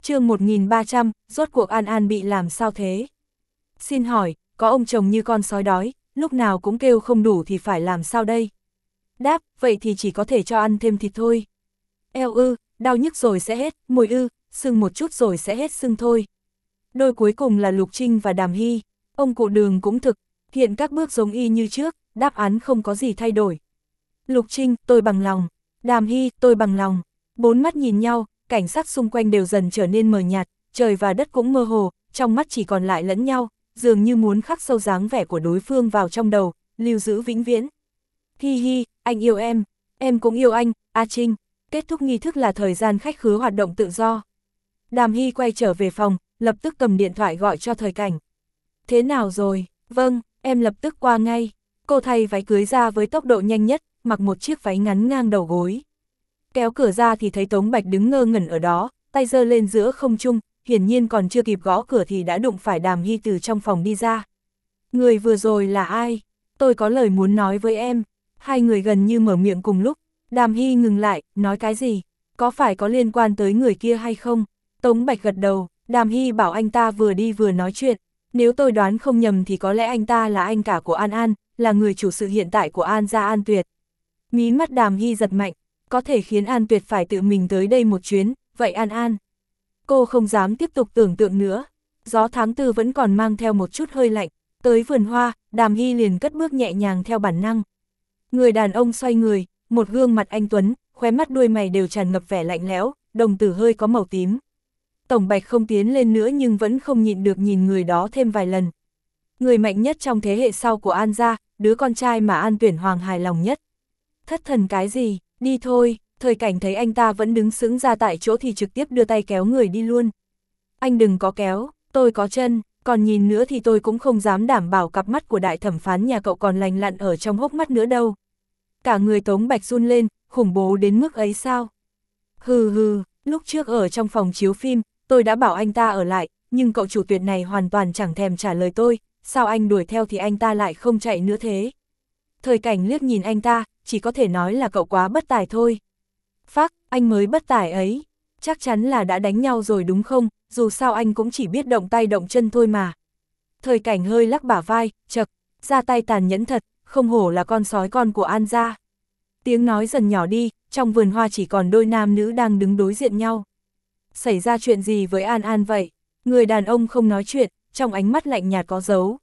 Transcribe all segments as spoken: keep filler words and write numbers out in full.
chương một nghìn ba trăm, rốt cuộc An An bị làm sao thế? Xin hỏi, có ông chồng như con sói đói, lúc nào cũng kêu không đủ thì phải làm sao đây? Đáp, vậy thì chỉ có thể cho ăn thêm thịt thôi. Eo ư, đau nhức rồi sẽ hết, môi ư, sưng một chút rồi sẽ hết sưng thôi. Đôi cuối cùng là Lục Trinh và Đàm Hy, ông cụ Đường cũng thực, hiện các bước giống y như trước, đáp án không có gì thay đổi. Lục Trinh, tôi bằng lòng. Đàm Hy, tôi bằng lòng. Bốn mắt nhìn nhau, cảnh sắc xung quanh đều dần trở nên mờ nhạt, trời và đất cũng mơ hồ, trong mắt chỉ còn lại lẫn nhau, dường như muốn khắc sâu dáng vẻ của đối phương vào trong đầu, lưu giữ vĩnh viễn. Hi hi, anh yêu em, em cũng yêu anh, A Trinh. Kết thúc nghi thức là thời gian khách khứa hoạt động tự do. Đàm Hy quay trở về phòng, lập tức cầm điện thoại gọi cho Thời Cảnh. Thế nào rồi? Vâng, em lập tức qua ngay. Cô thay váy cưới ra với tốc độ nhanh nhất, mặc một chiếc váy ngắn ngang đầu gối. Kéo cửa ra thì thấy Tống Bạch đứng ngơ ngẩn ở đó, tay giơ lên giữa không trung, hiển nhiên còn chưa kịp gõ cửa thì đã đụng phải Đàm Hy từ trong phòng đi ra. Người vừa rồi là ai? Tôi có lời muốn nói với em. Hai người gần như mở miệng cùng lúc. Đàm Hy ngừng lại, nói cái gì? Có phải có liên quan tới người kia hay không? Tống Bạch gật đầu, Đàm Hy bảo anh ta vừa đi vừa nói chuyện. Nếu tôi đoán không nhầm thì có lẽ anh ta là anh cả của An An, là người chủ sự hiện tại của An gia An Tuyệt. Mí mắt Đàm Hy giật mạnh, có thể khiến An Tuyệt phải tự mình tới đây một chuyến, vậy An An. Cô không dám tiếp tục tưởng tượng nữa. Gió tháng tư vẫn còn mang theo một chút hơi lạnh, tới vườn hoa, Đàm Hy liền cất bước nhẹ nhàng theo bản năng. Người đàn ông xoay người, một gương mặt anh tuấn, khóe mắt đuôi mày đều tràn ngập vẻ lạnh lẽo, đồng tử hơi có màu tím. Tổng Bạch không tiến lên nữa nhưng vẫn không nhịn được nhìn người đó thêm vài lần. Người mạnh nhất trong thế hệ sau của An gia, đứa con trai mà An Tuyển Hoàng hài lòng nhất. Thất thần cái gì, đi thôi. Thời Cảnh thấy anh ta vẫn đứng sững ra tại chỗ thì trực tiếp đưa tay kéo người đi luôn. Anh đừng có kéo, tôi có chân, còn nhìn nữa thì tôi cũng không dám đảm bảo cặp mắt của đại thẩm phán nhà cậu còn lành lặn ở trong hốc mắt nữa đâu. Cả người Tống Bạch run lên, khủng bố đến mức ấy sao? Hừ hừ, lúc trước ở trong phòng chiếu phim, tôi đã bảo anh ta ở lại, nhưng cậu chủ tuyệt này hoàn toàn chẳng thèm trả lời tôi, sao anh đuổi theo thì anh ta lại không chạy nữa thế? Thời Cảnh liếc nhìn anh ta, chỉ có thể nói là cậu quá bất tài thôi. Phác, anh mới bất tài ấy, chắc chắn là đã đánh nhau rồi đúng không, dù sao anh cũng chỉ biết động tay động chân thôi mà. Thời Cảnh hơi lắc bả vai, chậc, ra tay tàn nhẫn thật, không hổ là con sói con của An gia. Tiếng nói dần nhỏ đi, trong vườn hoa chỉ còn đôi nam nữ đang đứng đối diện nhau. Xảy ra chuyện gì với An An vậy? Người đàn ông không nói chuyện, trong ánh mắt lạnh nhạt có dấu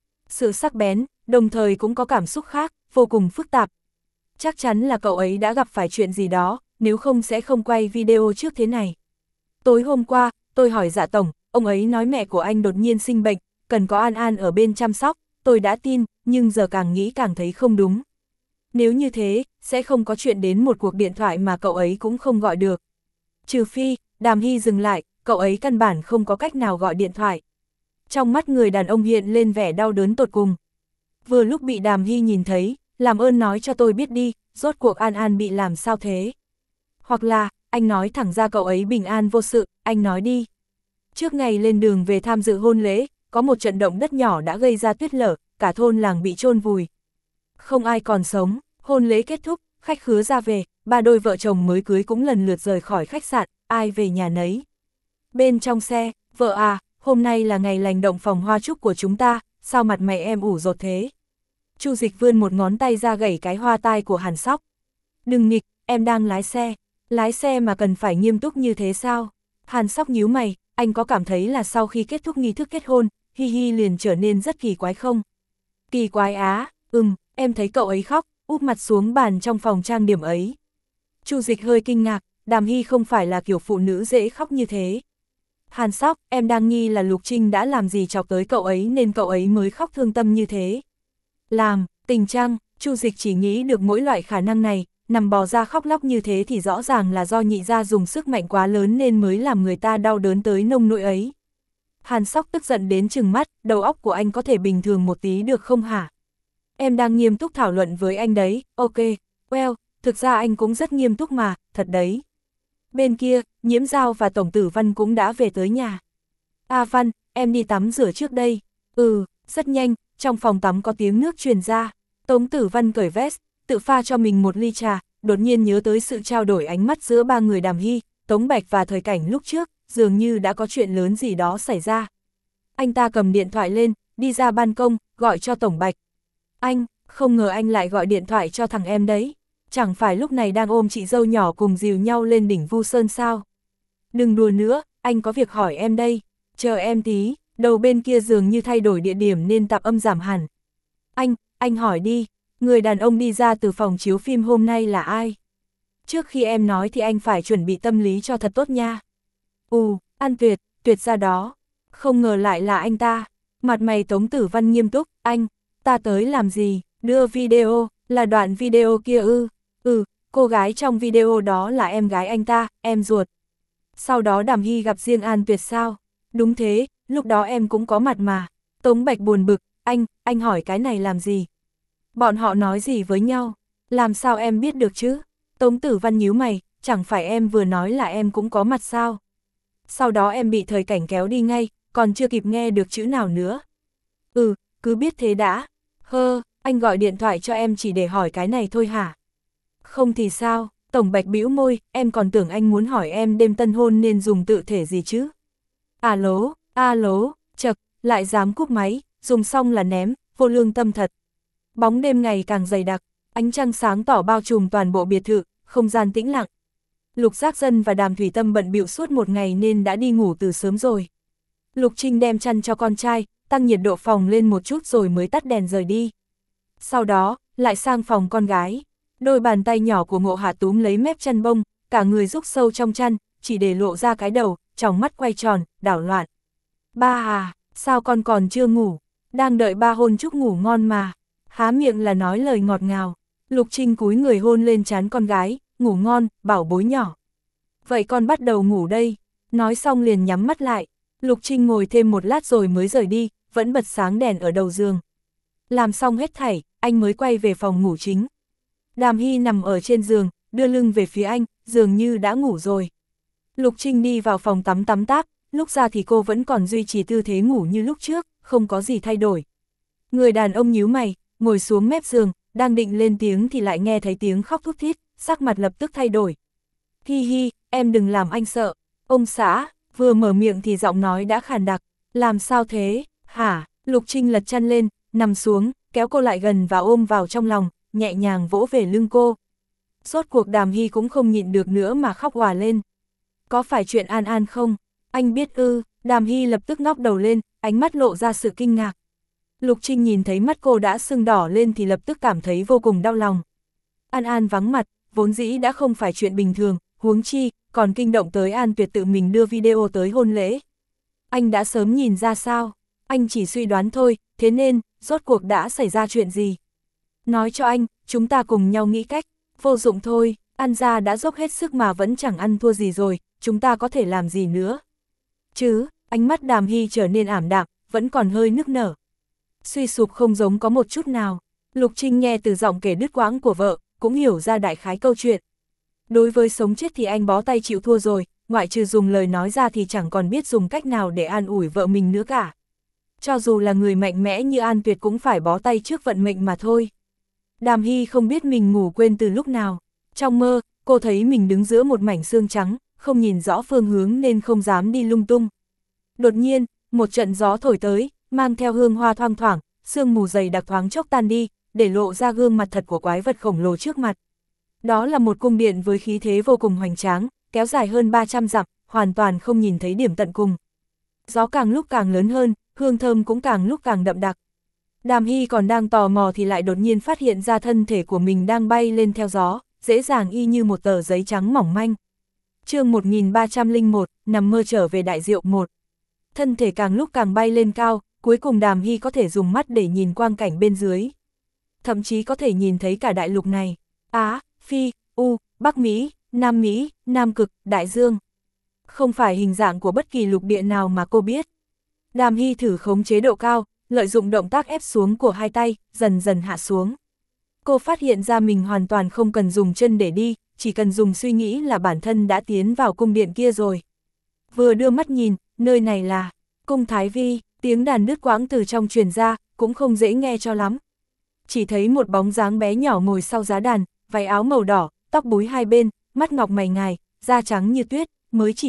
sự sắc bén, đồng thời cũng có cảm xúc khác, vô cùng phức tạp. Chắc chắn là cậu ấy đã gặp phải chuyện gì đó, nếu không sẽ không quay video trước thế này. Tối hôm qua, tôi hỏi Dạ tổng, ông ấy nói mẹ của anh đột nhiên sinh bệnh, cần có An An ở bên chăm sóc, tôi đã tin, nhưng giờ càng nghĩ càng thấy không đúng. Nếu như thế, sẽ không có chuyện đến một cuộc điện thoại mà cậu ấy cũng không gọi được. Trừ phi, Đàm Hy dừng lại, cậu ấy căn bản không có cách nào gọi điện thoại. Trong mắt người đàn ông hiện lên vẻ đau đớn tột cùng. Vừa lúc bị Đàm Hy nhìn thấy, làm ơn nói cho tôi biết đi, rốt cuộc An An bị làm sao thế? Hoặc là, anh nói thẳng ra cậu ấy bình an vô sự, anh nói đi. Trước ngày lên đường về tham dự hôn lễ, có một trận động đất nhỏ đã gây ra tuyết lở, cả thôn làng bị chôn vùi. Không ai còn sống, hôn lễ kết thúc, khách khứa ra về, ba đôi vợ chồng mới cưới cũng lần lượt rời khỏi khách sạn, ai về nhà nấy. Bên trong xe, vợ à, hôm nay là ngày lành động phòng hoa trúc của chúng ta, sao mặt mày em ủ rột thế? Chu Dịch vươn một ngón tay ra gẩy cái hoa tai của Hàn Sóc. Đừng nghịch, em đang lái xe, lái xe mà cần phải nghiêm túc như thế sao? Hàn Sóc nhíu mày, anh có cảm thấy là sau khi kết thúc nghi thức kết hôn, Hi Hi liền trở nên rất kỳ quái không? Kỳ quái á, ừm, em thấy cậu ấy khóc, úp mặt xuống bàn trong phòng trang điểm ấy. Chu Dịch hơi kinh ngạc, Đàm Hy không phải là kiểu phụ nữ dễ khóc như thế. Hàn Sóc, em đang nghi là Lục Trinh đã làm gì chọc tới cậu ấy nên cậu ấy mới khóc thương tâm như thế. Làm, tình chăng, Chu Dịch chỉ nghĩ được mỗi loại khả năng này, nằm bò ra khóc lóc như thế thì rõ ràng là do nhị gia dùng sức mạnh quá lớn nên mới làm người ta đau đớn tới nông nỗi ấy. Hàn Sóc tức giận đến trừng mắt, đầu óc của anh có thể bình thường một tí được không hả? Em đang nghiêm túc thảo luận với anh đấy, ok, well, thực ra anh cũng rất nghiêm túc mà, thật đấy. Bên kia, Nhiễm Giao và Tổng Tử Văn cũng đã về tới nhà. A Văn, em đi tắm rửa trước đây. Ừ, rất nhanh, trong phòng tắm có tiếng nước truyền ra. Tống Tử Văn cởi vest, tự pha cho mình một ly trà, đột nhiên nhớ tới sự trao đổi ánh mắt giữa ba người Đàm Hy, Tống Bạch và Thời Cảnh lúc trước, dường như đã có chuyện lớn gì đó xảy ra. Anh ta cầm điện thoại lên, đi ra ban công, gọi cho Tổng Bạch. Anh, không ngờ anh lại gọi điện thoại cho thằng em đấy. Chẳng phải lúc này đang ôm chị dâu nhỏ cùng dìu nhau lên đỉnh Vu Sơn sao? Đừng đùa nữa, anh có việc hỏi em đây. Chờ em tí, đầu bên kia dường như thay đổi địa điểm nên tạp âm giảm hẳn. Anh, anh hỏi đi, người đàn ông đi ra từ phòng chiếu phim hôm nay là ai? Trước khi em nói thì anh phải chuẩn bị tâm lý cho thật tốt nha. Ù, An Tuyệt, Tuyệt ra đó. Không ngờ lại là anh ta. Mặt mày Tống Tử Văn nghiêm túc, anh, ta tới làm gì? Đưa video, là đoạn video kia ư? Ừ, cô gái trong video đó là em gái anh ta, em ruột. Sau đó Đàm Hy gặp riêng An Tuyệt sao? Đúng thế, lúc đó em cũng có mặt mà. Tống Bạch buồn bực, anh, anh hỏi cái này làm gì? Bọn họ nói gì với nhau? Làm sao em biết được chứ? Tống Tử Văn nhíu mày, chẳng phải em vừa nói là em cũng có mặt sao? Sau đó em bị thời cảnh kéo đi ngay, còn chưa kịp nghe được chữ nào nữa. Ừ, cứ biết thế đã. Hơ, anh gọi điện thoại cho em chỉ để hỏi cái này thôi hả? Không thì sao? Tổng Bạch bĩu môi, em còn tưởng anh muốn hỏi em đêm tân hôn nên dùng tự thể gì chứ? Alo, alo, chậc, lại dám cúp máy, dùng xong là ném, vô lương tâm thật. Bóng đêm ngày càng dày đặc, ánh trăng sáng tỏ bao trùm toàn bộ biệt thự, không gian tĩnh lặng. Lục Giác Dân và Đàm Thủy Tâm bận bịu suốt một ngày nên đã đi ngủ từ sớm rồi. Lục Trinh đem chăn cho con trai, tăng nhiệt độ phòng lên một chút rồi mới tắt đèn rời đi. Sau đó, lại sang phòng con gái. Đôi bàn tay nhỏ của Ngộ Hạ túm lấy mép chăn bông, cả người rúc sâu trong chăn, chỉ để lộ ra cái đầu, tròng mắt quay tròn, đảo loạn. Ba à, sao con còn chưa ngủ? Đang đợi ba hôn chúc ngủ ngon mà. Há miệng là nói lời ngọt ngào. Lục Trinh cúi người hôn lên trán con gái, ngủ ngon, bảo bối nhỏ. Vậy con bắt đầu ngủ đây. Nói xong liền nhắm mắt lại. Lục Trinh ngồi thêm một lát rồi mới rời đi, vẫn bật sáng đèn ở đầu giường. Làm xong hết thảy, anh mới quay về phòng ngủ chính. Đàm Hy nằm ở trên giường, đưa lưng về phía anh, dường như đã ngủ rồi. Lục Trinh đi vào phòng tắm tắm táp, lúc ra thì cô vẫn còn duy trì tư thế ngủ như lúc trước, không có gì thay đổi. Người đàn ông nhíu mày, ngồi xuống mép giường, đang định lên tiếng thì lại nghe thấy tiếng khóc thút thít, sắc mặt lập tức thay đổi. Hi hi, em đừng làm anh sợ. Ông xã, vừa mở miệng thì giọng nói đã khàn đặc. Làm sao thế, hả? Lục Trinh lật chăn lên, nằm xuống, kéo cô lại gần và ôm vào trong lòng, nhẹ nhàng vỗ về lưng cô. Rốt cuộc Đàm Hy cũng không nhịn được nữa mà khóc òa lên. Có phải chuyện An An không? Anh biết ư? Đàm Hy lập tức ngóc đầu lên, ánh mắt lộ ra sự kinh ngạc. Lục Trinh nhìn thấy mắt cô đã sưng đỏ lên thì lập tức cảm thấy vô cùng đau lòng. An An vắng mặt, vốn dĩ đã không phải chuyện bình thường, huống chi, còn kinh động tới An Tuyệt tự mình đưa video tới hôn lễ. Anh đã sớm nhìn ra sao? Anh chỉ suy đoán thôi, thế nên, rốt cuộc đã xảy ra chuyện gì? Nói cho anh, chúng ta cùng nhau nghĩ cách. Vô dụng thôi, An gia đã dốc hết sức mà vẫn chẳng ăn thua gì rồi, chúng ta có thể làm gì nữa? Chứ, ánh mắt Đàm Hy trở nên ảm đạm, vẫn còn hơi nức nở. Suy sụp không giống có một chút nào. Lục Trinh nghe từ giọng kể đứt quãng của vợ, cũng hiểu ra đại khái câu chuyện. Đối với sống chết thì anh bó tay chịu thua rồi, ngoại trừ dùng lời nói ra thì chẳng còn biết dùng cách nào để an ủi vợ mình nữa cả. Cho dù là người mạnh mẽ như An Tuyệt cũng phải bó tay trước vận mệnh mà thôi. Đàm Hy không biết mình ngủ quên từ lúc nào. Trong mơ, cô thấy mình đứng giữa một mảnh xương trắng, không nhìn rõ phương hướng nên không dám đi lung tung. Đột nhiên, một trận gió thổi tới, mang theo hương hoa thoang thoảng, sương mù dày đặc thoáng chốc tan đi, để lộ ra gương mặt thật của quái vật khổng lồ trước mặt. Đó là một cung điện với khí thế vô cùng hoành tráng, kéo dài hơn ba trăm dặm, hoàn toàn không nhìn thấy điểm tận cùng. Gió càng lúc càng lớn hơn, hương thơm cũng càng lúc càng đậm đặc. Đàm Hy còn đang tò mò thì lại đột nhiên phát hiện ra thân thể của mình đang bay lên theo gió, dễ dàng y như một tờ giấy trắng mỏng manh. Chương một nghìn ba trăm lẻ một, nằm mơ trở về đại diệu một. Thân thể càng lúc càng bay lên cao, cuối cùng Đàm Hy có thể dùng mắt để nhìn quang cảnh bên dưới. Thậm chí có thể nhìn thấy cả đại lục này. Á, Phi, U, Bắc Mỹ, Nam Mỹ, Nam Cực, Đại Dương. Không phải hình dạng của bất kỳ lục địa nào mà cô biết. Đàm Hy thử khống chế độ cao, lợi dụng động tác ép xuống của hai tay, dần dần hạ xuống. Cô phát hiện ra mình hoàn toàn không cần dùng chân để đi, chỉ cần dùng suy nghĩ là bản thân đã tiến vào cung điện kia rồi. Vừa đưa mắt nhìn, nơi này là cung Thái Vi, tiếng đàn đứt quãng từ trong truyền ra, cũng không dễ nghe cho lắm. Chỉ thấy một bóng dáng bé nhỏ ngồi sau giá đàn, váy áo màu đỏ, tóc búi hai bên, mắt ngọc mày ngài, da trắng như tuyết, mới chỉ năm,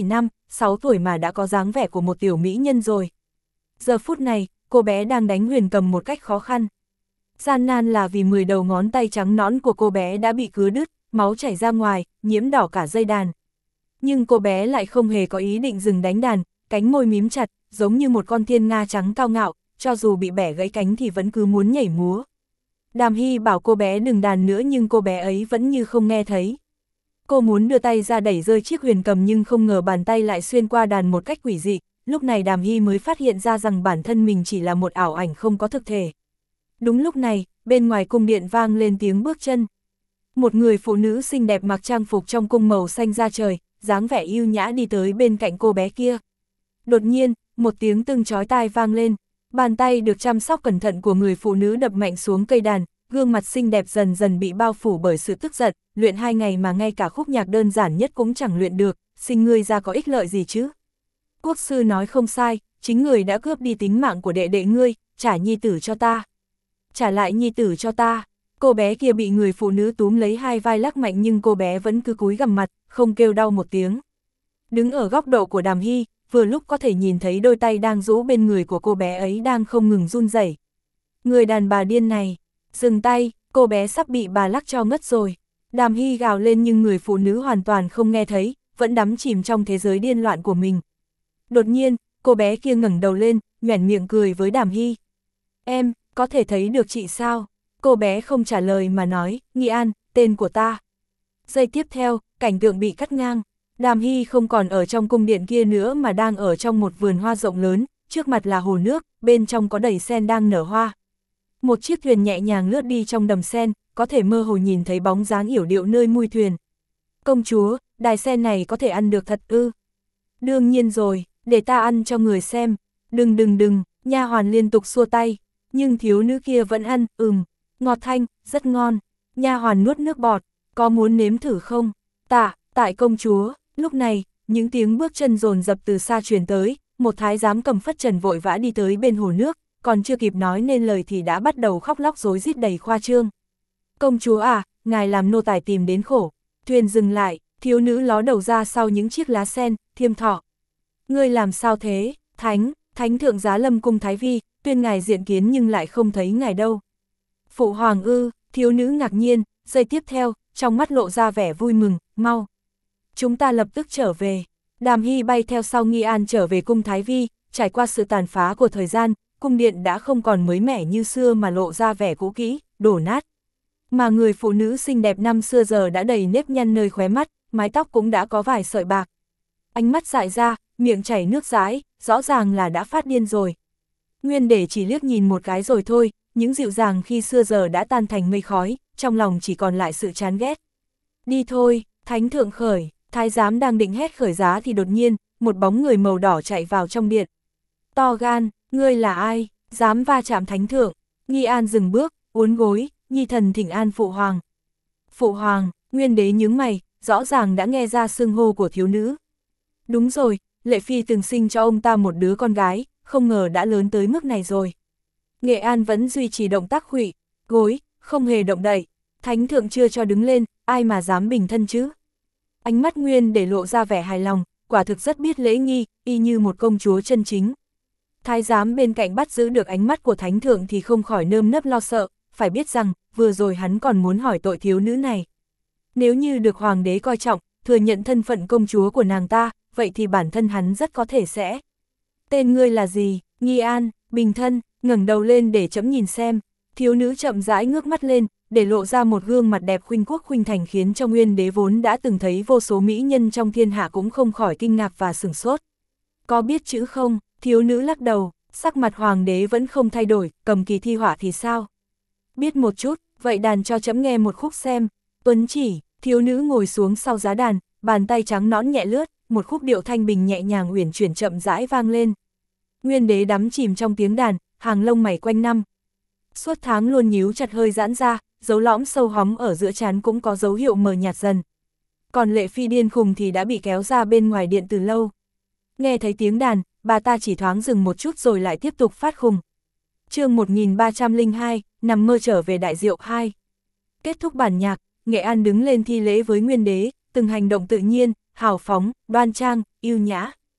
sáu tuổi mà đã có dáng vẻ của một tiểu mỹ nhân rồi. Giờ phút này, cô bé đang đánh huyền cầm một cách khó khăn. Gian nan là vì mười đầu ngón tay trắng nõn của cô bé đã bị cứa đứt, máu chảy ra ngoài, nhiễm đỏ cả dây đàn. Nhưng cô bé lại không hề có ý định dừng đánh đàn, cánh môi mím chặt, giống như một con thiên nga trắng cao ngạo, cho dù bị bẻ gãy cánh thì vẫn cứ muốn nhảy múa. Đàm Hy bảo cô bé đừng đàn nữa nhưng cô bé ấy vẫn như không nghe thấy. Cô muốn đưa tay ra đẩy rơi chiếc huyền cầm nhưng không ngờ bàn tay lại xuyên qua đàn một cách quỷ dị, lúc này Đàm Hy mới phát hiện ra rằng bản thân mình chỉ là một ảo ảnh không có thực thể. Đúng lúc này, bên ngoài cung điện vang lên tiếng bước chân. Một người phụ nữ xinh đẹp mặc trang phục trong cung màu xanh da trời, dáng vẻ yêu nhã đi tới bên cạnh cô bé kia. Đột nhiên, một tiếng tưng chói tai vang lên, bàn tay được chăm sóc cẩn thận của người phụ nữ đập mạnh xuống cây đàn, gương mặt xinh đẹp dần dần bị bao phủ bởi sự tức giận, luyện hai ngày mà ngay cả khúc nhạc đơn giản nhất cũng chẳng luyện được, sinh ngươi ra có ích lợi gì chứ. Quốc sư nói không sai, chính người đã cướp đi tính mạng của đệ đệ ngươi, trả nhi tử cho ta. Trả lại nhi tử cho ta. Cô bé kia bị người phụ nữ túm lấy hai vai lắc mạnh nhưng cô bé vẫn cứ cúi gằm mặt, không kêu đau một tiếng. Đứng ở góc độ của Đàm Hy, vừa lúc có thể nhìn thấy đôi tay đang rũ bên người của cô bé ấy đang không ngừng run rẩy. Người đàn bà điên này, dừng tay, cô bé sắp bị bà lắc cho ngất rồi. Đàm Hy gào lên nhưng người phụ nữ hoàn toàn không nghe thấy, vẫn đắm chìm trong thế giới điên loạn của mình. Đột nhiên, cô bé kia ngẩng đầu lên, nhoẻn miệng cười với Đàm Hy. Em, có thể thấy được chị sao? Cô bé không trả lời mà nói, Nghi An, tên của ta. Giây tiếp theo, cảnh tượng bị cắt ngang. Đàm Hy không còn ở trong cung điện kia nữa mà đang ở trong một vườn hoa rộng lớn, trước mặt là hồ nước, bên trong có đầy sen đang nở hoa. Một chiếc thuyền nhẹ nhàng lướt đi trong đầm sen, có thể mơ hồ nhìn thấy bóng dáng yểu điệu nơi mui thuyền. Công chúa, đài sen này có thể ăn được thật ư? Đương nhiên rồi, để ta ăn cho người xem. Đừng đừng đừng, nha hoàn liên tục xua tay, nhưng thiếu nữ kia vẫn ăn, ừm, ngọt thanh, rất ngon. Nha hoàn nuốt nước bọt, có muốn nếm thử không? Tạ, tại công chúa. Lúc này, những tiếng bước chân dồn dập từ xa truyền tới, một thái giám cầm phất trần vội vã đi tới bên hồ nước, còn chưa kịp nói nên lời thì đã bắt đầu khóc lóc rối rít đầy khoa trương. Công chúa à, ngài làm nô tài tìm đến khổ. Thuyền dừng lại, thiếu nữ ló đầu ra sau những chiếc lá sen, thiêm thọ. Ngươi làm sao thế? Thánh, thánh thượng giá Lâm cung thái vi, tuyên ngài diện kiến nhưng lại không thấy ngài đâu. Phụ hoàng ư? Thiếu nữ ngạc nhiên, giây tiếp theo, trong mắt lộ ra vẻ vui mừng, mau. Chúng ta lập tức trở về. Đàm Hy bay theo sau Nghi An trở về cung thái vi, trải qua sự tàn phá của thời gian, cung điện đã không còn mới mẻ như xưa mà lộ ra vẻ cũ kỹ, đổ nát. Mà người phụ nữ xinh đẹp năm xưa giờ đã đầy nếp nhăn nơi khóe mắt, mái tóc cũng đã có vài sợi bạc. Ánh mắt dại ra, miệng chảy nước dãi, rõ ràng là đã phát điên rồi. Nguyên để chỉ liếc nhìn một cái rồi thôi, những dịu dàng khi xưa giờ đã tan thành mây khói, trong lòng chỉ còn lại sự chán ghét. Đi thôi, thánh thượng khởi, thái giám đang định hét khởi giá thì đột nhiên, một bóng người màu đỏ chạy vào trong điện. To gan, ngươi là ai, dám va chạm thánh thượng? Nghi An dừng bước, uốn gối, nhi thần thỉnh an phụ hoàng. Phụ hoàng, Nguyên đế nhướng mày, rõ ràng đã nghe ra xưng hô của thiếu nữ. Đúng rồi, Lệ Phi từng sinh cho ông ta một đứa con gái, không ngờ đã lớn tới mức này rồi. Nghệ An vẫn duy trì động tác khuỵu gối, không hề động đậy. Thánh thượng chưa cho đứng lên, ai mà dám bình thân chứ? Ánh mắt Nguyên để lộ ra vẻ hài lòng, quả thực rất biết lễ nghi, y như một công chúa chân chính. Thái giám bên cạnh bắt giữ được ánh mắt của thánh thượng thì không khỏi nơm nớp lo sợ, phải biết rằng, vừa rồi hắn còn muốn hỏi tội thiếu nữ này. Nếu như được hoàng đế coi trọng, thừa nhận thân phận công chúa của nàng ta, vậy thì bản thân hắn rất có thể sẽ. Tên ngươi là gì? Nghi An, bình thân, ngẩng đầu lên để chấm nhìn xem. Thiếu nữ chậm rãi ngước mắt lên, để lộ ra một gương mặt đẹp khuynh quốc khuynh thành khiến cho Nguyên đế vốn đã từng thấy vô số mỹ nhân trong thiên hạ cũng không khỏi kinh ngạc và sửng sốt. Có biết chữ không? Thiếu nữ lắc đầu, sắc mặt hoàng đế vẫn không thay đổi, cầm kỳ thi họa thì sao? Biết một chút, vậy đàn cho chấm nghe một khúc xem. Tuấn chỉ, thiếu nữ ngồi xuống sau giá đàn, bàn tay trắng nõn nhẹ lướt, một khúc điệu thanh bình nhẹ nhàng uyển chuyển chậm rãi vang lên. Nguyên đế đắm chìm trong tiếng đàn, hàng lông mày quanh năm. Suốt tháng luôn nhíu chặt hơi giãn ra, dấu lõm sâu hóm ở giữa trán cũng có dấu hiệu mờ nhạt dần. Còn Lệ Phi điên khùng thì đã bị kéo ra bên ngoài điện từ lâu. Nghe thấy tiếng đàn, bà ta chỉ thoáng dừng một chút rồi lại tiếp tục phát khùng. Chương một nghìn ba trăm lẻ hai, nằm mơ trở về đại diệu hai. Kết thúc bản nhạc, Nghệ An đứng lên thi lễ với Nguyên đế, từng hành động tự nhiên, hào phóng, đoan trang, yêu nhã.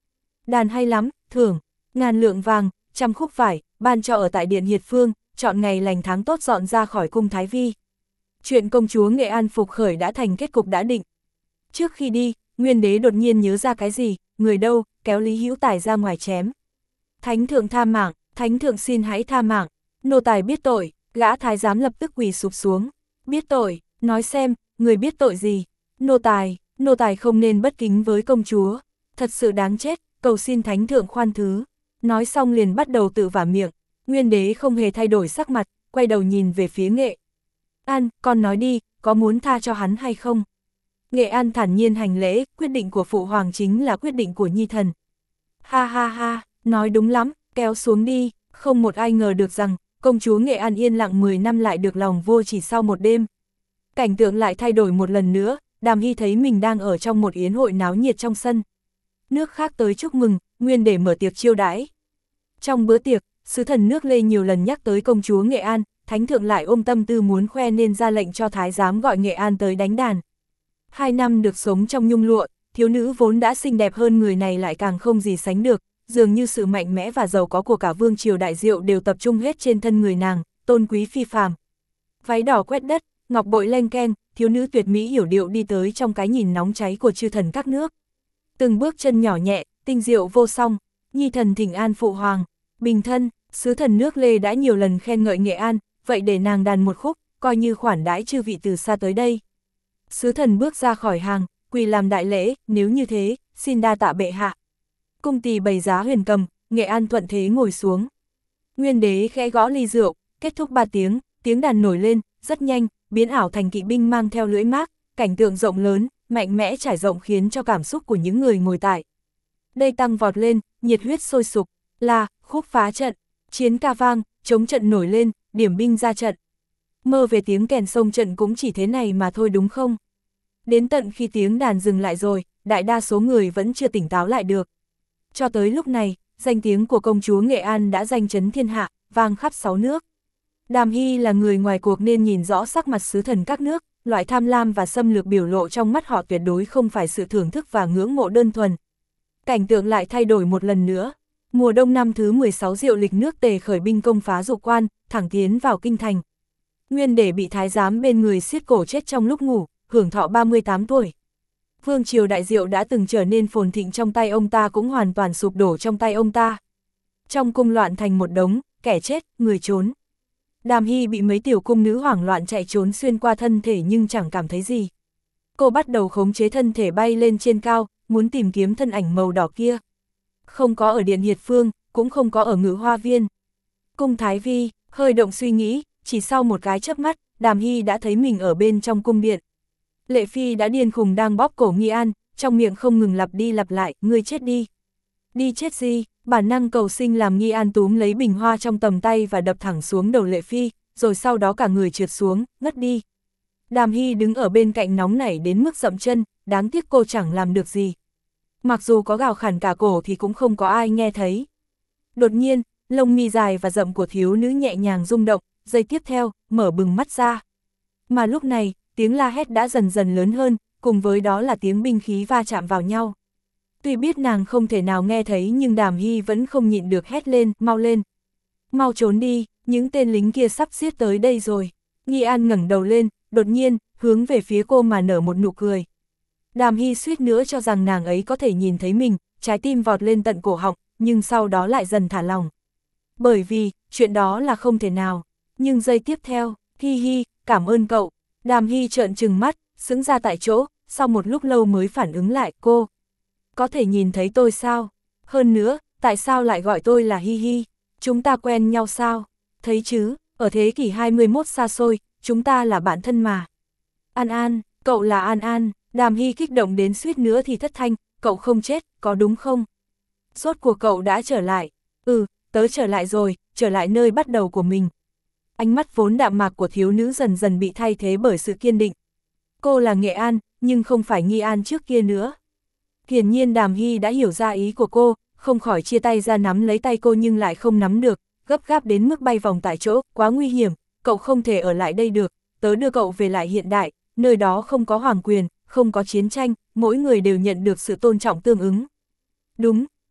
Đàn hay lắm, thưởng, ngàn lượng vàng, trăm khúc vải, ban cho ở tại Điện Hiệt Phương, chọn ngày lành tháng tốt dọn ra khỏi cung Thái Vi. Chuyện công chúa Nghệ An phục khởi đã thành kết cục đã định. Trước khi đi, Nguyên đế đột nhiên nhớ ra cái gì, người đâu, kéo Lý Hữu Tài ra ngoài chém. Thánh thượng tha mạng, thánh thượng xin hãy tha mạng, nô tài biết tội, gã thái giám lập tức quỳ sụp xuống. Biết tội, nói xem, người biết tội gì? Nô tài, nô tài không nên bất kính với công chúa, thật sự đáng chết, cầu xin thánh thượng khoan thứ. Nói xong liền bắt đầu tự vả miệng. Nguyên đế không hề thay đổi sắc mặt, quay đầu nhìn về phía Nghệ An, con nói đi, có muốn tha cho hắn hay không? Nghệ An thản nhiên hành lễ, quyết định của phụ hoàng chính là quyết định của nhi thần. Ha ha ha, nói đúng lắm, kéo xuống đi, không một ai ngờ được rằng, công chúa Nghệ An yên lặng mười năm lại được lòng vua chỉ sau một đêm. Cảnh tượng lại thay đổi một lần nữa, Đàm Hy thấy mình đang ở trong một yến hội náo nhiệt trong sân. Nước khác tới chúc mừng, Nguyên để mở tiệc chiêu đãi. Trong bữa tiệc, sứ thần nước Lê nhiều lần nhắc tới công chúa Nghệ An, thánh thượng lại ôm tâm tư muốn khoe nên ra lệnh cho thái giám gọi Nghệ An tới đánh đàn. Hai năm được sống trong nhung lụa, thiếu nữ vốn đã xinh đẹp hơn người này lại càng không gì sánh được, dường như sự mạnh mẽ và giàu có của cả vương triều đại diệu đều tập trung hết trên thân người nàng, tôn quý phi phàm. Váy đỏ quét đất, ngọc bội leng keng, thiếu nữ tuyệt mỹ hiểu điệu đi tới trong cái nhìn nóng cháy của chư thần các nước. Từng bước chân nhỏ nhẹ, tinh diệu vô song, nhi thần thỉnh an phụ hoàng, bình thân, sứ thần nước Lê đã nhiều lần khen ngợi Nghệ An, vậy để nàng đàn một khúc, coi như khoản đãi chư vị từ xa tới đây. Sứ thần bước ra khỏi hàng, quỳ làm đại lễ, nếu như thế, xin đa tạ bệ hạ. Cung tỳ bày giá huyền cầm, Nghệ An thuận thế ngồi xuống. Nguyên đế khẽ gõ ly rượu, kết thúc ba tiếng, tiếng đàn nổi lên, rất nhanh, biến ảo thành kỵ binh mang theo lưỡi mác, cảnh tượng rộng lớn, mạnh mẽ trải rộng khiến cho cảm xúc của những người ngồi tại đây tăng vọt lên, nhiệt huyết sôi sục, là khúc phá trận, chiến ca vang, chống trận nổi lên, điểm binh ra trận. Mơ về tiếng kèn sông trận cũng chỉ thế này mà thôi đúng không? Đến tận khi tiếng đàn dừng lại rồi, đại đa số người vẫn chưa tỉnh táo lại được. Cho tới lúc này, danh tiếng của công chúa Nghệ An đã danh chấn thiên hạ, vang khắp sáu nước. Đàm Hy là người ngoài cuộc nên nhìn rõ sắc mặt sứ thần các nước, loại tham lam và xâm lược biểu lộ trong mắt họ tuyệt đối không phải sự thưởng thức và ngưỡng mộ đơn thuần. Cảnh tượng lại thay đổi một lần nữa. Mùa đông năm thứ mười sáu diệu lịch nước Tề khởi binh công phá Dục Quan, thẳng tiến vào kinh thành. Nguyên để bị thái giám bên người xiết cổ chết trong lúc ngủ, hưởng thọ ba mươi tám tuổi. Vương triều đại diệu đã từng trở nên phồn thịnh trong tay ông ta cũng hoàn toàn sụp đổ trong tay ông ta. Trong cung loạn thành một đống, kẻ chết, người trốn. Đàm Hy bị mấy tiểu cung nữ hoảng loạn chạy trốn xuyên qua thân thể nhưng chẳng cảm thấy gì. Cô bắt đầu khống chế thân thể bay lên trên cao, muốn tìm kiếm thân ảnh màu đỏ kia. Không có ở Điện Hiệt Phương, cũng không có ở Ngự Hoa Viên. Cung Thái Vi, hơi động suy nghĩ, chỉ sau một cái chớp mắt, Đàm Hy đã thấy mình ở bên trong cung điện. Lệ Phi đã điên khùng đang bóp cổ Nghi An, trong miệng không ngừng lặp đi lặp lại, ngươi chết đi. Đi chết gì, bản năng cầu sinh làm Nghi An túm lấy bình hoa trong tầm tay và đập thẳng xuống đầu Lệ Phi, rồi sau đó cả người trượt xuống, ngất đi. Đàm Hy đứng ở bên cạnh nóng nảy đến mức dậm chân, đáng tiếc cô chẳng làm được gì. Mặc dù có gào khản cả cổ thì cũng không có ai nghe thấy. Đột nhiên, lông mi dài và rậm của thiếu nữ nhẹ nhàng rung động, giây tiếp theo, mở bừng mắt ra. Mà lúc này, tiếng la hét đã dần dần lớn hơn, cùng với đó là tiếng binh khí va chạm vào nhau. Tuy biết nàng không thể nào nghe thấy nhưng Đàm Hy vẫn không nhịn được hét lên, mau lên. Mau trốn đi, những tên lính kia sắp giết tới đây rồi. Nghi An ngẩng đầu lên, đột nhiên, hướng về phía cô mà nở một nụ cười. Đàm Hy suýt nữa cho rằng nàng ấy có thể nhìn thấy mình, trái tim vọt lên tận cổ họng, nhưng sau đó lại dần thả lòng. Bởi vì, chuyện đó là không thể nào. Nhưng giây tiếp theo, hi hi, cảm ơn cậu. Đàm Hy trợn trừng mắt, sững ra tại chỗ, sau một lúc lâu mới phản ứng lại, cô có thể nhìn thấy tôi sao? Hơn nữa, tại sao lại gọi tôi là Hi Hi? Chúng ta quen nhau sao? Thấy chứ, ở thế kỷ hai mươi mốt xa xôi, chúng ta là bạn thân mà. An An, cậu là An An. Đàm Hy kích động đến suýt nữa thì thất thanh, cậu không chết, có đúng không? Rốt cuộc cậu đã trở lại. Ừ, tớ trở lại rồi, trở lại nơi bắt đầu của mình. Ánh mắt vốn đạm mạc của thiếu nữ dần dần bị thay thế bởi sự kiên định. Cô là Nghệ An, nhưng không phải Nghi An trước kia nữa. Hiển nhiên Đàm Hy đã hiểu ra ý của cô, không khỏi chia tay ra nắm lấy tay cô nhưng lại không nắm được, gấp gáp đến mức bay vòng tại chỗ, quá nguy hiểm, cậu không thể ở lại đây được, tớ đưa cậu về lại hiện đại, nơi đó không có hoàng quyền, không có chiến tranh, mỗi người đều nhận được sự tôn trọng tương ứng. Đúng,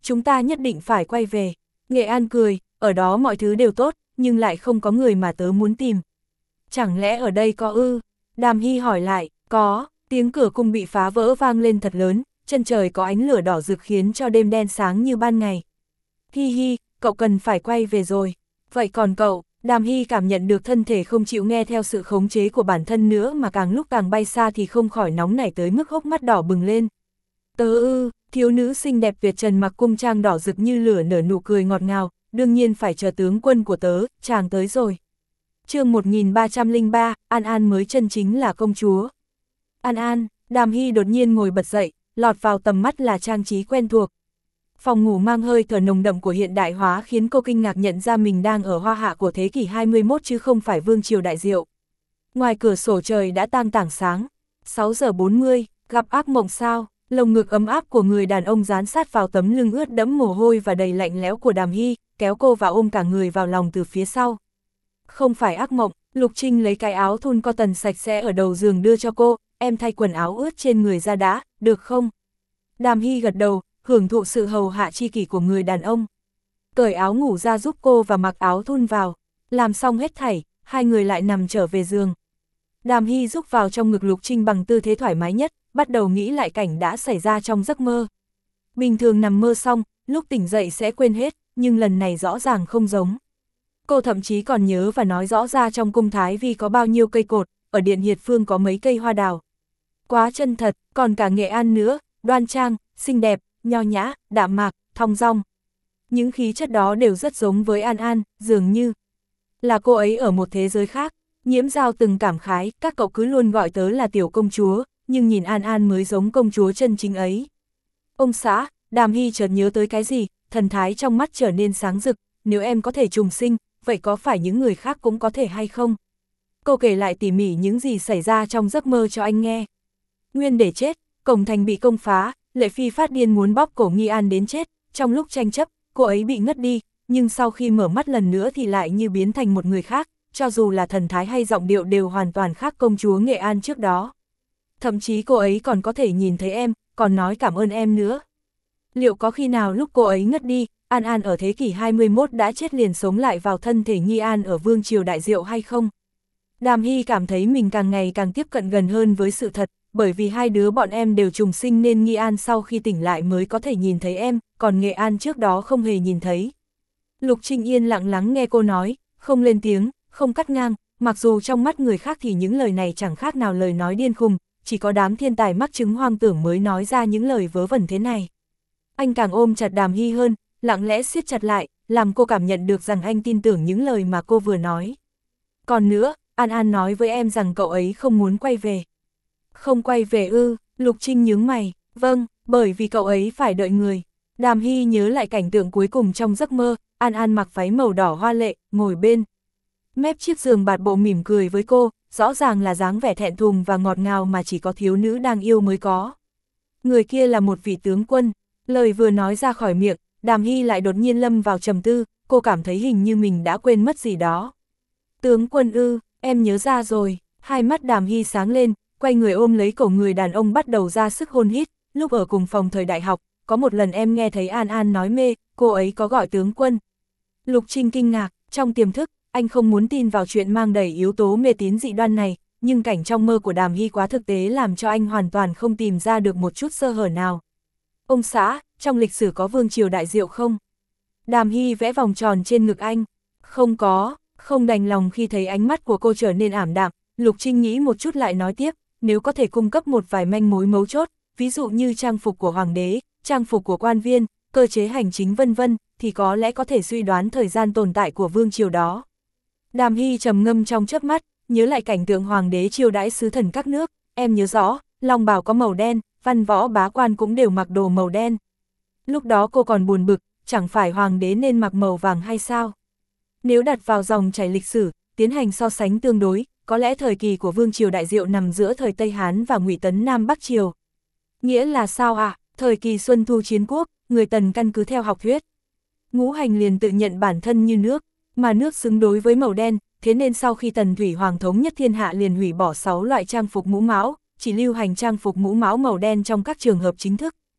chúng ta nhất định phải quay về. Nghệ An cười, ở đó mọi thứ đều tốt, nhưng lại không có người mà tớ muốn tìm. Chẳng lẽ ở đây có ư? Đàm Hy hỏi lại, có, tiếng cửa cung bị phá vỡ vang lên thật lớn, chân trời có ánh lửa đỏ rực khiến cho đêm đen sáng như ban ngày. Hi hi, cậu cần phải quay về rồi. Vậy còn cậu? Đàm Hy cảm nhận được thân thể không chịu nghe theo sự khống chế của bản thân nữa mà càng lúc càng bay xa thì không khỏi nóng nảy tới mức hốc mắt đỏ bừng lên. Tớ ư, thiếu nữ xinh đẹp tuyệt trần mặc cung trang đỏ rực như lửa nở nụ cười ngọt ngào, đương nhiên phải chờ tướng quân của tớ, chàng tới rồi. chương một nghìn ba trăm lẻ ba, An An mới chân chính là công chúa. An An, Đàm Hy đột nhiên ngồi bật dậy, lọt vào tầm mắt là trang trí quen thuộc. Phòng ngủ mang hơi thở nồng đậm của hiện đại hóa khiến cô kinh ngạc nhận ra mình đang ở hoa hạ của thế kỷ hai mươi mốt chứ không phải vương triều đại diệu. Ngoài cửa sổ trời đã tang tảng sáng, sáu giờ bốn mươi, gặp ác mộng sao, lồng ngực ấm áp của người đàn ông dán sát vào tấm lưng ướt đẫm mồ hôi và đầy lạnh lẽo của Đàm Hy, kéo cô và ôm cả người vào lòng từ phía sau. Không phải ác mộng, Lục Trinh lấy cái áo thun cotton sạch sẽ ở đầu giường đưa cho cô, em thay quần áo ướt trên người ra đã, được không? Đàm Hy gật đầu, hưởng thụ sự hầu hạ chi kỷ của người đàn ông. Cởi áo ngủ ra giúp cô và mặc áo thun vào, làm xong hết thảy, hai người lại nằm trở về giường. Đàm Hy rúc vào trong ngực Lục Trinh bằng tư thế thoải mái nhất, bắt đầu nghĩ lại cảnh đã xảy ra trong giấc mơ. Bình thường nằm mơ xong, lúc tỉnh dậy sẽ quên hết, nhưng lần này rõ ràng không giống. Cô thậm chí còn nhớ và nói rõ ra trong cung Thái Vi có bao nhiêu cây cột, ở Điện Hiệt Phương có mấy cây hoa đào. Quá chân thật, còn cả Nghệ An nữa, đoan trang, xinh đẹp, nho nhã, đạm mạc, thong dong. Những khí chất đó đều rất giống với An An, dường như là cô ấy ở một thế giới khác. Nhiễm Giao từng cảm khái, các cậu cứ luôn gọi tớ là tiểu công chúa, nhưng nhìn An An mới giống công chúa chân chính ấy. Ông xã, Đàm Hy chợt nhớ tới cái gì, thần thái trong mắt trở nên sáng rực, nếu em có thể trùng sinh, vậy có phải những người khác cũng có thể hay không? Cô kể lại tỉ mỉ những gì xảy ra trong giấc mơ cho anh nghe. Nguyên để chết, cổng thành bị công phá, Lệ Phi phát điên muốn bóp cổ Nghi An đến chết, trong lúc tranh chấp, cô ấy bị ngất đi, nhưng sau khi mở mắt lần nữa thì lại như biến thành một người khác, cho dù là thần thái hay giọng điệu đều hoàn toàn khác công chúa Nghệ An trước đó. Thậm chí cô ấy còn có thể nhìn thấy em, còn nói cảm ơn em nữa. Liệu có khi nào lúc cô ấy ngất đi, An An ở thế kỷ hai mươi mốt đã chết liền sống lại vào thân thể Nghi An ở vương triều đại diệu hay không? Đàm Hy cảm thấy mình càng ngày càng tiếp cận gần hơn với sự thật, bởi vì hai đứa bọn em đều trùng sinh nên Nghi An sau khi tỉnh lại mới có thể nhìn thấy em, còn Nghệ An trước đó không hề nhìn thấy. Lục Trinh yên lặng lắng nghe cô nói, không lên tiếng, không cắt ngang, mặc dù trong mắt người khác thì những lời này chẳng khác nào lời nói điên khùng, chỉ có đám thiên tài mắc chứng hoang tưởng mới nói ra những lời vớ vẩn thế này. Anh càng ôm chặt Đàm Hy hơn, lặng lẽ siết chặt lại, làm cô cảm nhận được rằng anh tin tưởng những lời mà cô vừa nói. Còn nữa, An An nói với em rằng cậu ấy không muốn quay về. Không quay về ư? Lục Trinh nhướng mày, vâng, bởi vì cậu ấy phải đợi người. Đàm Hy nhớ lại cảnh tượng cuối cùng trong giấc mơ, An An mặc váy màu đỏ hoa lệ, ngồi bên mép chiếc giường bạt bộ mỉm cười với cô, rõ ràng là dáng vẻ thẹn thùng và ngọt ngào mà chỉ có thiếu nữ đang yêu mới có. Người kia là một vị tướng quân, lời vừa nói ra khỏi miệng, Đàm Hy lại đột nhiên lâm vào trầm tư, cô cảm thấy hình như mình đã quên mất gì đó. Tướng quân ư, em nhớ ra rồi, hai mắt Đàm Hy sáng lên, quay người ôm lấy cổ người đàn ông bắt đầu ra sức hôn hít, lúc ở cùng phòng thời đại học, có một lần em nghe thấy An An nói mê, cô ấy có gọi tướng quân. Lục Trinh kinh ngạc, trong tiềm thức, anh không muốn tin vào chuyện mang đầy yếu tố mê tín dị đoan này, nhưng cảnh trong mơ của Đàm Hy quá thực tế làm cho anh hoàn toàn không tìm ra được một chút sơ hở nào. Ông xã, trong lịch sử có vương triều đại diệu không? Đàm Hy vẽ vòng tròn trên ngực anh. Không có, không đành lòng khi thấy ánh mắt của cô trở nên ảm đạm, Lục Trinh nghĩ một chút lại nói tiếp, nếu có thể cung cấp một vài manh mối mấu chốt, ví dụ như trang phục của hoàng đế, trang phục của quan viên, cơ chế hành chính vân vân, thì có lẽ có thể suy đoán thời gian tồn tại của vương triều đó. Đàm Hy trầm ngâm trong chớp mắt, nhớ lại cảnh tượng hoàng đế chiêu đãi sứ thần các nước, em nhớ rõ, long bào có màu đen, văn võ bá quan cũng đều mặc đồ màu đen. Lúc đó cô còn buồn bực, chẳng phải hoàng đế nên mặc màu vàng hay sao? Nếu đặt vào dòng chảy lịch sử, tiến hành so sánh tương đối, có lẽ thời kỳ của vương triều đại diệu nằm giữa thời Tây Hán và Ngụy Tấn Nam Bắc triều. Nghĩa là sao ạ? À? Thời kỳ Xuân Thu Chiến Quốc, người Tần căn cứ theo học thuyết. Ngũ hành liền tự nhận bản thân như nước, mà nước xứng đối với màu đen, thế nên sau khi Tần Thủy Hoàng thống nhất thiên hạ liền hủy bỏ sáu loại trang phục mũ mão, chỉ lưu hành trang phục mũ mão màu đen trong các trường hợp chính thức.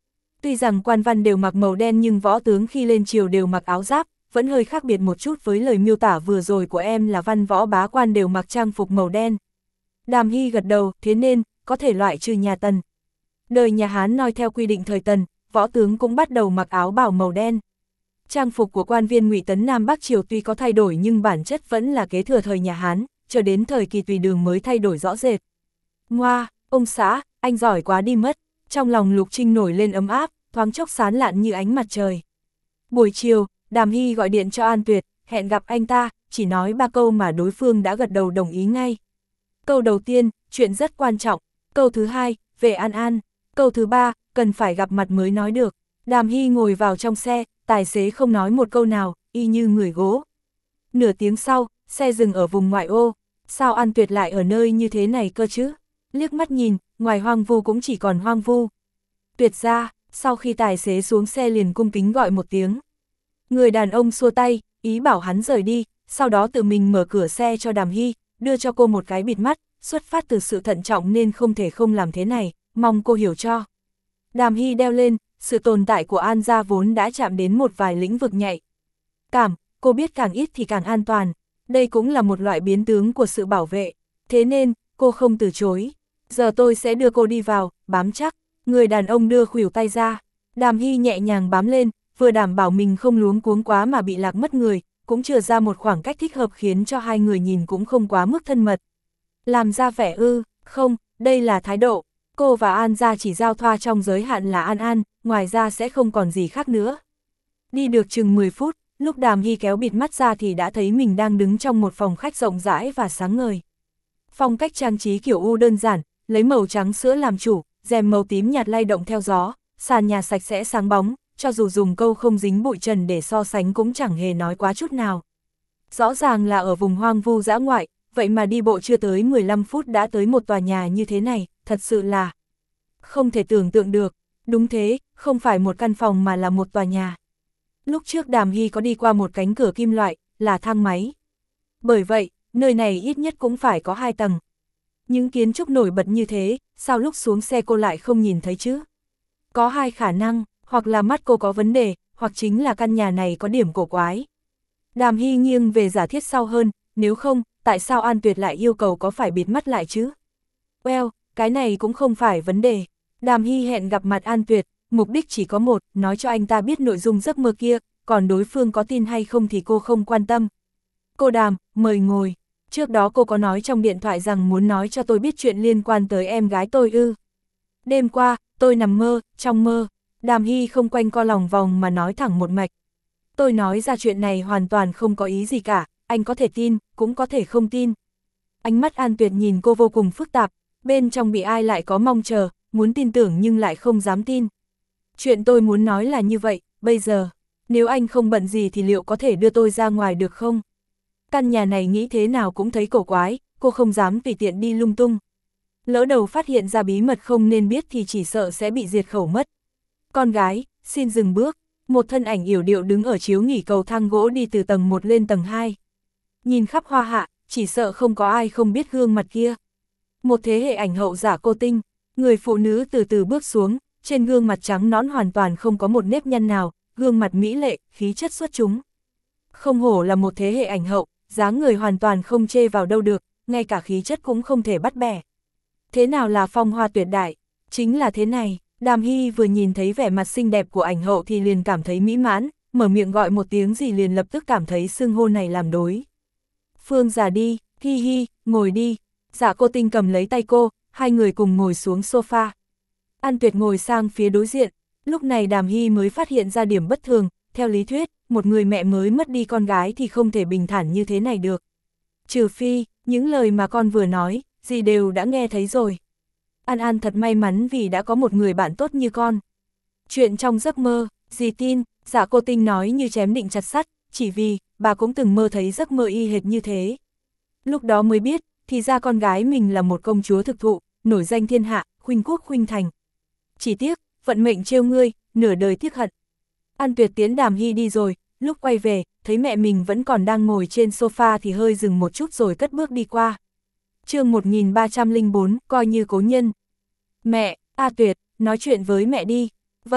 Tuy rằng quan văn đều mặc màu đen nhưng võ tướng khi lên triều đều mặc áo giáp, vẫn hơi khác biệt một chút với lời miêu tả vừa rồi của em là văn võ bá quan đều mặc trang phục màu đen. Đàm Hy gật đầu, thế nên, có thể loại trừ nhà Tần. Đời nhà Hán noi theo quy định thời Tần, võ tướng cũng bắt đầu mặc áo bào màu đen. Trang phục của quan viên Ngụy Tấn Nam Bắc Triều tuy có thay đổi nhưng bản chất vẫn là kế thừa thời nhà Hán, cho đến thời kỳ Tùy Đường mới thay đổi rõ rệt. Ngoa, ông xã, anh giỏi quá đi mất. Trong lòng Lục Trinh nổi lên ấm áp, thoáng chốc sáng lạn như ánh mặt trời. Buổi chiều, Đàm Hy gọi điện cho An Tuyệt, hẹn gặp anh ta, chỉ nói ba câu mà đối phương đã gật đầu đồng ý ngay. Câu đầu tiên, chuyện rất quan trọng. Câu thứ hai, về An An. Câu thứ ba, cần phải gặp mặt mới nói được. Đàm Hy ngồi vào trong xe, tài xế không nói một câu nào, y như người gỗ. Nửa tiếng sau, xe dừng ở vùng ngoại ô. Sao An Tuyệt lại ở nơi như thế này cơ chứ? Liếc mắt nhìn, ngoài hoang vu cũng chỉ còn hoang vu. Tuyệt ra, sau khi tài xế xuống xe liền cung kính gọi một tiếng. Người đàn ông xua tay, ý bảo hắn rời đi, sau đó tự mình mở cửa xe cho Đàm Hy, đưa cho cô một cái bịt mắt, xuất phát từ sự thận trọng nên không thể không làm thế này, mong cô hiểu cho. Đàm Hy đeo lên, sự tồn tại của An gia vốn đã chạm đến một vài lĩnh vực nhạy cảm, cô biết càng ít thì càng an toàn, đây cũng là một loại biến tướng của sự bảo vệ, thế nên, cô không từ chối. Giờ tôi sẽ đưa cô đi vào, bám chắc. Người đàn ông đưa khuỷu tay ra. Đàm Hy nhẹ nhàng bám lên, vừa đảm bảo mình không luống cuống quá mà bị lạc mất người, cũng chừa ra một khoảng cách thích hợp khiến cho hai người nhìn cũng không quá mức thân mật. Làm ra vẻ ư, không, đây là thái độ. Cô và An gia chỉ giao thoa trong giới hạn là An An, ngoài ra sẽ không còn gì khác nữa. Đi được chừng mười phút, lúc Đàm Hy kéo bịt mắt ra thì đã thấy mình đang đứng trong một phòng khách rộng rãi và sáng ngời. Phong cách trang trí kiểu U đơn giản, lấy màu trắng sữa làm chủ, rèm màu tím nhạt lay động theo gió, sàn nhà sạch sẽ sáng bóng, cho dù dùng câu không dính bụi trần để so sánh cũng chẳng hề nói quá chút nào. Rõ ràng là ở vùng hoang vu dã ngoại, vậy mà đi bộ chưa tới mười lăm phút đã tới một tòa nhà như thế này, thật sự là không thể tưởng tượng được. Đúng thế, không phải một căn phòng mà là một tòa nhà. Lúc trước Đàm Hy có đi qua một cánh cửa kim loại, là thang máy. Bởi vậy, nơi này ít nhất cũng phải có hai tầng. Những kiến trúc nổi bật như thế, sao lúc xuống xe cô lại không nhìn thấy chứ? Có hai khả năng, hoặc là mắt cô có vấn đề, hoặc chính là căn nhà này có điểm cổ quái. Đàm Hy nghiêng về giả thiết sau hơn, nếu không, tại sao An Tuyệt lại yêu cầu có phải bịt mắt lại chứ? Well, cái này cũng không phải vấn đề. Đàm Hy hẹn gặp mặt An Tuyệt, mục đích chỉ có một, nói cho anh ta biết nội dung giấc mơ kia, còn đối phương có tin hay không thì cô không quan tâm. Cô Đàm, mời ngồi. Trước đó cô có nói trong điện thoại rằng muốn nói cho tôi biết chuyện liên quan tới em gái tôi ư. Đêm qua, tôi nằm mơ, trong mơ. Đàm Hy không quanh co lòng vòng mà nói thẳng một mạch. Tôi nói ra chuyện này hoàn toàn không có ý gì cả, anh có thể tin, cũng có thể không tin. Ánh mắt An Tuyệt nhìn cô vô cùng phức tạp, bên trong bị ai lại có mong chờ, muốn tin tưởng nhưng lại không dám tin. Chuyện tôi muốn nói là như vậy, bây giờ, nếu anh không bận gì thì liệu có thể đưa tôi ra ngoài được không? Căn nhà này nghĩ thế nào cũng thấy cổ quái, cô không dám tùy tiện đi lung tung. Lỡ đầu phát hiện ra bí mật không nên biết thì chỉ sợ sẽ bị diệt khẩu mất. Con gái, xin dừng bước. Một thân ảnh yểu điệu đứng ở chiếu nghỉ cầu thang gỗ đi từ tầng một lên tầng hai. Nhìn khắp hoa hạ, chỉ sợ không có ai không biết gương mặt kia. Một thế hệ ảnh hậu giả cô tinh, người phụ nữ từ từ bước xuống, trên gương mặt trắng nõn hoàn toàn không có một nếp nhăn nào, gương mặt mỹ lệ, khí chất xuất chúng. Không hổ là một thế hệ ảnh hậu, dáng người hoàn toàn không chê vào đâu được, ngay cả khí chất cũng không thể bắt bẻ. Thế nào là phong hoa tuyệt đại? Chính là thế này. Đàm Hy vừa nhìn thấy vẻ mặt xinh đẹp của ảnh hậu thì liền cảm thấy mỹ mãn, mở miệng gọi một tiếng gì liền lập tức cảm thấy xưng hô này làm đối. Phương già đi, hi hi, ngồi đi. Dạ cô tinh cầm lấy tay cô, hai người cùng ngồi xuống sofa. An Tuyệt ngồi sang phía đối diện, lúc này Đàm Hy mới phát hiện ra điểm bất thường, theo lý thuyết, một người mẹ mới mất đi con gái thì không thể bình thản như thế này được. Trừ phi, những lời mà con vừa nói, dì đều đã nghe thấy rồi. An An thật may mắn vì đã có một người bạn tốt như con. Chuyện trong giấc mơ, dì tin, dạ cô tinh nói như chém định chặt sắt, chỉ vì, bà cũng từng mơ thấy giấc mơ y hệt như thế. Lúc đó mới biết, thì ra con gái mình là một công chúa thực thụ, nổi danh thiên hạ, khuynh quốc khuynh thành. Chỉ tiếc, vận mệnh trêu ngươi, nửa đời tiếc hận. An Tuyệt tiến Đàm Hy đi rồi, lúc quay về, thấy mẹ mình vẫn còn đang ngồi trên sofa thì hơi dừng một chút rồi cất bước đi qua. Chương một nghìn ba trăm lẻ bốn, coi như cố nhân. Mẹ, A Tuyệt, nói chuyện với mẹ đi. Vâng,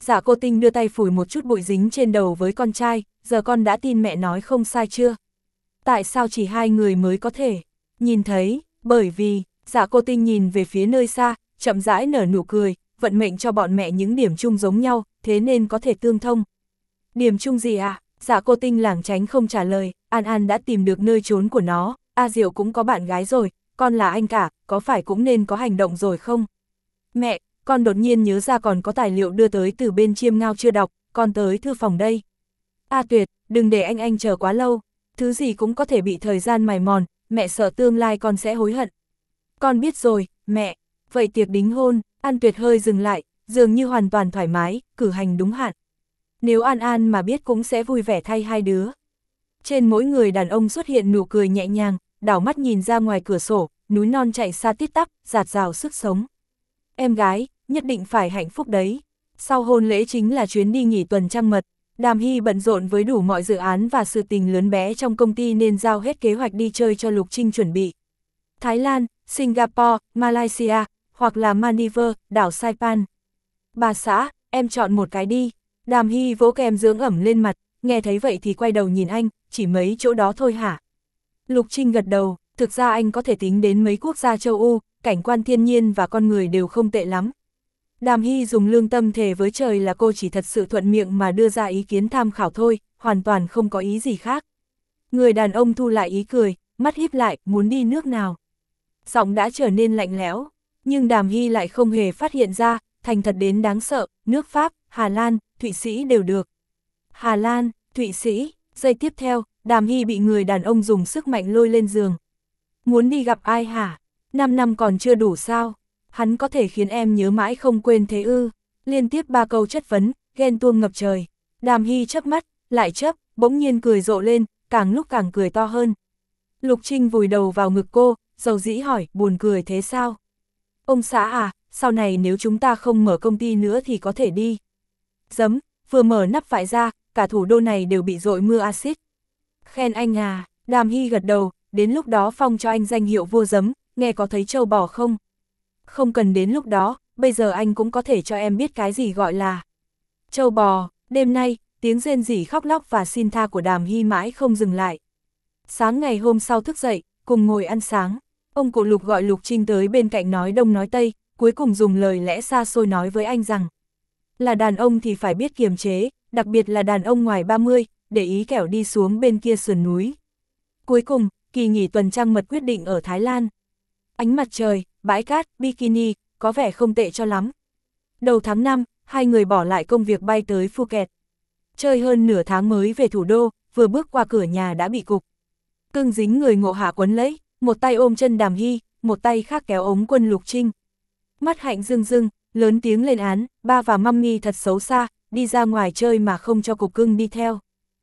Dạ Cô Tinh đưa tay phủi một chút bụi dính trên đầu với con trai, giờ con đã tin mẹ nói không sai chưa? Tại sao chỉ hai người mới có thể nhìn thấy? Bởi vì, Dạ Cô Tinh nhìn về phía nơi xa, chậm rãi nở nụ cười, vận mệnh cho bọn mẹ những điểm chung giống nhau, thế nên có thể tương thông. Điểm chung gì à? Dạ Cô Tinh lảng tránh không trả lời, An An đã tìm được nơi trốn của nó, A Diệu cũng có bạn gái rồi, con là anh cả, có phải cũng nên có hành động rồi không? Mẹ, con đột nhiên nhớ ra còn có tài liệu đưa tới từ bên Chiêm Ngao chưa đọc, con tới thư phòng đây. A Tuyệt, đừng để anh anh chờ quá lâu, thứ gì cũng có thể bị thời gian mài mòn, mẹ sợ tương lai con sẽ hối hận. Con biết rồi, mẹ, vậy tiệc đính hôn, An Tuyệt hơi dừng lại, dường như hoàn toàn thoải mái, cử hành đúng hạn. Nếu An An mà biết cũng sẽ vui vẻ thay hai đứa. Trên mỗi người đàn ông xuất hiện nụ cười nhẹ nhàng, đảo mắt nhìn ra ngoài cửa sổ, núi non chạy xa tít tắp, dạt dào sức sống. Em gái, nhất định phải hạnh phúc đấy. Sau hôn lễ chính là chuyến đi nghỉ tuần trăng mật. Đàm Hy bận rộn với đủ mọi dự án và sự tình lớn bé trong công ty nên giao hết kế hoạch đi chơi cho Lục Trinh chuẩn bị. Thái Lan, Singapore, Malaysia, hoặc là Maldives, đảo Saipan. Bà xã, em chọn một cái đi. Đàm Hy vỗ kem dưỡng ẩm lên mặt, nghe thấy vậy thì quay đầu nhìn anh, chỉ mấy chỗ đó thôi hả? Lục Trinh gật đầu, thực ra anh có thể tính đến mấy quốc gia châu Âu, cảnh quan thiên nhiên và con người đều không tệ lắm. Đàm Hy dùng lương tâm thề với trời là cô chỉ thật sự thuận miệng mà đưa ra ý kiến tham khảo thôi, hoàn toàn không có ý gì khác. Người đàn ông thu lại ý cười, mắt híp lại, muốn đi nước nào. Giọng đã trở nên lạnh lẽo, nhưng Đàm Hy lại không hề phát hiện ra, thành thật đến đáng sợ, nước Pháp, Hà Lan, Thụy Sĩ đều được. Hà Lan, Thụy Sĩ, giây tiếp theo, Đàm Hy bị người đàn ông dùng sức mạnh lôi lên giường. Muốn đi gặp ai hả? Năm năm còn chưa đủ sao? Hắn có thể khiến em nhớ mãi không quên thế ư? Liên tiếp ba câu chất vấn, ghen tuông ngập trời. Đàm Hy chớp mắt, lại chớp, bỗng nhiên cười rộ lên, càng lúc càng cười to hơn. Lục Trinh vùi đầu vào ngực cô, dầu dĩ hỏi, buồn cười thế sao? Ông xã à, sau này nếu chúng ta không mở công ty nữa thì có thể đi. Giấm, vừa mở nắp vải ra, cả thủ đô này đều bị dội mưa axit. Khen anh à, Đàm Hy gật đầu, đến lúc đó phong cho anh danh hiệu vua giấm, nghe có thấy trâu bò không? Không cần đến lúc đó, bây giờ anh cũng có thể cho em biết cái gì gọi là trâu bò. Đêm nay, tiếng rên rỉ khóc lóc và xin tha của Đàm Hy mãi không dừng lại. Sáng ngày hôm sau thức dậy, cùng ngồi ăn sáng, ông cụ Lục gọi Lục Trinh tới bên cạnh nói đông nói tây, cuối cùng dùng lời lẽ xa xôi nói với anh rằng là đàn ông thì phải biết kiềm chế, đặc biệt là đàn ông ngoài ba mươi, để ý kẻo đi xuống bên kia sườn núi. Cuối cùng, kỳ nghỉ tuần trăng mật quyết định ở Thái Lan. Ánh mặt trời, bãi cát, bikini, có vẻ không tệ cho lắm. Đầu tháng năm, hai người bỏ lại công việc bay tới Phuket. Chơi hơn nửa tháng mới về thủ đô, vừa bước qua cửa nhà đã bị cục cưng dính người Ngộ Hạ quấn lấy, một tay ôm chân Đàm Hy, một tay khác kéo ống quần Lục Trinh. Mắt hạnh rưng rưng, lớn tiếng lên án, ba và mummy thật xấu xa, đi ra ngoài chơi mà không cho cục cưng đi theo.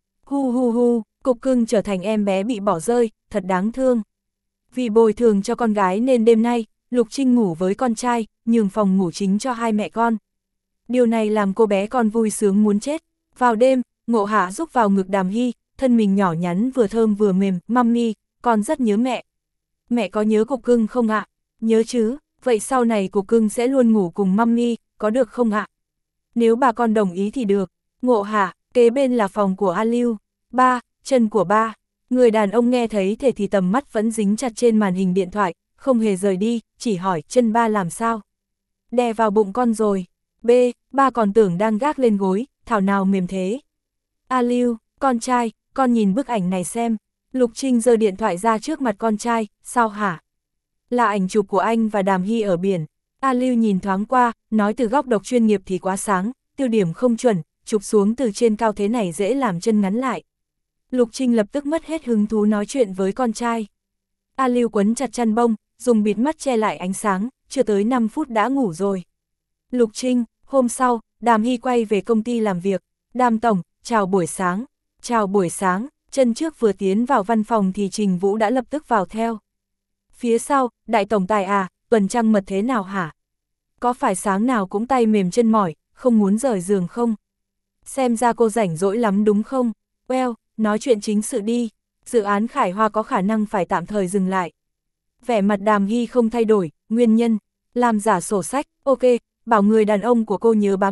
Hu hu hu, cục cưng trở thành em bé bị bỏ rơi, thật đáng thương. Vì bồi thường cho con gái nên đêm nay, Lục Trinh ngủ với con trai, nhường phòng ngủ chính cho hai mẹ con. Điều này làm cô bé con vui sướng muốn chết. Vào đêm, Ngộ Hạ rúc vào ngực Đàm Hy, thân mình nhỏ nhắn vừa thơm vừa mềm, mummy, con rất nhớ mẹ. Mẹ có nhớ cục cưng không ạ? Nhớ chứ, vậy sau này cục cưng sẽ luôn ngủ cùng mummy, có được không ạ? Nếu bà con đồng ý thì được. Ngộ Hạ, kế bên là phòng của A Lưu. Ba, chân của ba. Người đàn ông nghe thấy thể thì tầm mắt vẫn dính chặt trên màn hình điện thoại, không hề rời đi, chỉ hỏi chân ba làm sao? Đè vào bụng con rồi. B, ba còn tưởng đang gác lên gối, thảo nào mềm thế. A Lưu, con trai, con nhìn bức ảnh này xem. Lục Trinh giơ điện thoại ra trước mặt con trai, sao hả? Là ảnh chụp của anh và Đàm Hy ở biển. A Lưu nhìn thoáng qua, nói từ góc độ chuyên nghiệp thì quá sáng, tiêu điểm không chuẩn, chụp xuống từ trên cao thế này dễ làm chân ngắn lại. Lục Trinh lập tức mất hết hứng thú nói chuyện với con trai. A Lưu quấn chặt chăn bông, dùng bịt mắt che lại ánh sáng, chưa tới năm phút đã ngủ rồi. Lục Trinh, hôm sau, Đàm Hy quay về công ty làm việc. Đàm tổng, chào buổi sáng. Chào buổi sáng, chân trước vừa tiến vào văn phòng thì Trình Vũ đã lập tức vào theo. Phía sau, đại tổng tài à, tuần trăng mật thế nào hả? Có phải sáng nào cũng tay mềm chân mỏi, không muốn rời giường không? Xem ra cô rảnh rỗi lắm đúng không? Well, nói chuyện chính sự đi, dự án Khải Hoa có khả năng phải tạm thời dừng lại. Vẻ mặt Đàm Hy không thay đổi, nguyên nhân, làm giả sổ sách, ok, bảo người đàn ông của cô nhớ bám sát,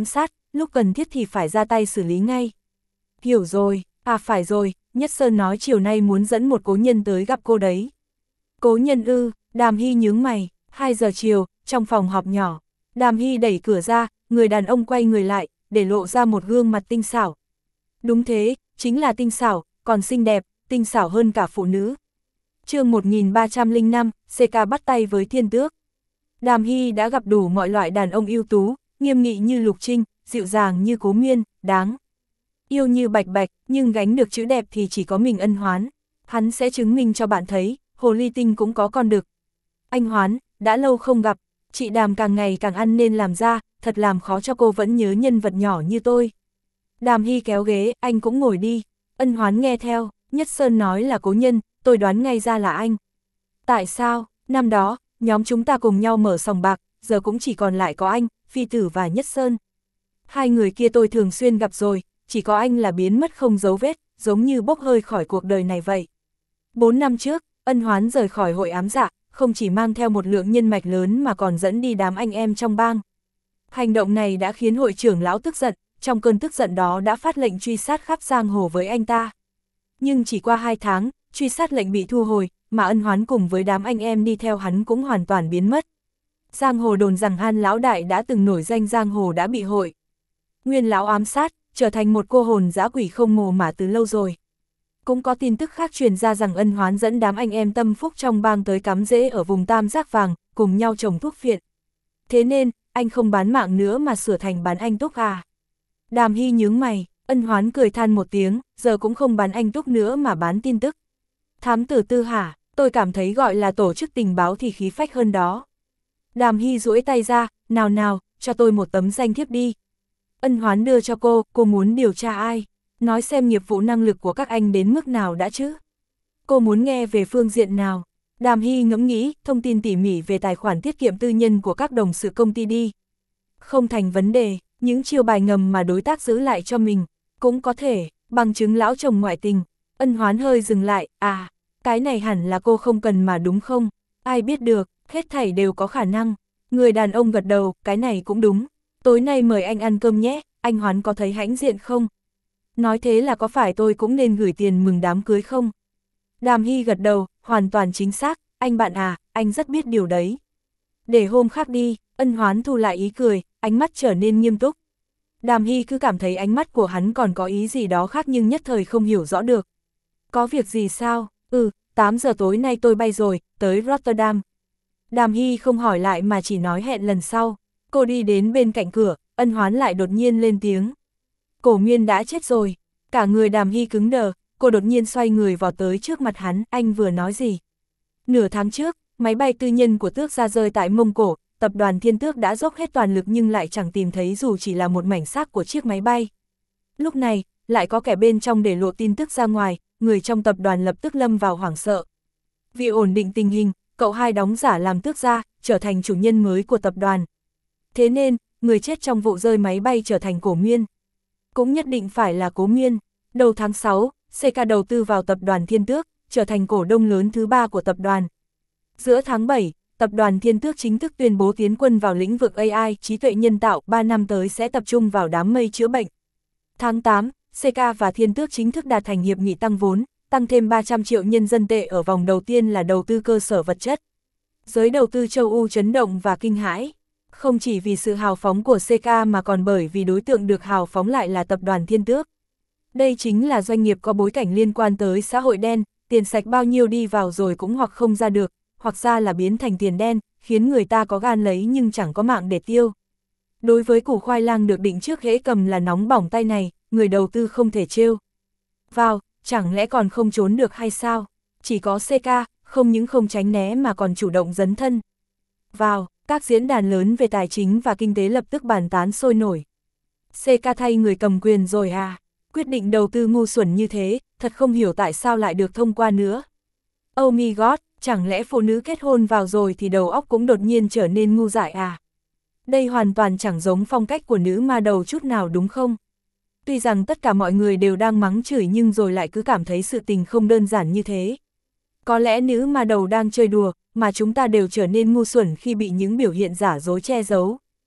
lúc cần thiết thì phải ra tay xử lý ngay. Hiểu rồi, à phải rồi, Nhất Sơn nói chiều nay muốn dẫn một cố nhân tới gặp cô đấy. Cố nhân ư? Đàm Hy nhướng mày. Hai giờ chiều, trong phòng họp nhỏ, Đàm Hy đẩy cửa ra, người đàn ông quay người lại, để lộ ra một gương mặt tinh xảo. Đúng thế, chính là tinh xảo, còn xinh đẹp, tinh xảo hơn cả phụ nữ. chương một nghìn ba trăm lẻ năm, xê ca bắt tay với Thiên Tước. Đàm Hy đã gặp đủ mọi loại đàn ông ưu tú, nghiêm nghị như Lục Trinh, dịu dàng như Cố Miên, đáng yêu như Bạch Bạch, nhưng gánh được chữ đẹp thì chỉ có mình Ân Hoán. Hắn sẽ chứng minh cho bạn thấy, hồ ly tinh cũng có con đực. Anh Hoán, đã lâu không gặp, chị Đàm càng ngày càng ăn nên làm ra, thật làm khó cho cô vẫn nhớ nhân vật nhỏ như tôi. Đàm Hy kéo ghế, anh cũng ngồi đi. Ân Hoán nghe theo, Nhất Sơn nói là cố nhân, tôi đoán ngay ra là anh. Tại sao, năm đó, nhóm chúng ta cùng nhau mở sòng bạc, giờ cũng chỉ còn lại có anh, Phi Tử và Nhất Sơn. Hai người kia tôi thường xuyên gặp rồi, chỉ có anh là biến mất không dấu vết, giống như bốc hơi khỏi cuộc đời này vậy. Bốn năm trước, Ân Hoán rời khỏi hội ám dạ, không chỉ mang theo một lượng nhân mạch lớn mà còn dẫn đi đám anh em trong bang. Hành động này đã khiến hội trưởng lão tức giận, trong cơn tức giận đó đã phát lệnh truy sát khắp giang hồ với anh ta. Nhưng chỉ qua hai tháng, truy sát lệnh bị thu hồi, mà Ân Hoán cùng với đám anh em đi theo hắn cũng hoàn toàn biến mất. Giang hồ đồn rằng Han lão đại đã từng nổi danh giang hồ đã bị hội Nguyên lão ám sát, trở thành một cô hồn dã quỷ không mồ mả từ lâu rồi. Cũng có tin tức khác truyền ra rằng Ân Hoán dẫn đám anh em tâm phúc trong bang tới cắm rễ ở vùng Tam Giác Vàng, cùng nhau trồng thuốc phiện. Thế nên, anh không bán mạng nữa mà sửa thành bán anh túc à? Đàm Hy nhướng mày, Ân Hoán cười than một tiếng, giờ cũng không bán anh túc nữa mà bán tin tức. Thám tử Tư hả? Tôi cảm thấy gọi là tổ chức tình báo thì khí phách hơn đó. Đàm Hy duỗi tay ra, nào nào, cho tôi một tấm danh thiếp đi. Ân Hoán đưa cho cô, cô muốn điều tra ai? Nói xem nghiệp vụ năng lực của các anh đến mức nào đã chứ? Cô muốn nghe về phương diện nào? Đàm Hy ngẫm nghĩ, thông tin tỉ mỉ về tài khoản tiết kiệm tư nhân của các đồng sự công ty đi. Không thành vấn đề, những chiêu bài ngầm mà đối tác giữ lại cho mình, cũng có thể, bằng chứng lão chồng ngoại tình. Ân Hoán hơi dừng lại, à, cái này hẳn là cô không cần mà đúng không? Ai biết được, hết thảy đều có khả năng. Người đàn ông gật đầu, cái này cũng đúng. Tối nay mời anh ăn cơm nhé, anh Hoán có thấy hãnh diện không? Nói thế là có phải tôi cũng nên gửi tiền mừng đám cưới không? Đàm Hy gật đầu, hoàn toàn chính xác, anh bạn à, anh rất biết điều đấy. Để hôm khác đi, Ân Hoán thu lại ý cười, ánh mắt trở nên nghiêm túc. Đàm Hy cứ cảm thấy ánh mắt của hắn còn có ý gì đó khác nhưng nhất thời không hiểu rõ được. Có việc gì sao? Ừ, tám giờ tối nay tôi bay rồi, tới Rotterdam. Đàm Hy không hỏi lại mà chỉ nói hẹn lần sau. Cô đi đến bên cạnh cửa, Ân Hoán lại đột nhiên lên tiếng. Cổ Miên đã chết rồi. Cả người Đàm Hy cứng đờ, cô đột nhiên xoay người vào tới trước mặt hắn, anh vừa nói gì? Nửa tháng trước, máy bay tư nhân của Tước ra rơi tại Mông Cổ, tập đoàn Thiên Tước đã dốc hết toàn lực nhưng lại chẳng tìm thấy dù chỉ là một mảnh xác của chiếc máy bay. Lúc này, lại có kẻ bên trong để lộ tin tức ra ngoài, người trong tập đoàn lập tức lâm vào hoảng sợ. Vì ổn định tình hình, cậu hai đóng giả làm Tước gia, trở thành chủ nhân mới của tập đoàn. Thế nên, người chết trong vụ rơi máy bay trở thành Cổ Miên. Cũng nhất định phải là Cố Miên. Đầu tháng sáu, xê ca đầu tư vào tập đoàn Thiên Tước, trở thành cổ đông lớn thứ ba của tập đoàn. Giữa tháng bảy, tập đoàn Thiên Tước chính thức tuyên bố tiến quân vào lĩnh vực a i, trí tuệ nhân tạo, ba năm tới sẽ tập trung vào đám mây chữa bệnh. Tháng tám, xê ca và Thiên Tước chính thức đạt thành hiệp nghị tăng vốn, tăng thêm ba trăm triệu nhân dân tệ ở vòng đầu tiên là đầu tư cơ sở vật chất. Giới đầu tư châu Âu chấn động và kinh hãi. Không chỉ vì sự hào phóng của xê ca mà còn bởi vì đối tượng được hào phóng lại là tập đoàn Thiên Tước. Đây chính là doanh nghiệp có bối cảnh liên quan tới xã hội đen, tiền sạch bao nhiêu đi vào rồi cũng hoặc không ra được, hoặc ra là biến thành tiền đen, khiến người ta có gan lấy nhưng chẳng có mạng để tiêu. Đối với củ khoai lang được định trước hễ cầm là nóng bỏng tay này, người đầu tư không thể trêu vào, chẳng lẽ còn không trốn được hay sao? Chỉ có xê ca, không những không tránh né mà còn chủ động dấn thân vào. Các diễn đàn lớn về tài chính và kinh tế lập tức bàn tán sôi nổi. xê ca thay người cầm quyền rồi à? Quyết định đầu tư ngu xuẩn như thế, thật không hiểu tại sao lại được thông qua nữa. Oh my god, chẳng lẽ phụ nữ kết hôn vào rồi thì đầu óc cũng đột nhiên trở nên ngu dại à? Đây hoàn toàn chẳng giống phong cách của nữ ma đầu chút nào đúng không? Tuy rằng tất cả mọi người đều đang mắng chửi nhưng rồi lại cứ cảm thấy sự tình không đơn giản như thế. Có lẽ nữ ma đầu đang chơi đùa, mà chúng ta đều trở nên ngu xuẩn khi bị những biểu hiện giả dối che giấu.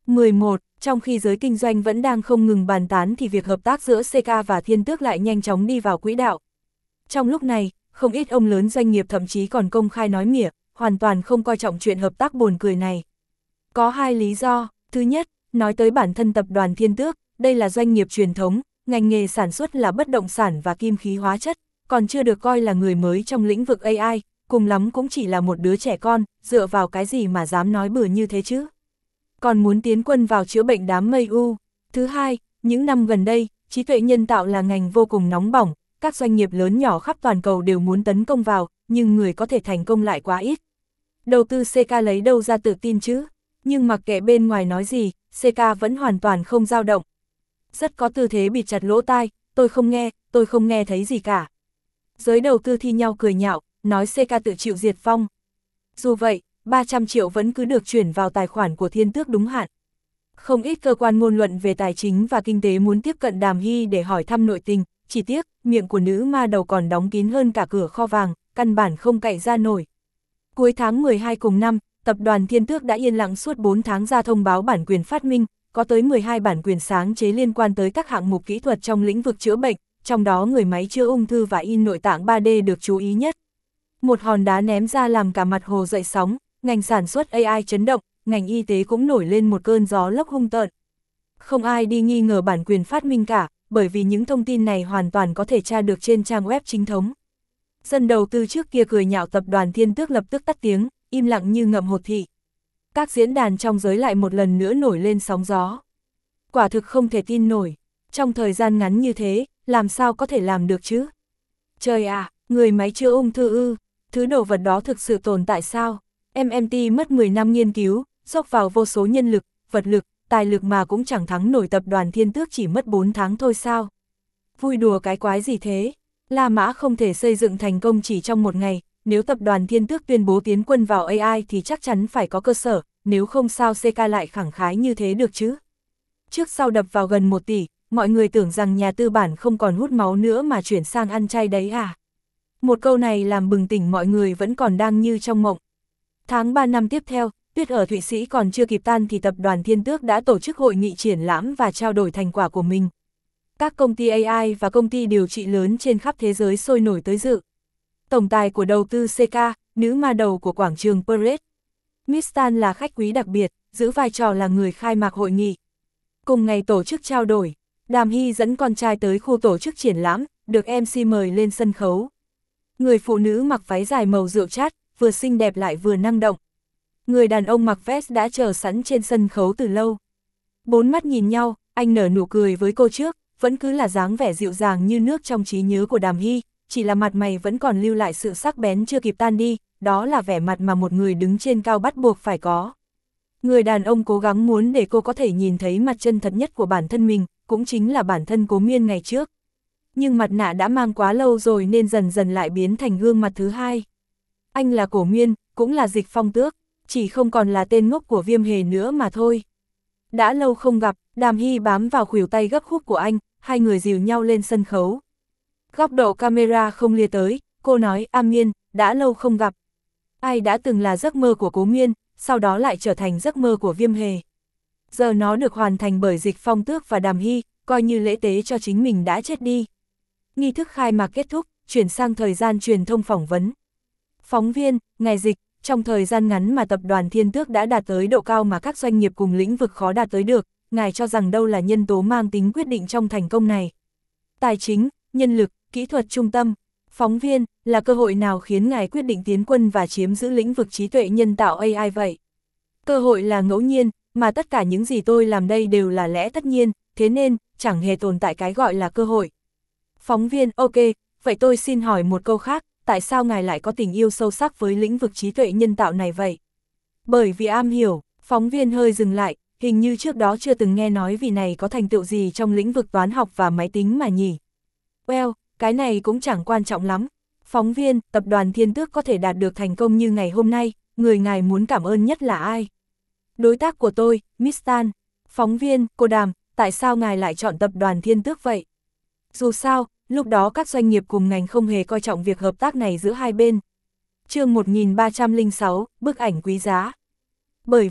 mười một. Trong khi giới kinh doanh vẫn đang không ngừng bàn tán thì việc hợp tác giữa xê ca và Thiên Tước lại nhanh chóng đi vào quỹ đạo. Trong lúc này, không ít ông lớn doanh nghiệp thậm chí còn công khai nói mỉa, hoàn toàn không coi trọng chuyện hợp tác buồn cười này. Có hai lý do. Thứ nhất, nói tới bản thân tập đoàn Thiên Tước, đây là doanh nghiệp truyền thống, ngành nghề sản xuất là bất động sản và kim khí hóa chất, còn chưa được coi là người mới trong lĩnh vực a i, cùng lắm cũng chỉ là một đứa trẻ con, dựa vào cái gì mà dám nói bừa như thế chứ. Còn muốn tiến quân vào chữa bệnh đám mây u. Thứ hai, những năm gần đây, trí tuệ nhân tạo là ngành vô cùng nóng bỏng, các doanh nghiệp lớn nhỏ khắp toàn cầu đều muốn tấn công vào, nhưng người có thể thành công lại quá ít. Đầu tư xê ca lấy đâu ra tự tin chứ? Nhưng mặc kệ bên ngoài nói gì, xê ca vẫn hoàn toàn không dao động. Rất có tư thế bịt chặt lỗ tai, tôi không nghe, tôi không nghe thấy gì cả. Giới đầu tư thi nhau cười nhạo, nói xê ca tự chịu diệt vong. Dù vậy, ba trăm triệu vẫn cứ được chuyển vào tài khoản của Thiên Tước đúng hạn. Không ít cơ quan ngôn luận về tài chính và kinh tế muốn tiếp cận Đàm Hy để hỏi thăm nội tình, chỉ tiếc, miệng của nữ ma đầu còn đóng kín hơn cả cửa kho vàng, căn bản không cậy ra nổi. Cuối tháng mười hai cùng năm, tập đoàn Thiên Tước đã yên lặng suốt bốn tháng ra thông báo bản quyền phát minh, có tới mười hai bản quyền sáng chế liên quan tới các hạng mục kỹ thuật trong lĩnh vực chữa bệnh, trong đó người máy chữa ung thư và in nội tạng ba D được chú ý nhất. Một hòn đá ném ra làm cả mặt hồ dậy sóng, ngành sản xuất a i chấn động, ngành y tế cũng nổi lên một cơn gió lốc hung tợn. Không ai đi nghi ngờ bản quyền phát minh cả, bởi vì những thông tin này hoàn toàn có thể tra được trên trang web chính thống. Dân đầu tư trước kia cười nhạo tập đoàn Thiên Tước lập tức tắt tiếng, im lặng như ngậm hột thị. Các diễn đàn trong giới lại một lần nữa nổi lên sóng gió. Quả thực không thể tin nổi, trong thời gian ngắn như thế, làm sao có thể làm được chứ? Trời ạ, người máy chữa ung thư ư, thứ đồ vật đó thực sự tồn tại sao? em em tê mất mười năm nghiên cứu, dốc vào vô số nhân lực, vật lực, tài lực mà cũng chẳng thắng nổi tập đoàn Thiên Tước chỉ mất bốn tháng thôi sao? Vui đùa cái quái gì thế? La Mã không thể xây dựng thành công chỉ trong một ngày, nếu tập đoàn Thiên Tước tuyên bố tiến quân vào a i thì chắc chắn phải có cơ sở, nếu không sao xê ca lại khẳng khái như thế được chứ? Trước sau đập vào gần một tỷ, mọi người tưởng rằng nhà tư bản không còn hút máu nữa mà chuyển sang ăn chay đấy à? Một câu này làm bừng tỉnh mọi người vẫn còn đang như trong mộng. Tháng ba năm tiếp theo, tuyết ở Thụy Sĩ còn chưa kịp tan thì tập đoàn Thiên Tước đã tổ chức hội nghị triển lãm và trao đổi thành quả của mình. Các công ty a i và công ty điều trị lớn trên khắp thế giới sôi nổi tới dự. Tổng tài của đầu tư xê ca, nữ ma đầu của quảng trường Parade. Miss Tan là khách quý đặc biệt, giữ vai trò là người khai mạc hội nghị. Cùng ngày tổ chức trao đổi, Đàm Hy dẫn con trai tới khu tổ chức triển lãm, được em xê mời lên sân khấu. Người phụ nữ mặc váy dài màu rượu chát, vừa xinh đẹp lại vừa năng động. Người đàn ông mặc vest đã chờ sẵn trên sân khấu từ lâu. Bốn mắt nhìn nhau, anh nở nụ cười với cô trước, vẫn cứ là dáng vẻ dịu dàng như nước trong trí nhớ của Đàm Hy, chỉ là mặt mày vẫn còn lưu lại sự sắc bén chưa kịp tan đi, đó là vẻ mặt mà một người đứng trên cao bắt buộc phải có. Người đàn ông cố gắng muốn để cô có thể nhìn thấy mặt chân thật nhất của bản thân mình, cũng chính là bản thân Cố Miên ngày trước. Nhưng mặt nạ đã mang quá lâu rồi nên dần dần lại biến thành gương mặt thứ hai. Anh là Cố Miên, cũng là Dịch Phong Tước, chỉ không còn là tên ngốc của Viêm Hề nữa mà thôi. Đã lâu không gặp, Đàm Hy bám vào khuỷu tay gấp khúc của anh, hai người dìu nhau lên sân khấu. Góc độ camera không lia tới, cô nói, A Miên, đã lâu không gặp. Ai đã từng là giấc mơ của Cố Miên, sau đó lại trở thành giấc mơ của Viêm Hề. Giờ nó được hoàn thành bởi Dịch Phong Tước và Đàm Hy, coi như lễ tế cho chính mình đã chết đi. Nghi thức khai mạc kết thúc, chuyển sang thời gian truyền thông phỏng vấn. Phóng viên, ngài Dịch, trong thời gian ngắn mà tập đoàn Thiên Tước đã đạt tới độ cao mà các doanh nghiệp cùng lĩnh vực khó đạt tới được, ngài cho rằng đâu là nhân tố mang tính quyết định trong thành công này? Tài chính, nhân lực, kỹ thuật trung tâm. Phóng viên, là cơ hội nào khiến ngài quyết định tiến quân và chiếm giữ lĩnh vực trí tuệ nhân tạo a i vậy? Cơ hội là ngẫu nhiên, mà tất cả những gì tôi làm đây đều là lẽ tất nhiên, thế nên, chẳng hề tồn tại cái gọi là cơ hội. Phóng viên, ok, vậy tôi xin hỏi một câu khác, tại sao ngài lại có tình yêu sâu sắc với lĩnh vực trí tuệ nhân tạo này vậy? Bởi vì am hiểu, phóng viên hơi dừng lại, hình như trước đó chưa từng nghe nói vị này có thành tựu gì trong lĩnh vực toán học và máy tính mà nhỉ? Well, cái này cũng chẳng quan trọng lắm. Phóng viên, tập đoàn Thiên Tước có thể đạt được thành công như ngày hôm nay, người ngài muốn cảm ơn nhất là ai? Đối tác của tôi, Miss Tan. Phóng viên, cô Đàm, tại sao ngài lại chọn tập đoàn Thiên Tước vậy? Dù sao, lúc đó các doanh nghiệp cùng ngành không hề coi trọng việc hợp tác này giữa hai bên. Chương một nghìn ba trăm lẻ sáu, bức ảnh quý giá. Bởi vì,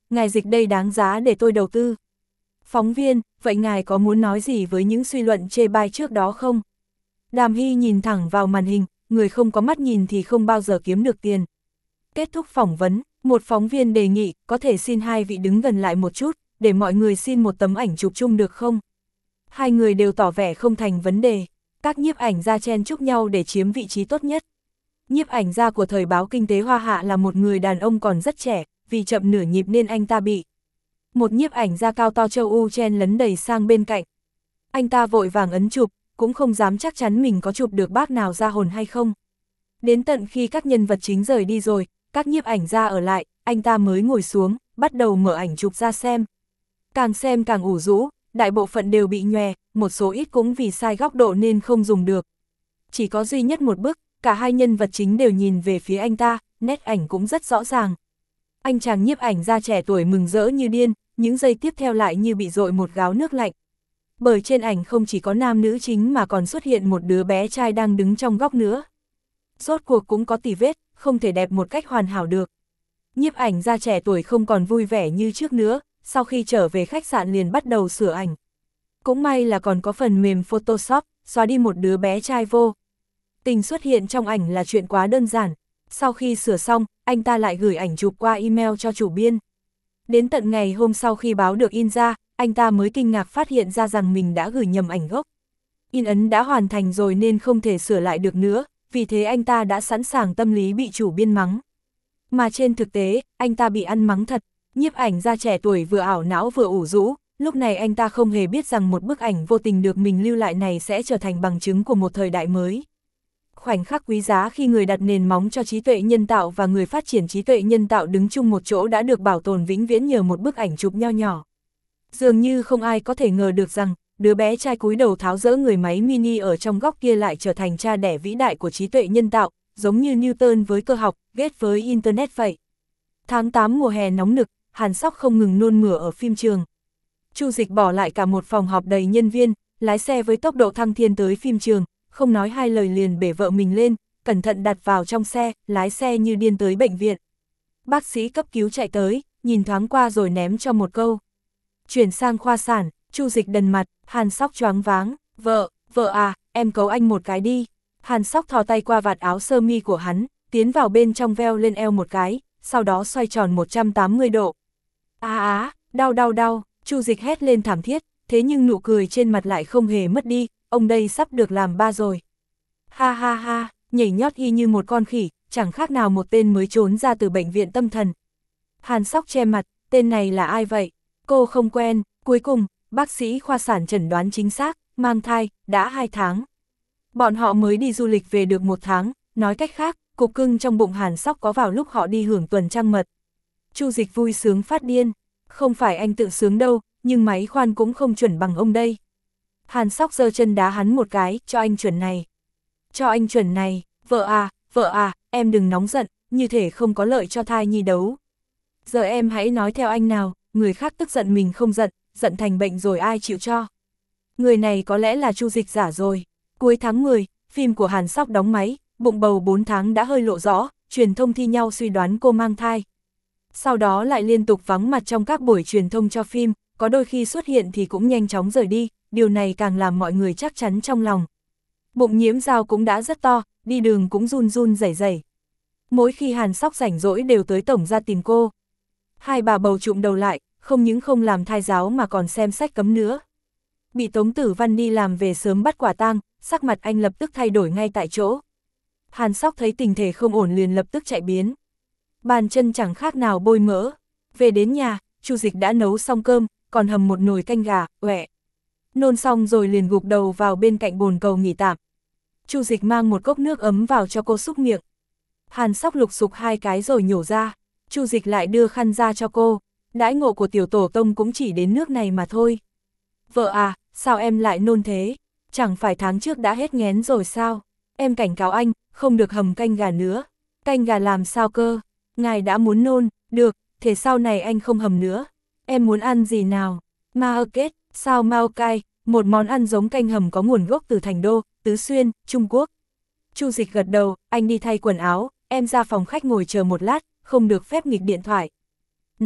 ngài dịch đây đáng giá để tôi đầu tư. Phóng viên, vậy ngài có muốn nói gì với những suy luận chê bai trước đó không? Đàm Hy nhìn thẳng vào màn hình, người không có mắt nhìn thì không bao giờ kiếm được tiền. Kết thúc phỏng vấn, một phóng viên đề nghị, có thể xin hai vị đứng gần lại một chút, để mọi người xin một tấm ảnh chụp chung được không? Hai người đều tỏ vẻ không thành vấn đề, các nhiếp ảnh gia chen chúc nhau để chiếm vị trí tốt nhất. Nhiếp ảnh gia của thời báo Kinh tế Hoa Hạ là một người đàn ông còn rất trẻ, vì chậm nửa nhịp nên anh ta bị một nhiếp ảnh gia cao to châu Âu chen lấn đẩy sang bên cạnh. Anh ta vội vàng ấn chụp, cũng không dám chắc chắn mình có chụp được bác nào ra hồn hay không. Đến tận khi các nhân vật chính rời đi rồi, các nhiếp ảnh gia ở lại, anh ta mới ngồi xuống, bắt đầu mở ảnh chụp ra xem. Càng xem càng ủ rũ, đại bộ phận đều bị nhòe, một số ít cũng vì sai góc độ nên không dùng được. Chỉ có duy nhất một bức, cả hai nhân vật chính đều nhìn về phía anh ta, nét ảnh cũng rất rõ ràng. Anh chàng nhiếp ảnh gia trẻ tuổi mừng rỡ như điên, những giây tiếp theo lại như bị dội một gáo nước lạnh. Bởi trên ảnh không chỉ có nam nữ chính mà còn xuất hiện một đứa bé trai đang đứng trong góc nữa. Rốt cuộc cũng có tì vết, không thể đẹp một cách hoàn hảo được. Nhiếp ảnh gia trẻ tuổi không còn vui vẻ như trước nữa, sau khi trở về khách sạn liền bắt đầu sửa ảnh. Cũng may là còn có phần mềm Photoshop, xóa đi một đứa bé trai vô tình xuất hiện trong ảnh là chuyện quá đơn giản. Sau khi sửa xong, anh ta lại gửi ảnh chụp qua email cho chủ biên. Đến tận ngày hôm sau khi báo được in ra, anh ta mới kinh ngạc phát hiện ra rằng mình đã gửi nhầm ảnh gốc. In ấn đã hoàn thành rồi nên không thể sửa lại được nữa, vì thế anh ta đã sẵn sàng tâm lý bị chủ biên mắng. Mà trên thực tế, anh ta bị ăn mắng thật. Nhiếp ảnh gia trẻ tuổi vừa ảo não vừa ủ rũ, lúc này anh ta không hề biết rằng một bức ảnh vô tình được mình lưu lại này sẽ trở thành bằng chứng của một thời đại mới. Khoảnh khắc quý giá khi người đặt nền móng cho trí tuệ nhân tạo và người phát triển trí tuệ nhân tạo đứng chung một chỗ đã được bảo tồn vĩnh viễn nhờ một bức ảnh chụp nho nhỏ. Dường như không ai có thể ngờ được rằng, đứa bé trai cúi đầu tháo dỡ người máy mini ở trong góc kia lại trở thành cha đẻ vĩ đại của trí tuệ nhân tạo, giống như Newton với cơ học, Gates với Internet vậy. Tháng tám mùa hè nóng nực, Hàn Sóc không ngừng nôn mửa ở phim trường. Chu Dịch bỏ lại cả một phòng họp đầy nhân viên, lái xe với tốc độ thăng thiên tới phim trường, không nói hai lời liền bể vợ mình lên, cẩn thận đặt vào trong xe, lái xe như điên tới bệnh viện. Bác sĩ cấp cứu chạy tới, nhìn thoáng qua rồi ném cho một câu. Chuyển sang khoa sản, Chu Dịch đần mặt, Hàn Sóc choáng váng, vợ, vợ à, em cấu anh một cái đi. Hàn Sóc thò tay qua vạt áo sơ mi của hắn, tiến vào bên trong veo lên eo một cái, sau đó xoay tròn một trăm tám mươi độ. Á á, đau đau đau, Chu Dịch hét lên thảm thiết, thế nhưng nụ cười trên mặt lại không hề mất đi, ông đây sắp được làm ba rồi. Ha ha ha, nhảy nhót y như một con khỉ, chẳng khác nào một tên mới trốn ra từ bệnh viện tâm thần. Hàn Sóc che mặt, tên này là ai vậy? Cô không quen, cuối cùng, bác sĩ khoa sản chẩn đoán chính xác, mang thai, đã hai tháng. Bọn họ mới đi du lịch về được một tháng, nói cách khác, cục cưng trong bụng Hàn Sóc có vào lúc họ đi hưởng tuần trăng mật. Chu Dịch vui sướng phát điên, không phải anh tự sướng đâu, nhưng máy khoan cũng không chuẩn bằng ông đây. Hàn Sóc giơ chân đá hắn một cái, cho anh chuẩn này. Cho anh chuẩn này, vợ à, vợ à, em đừng nóng giận, như thể không có lợi cho thai nhi đấu. Giờ em hãy nói theo anh nào, người khác tức giận mình không giận, giận thành bệnh rồi ai chịu cho. Người này có lẽ là Chu Dịch giả rồi. Cuối tháng mười, phim của Hàn Sóc đóng máy, bụng bầu bốn tháng đã hơi lộ rõ, truyền thông thi nhau suy đoán cô mang thai. Sau đó lại liên tục vắng mặt trong các buổi truyền thông cho phim, có đôi khi xuất hiện thì cũng nhanh chóng rời đi, điều này càng làm mọi người chắc chắn trong lòng. Bụng Nhiễm Dao cũng đã rất to, đi đường cũng run run rẩy rẩy. Mỗi khi Hàn Sóc rảnh rỗi đều tới tổng ra tìm cô. Hai bà bầu trụm đầu lại, không những không làm thai giáo mà còn xem sách cấm nữa. Bị Tống Tử Văn đi làm về sớm bắt quả tang, sắc mặt anh lập tức thay đổi ngay tại chỗ. Hàn Sóc thấy tình thể không ổn liền lập tức chạy biến. Bàn chân chẳng khác nào bôi mỡ. Về đến nhà, Chu Dịch đã nấu xong cơm, còn hầm một nồi canh gà, uệ. Nôn xong rồi liền gục đầu vào bên cạnh bồn cầu nghỉ tạm. Chu Dịch mang một cốc nước ấm vào cho cô xúc miệng. Hàn Sóc lục sục hai cái rồi nhổ ra. Chu Dịch lại đưa khăn ra cho cô. Đãi ngộ của tiểu tổ tông cũng chỉ đến nước này mà thôi. Vợ à, sao em lại nôn thế? Chẳng phải tháng trước đã hết nghén rồi sao? Em cảnh cáo anh, không được hầm canh gà nữa. Canh gà làm sao cơ? Ngài đã muốn nôn, được, thế sau này anh không hầm nữa. Em muốn ăn gì nào? Mao kết, sao Mao cay, một món ăn giống canh hầm có nguồn gốc từ Thành Đô, Tứ Xuyên, Trung Quốc. Chu Dịch gật đầu, anh đi thay quần áo, em ra phòng khách ngồi chờ một lát, không được phép nghịch điện thoại. Này,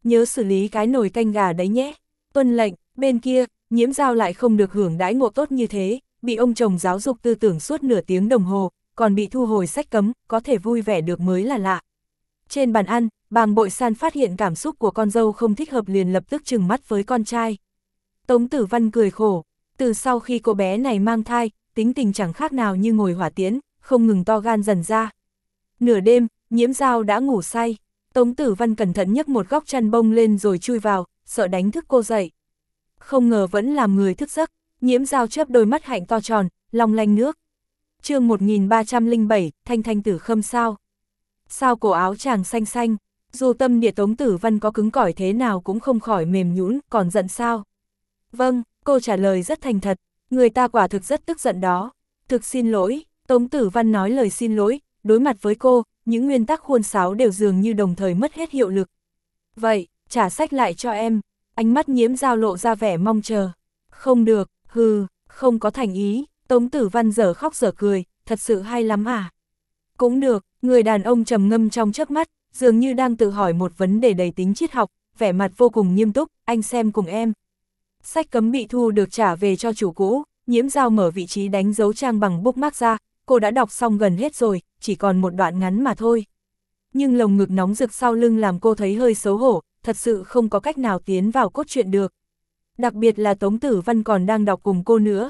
nhớ xử lý cái nồi canh gà đấy nhé. Tuân lệnh. Bên kia, Nhiễm Dao lại không được hưởng đãi ngộ tốt như thế, bị ông chồng giáo dục tư tưởng suốt nửa tiếng đồng hồ, còn bị thu hồi sách cấm, có thể vui vẻ được mới là lạ. Trên bàn ăn, Bàng Bội San phát hiện cảm xúc của con dâu không thích hợp liền lập tức trừng mắt với con trai. Tống Tử Văn cười khổ, từ sau khi cô bé này mang thai, tính tình chẳng khác nào như ngồi hỏa tiễn, không ngừng to gan dần ra. Nửa đêm, Nhiễm Dao đã ngủ say, Tống Tử Văn cẩn thận nhấc một góc chăn bông lên rồi chui vào, sợ đánh thức cô dậy. Không ngờ vẫn làm người thức giấc, Nhiễm Dao chớp đôi mắt hạnh to tròn, long lanh nước. Chương một nghìn ba trăm lẻ bảy, Thanh Thanh Tử Khâm sao? Sao cổ áo chàng xanh xanh, dù tâm địa Tống Tử Văn có cứng cỏi thế nào cũng không khỏi mềm nhũn, còn giận sao? Vâng, cô trả lời rất thành thật, người ta quả thực rất tức giận đó. Thực xin lỗi, Tống Tử Văn nói lời xin lỗi, đối mặt với cô, những nguyên tắc khuôn sáo đều dường như đồng thời mất hết hiệu lực. Vậy, trả sách lại cho em. Ánh mắt Nhiễm Dao lộ ra vẻ mong chờ. Không được, hừ, không có thành ý. Tống Tử Văn dở khóc dở cười, thật sự hay lắm à? Cũng được, người đàn ông trầm ngâm trong chớp mắt, dường như đang tự hỏi một vấn đề đầy tính triết học, vẻ mặt vô cùng nghiêm túc, anh xem cùng em. Sách cấm bị thu được trả về cho chủ cũ, Nhiễm Dao mở vị trí đánh dấu trang bằng bookmark ra, cô đã đọc xong gần hết rồi, chỉ còn một đoạn ngắn mà thôi. Nhưng lồng ngực nóng rực sau lưng làm cô thấy hơi xấu hổ, thật sự không có cách nào tiến vào cốt truyện được. Đặc biệt là Tống Tử Văn còn đang đọc cùng cô nữa.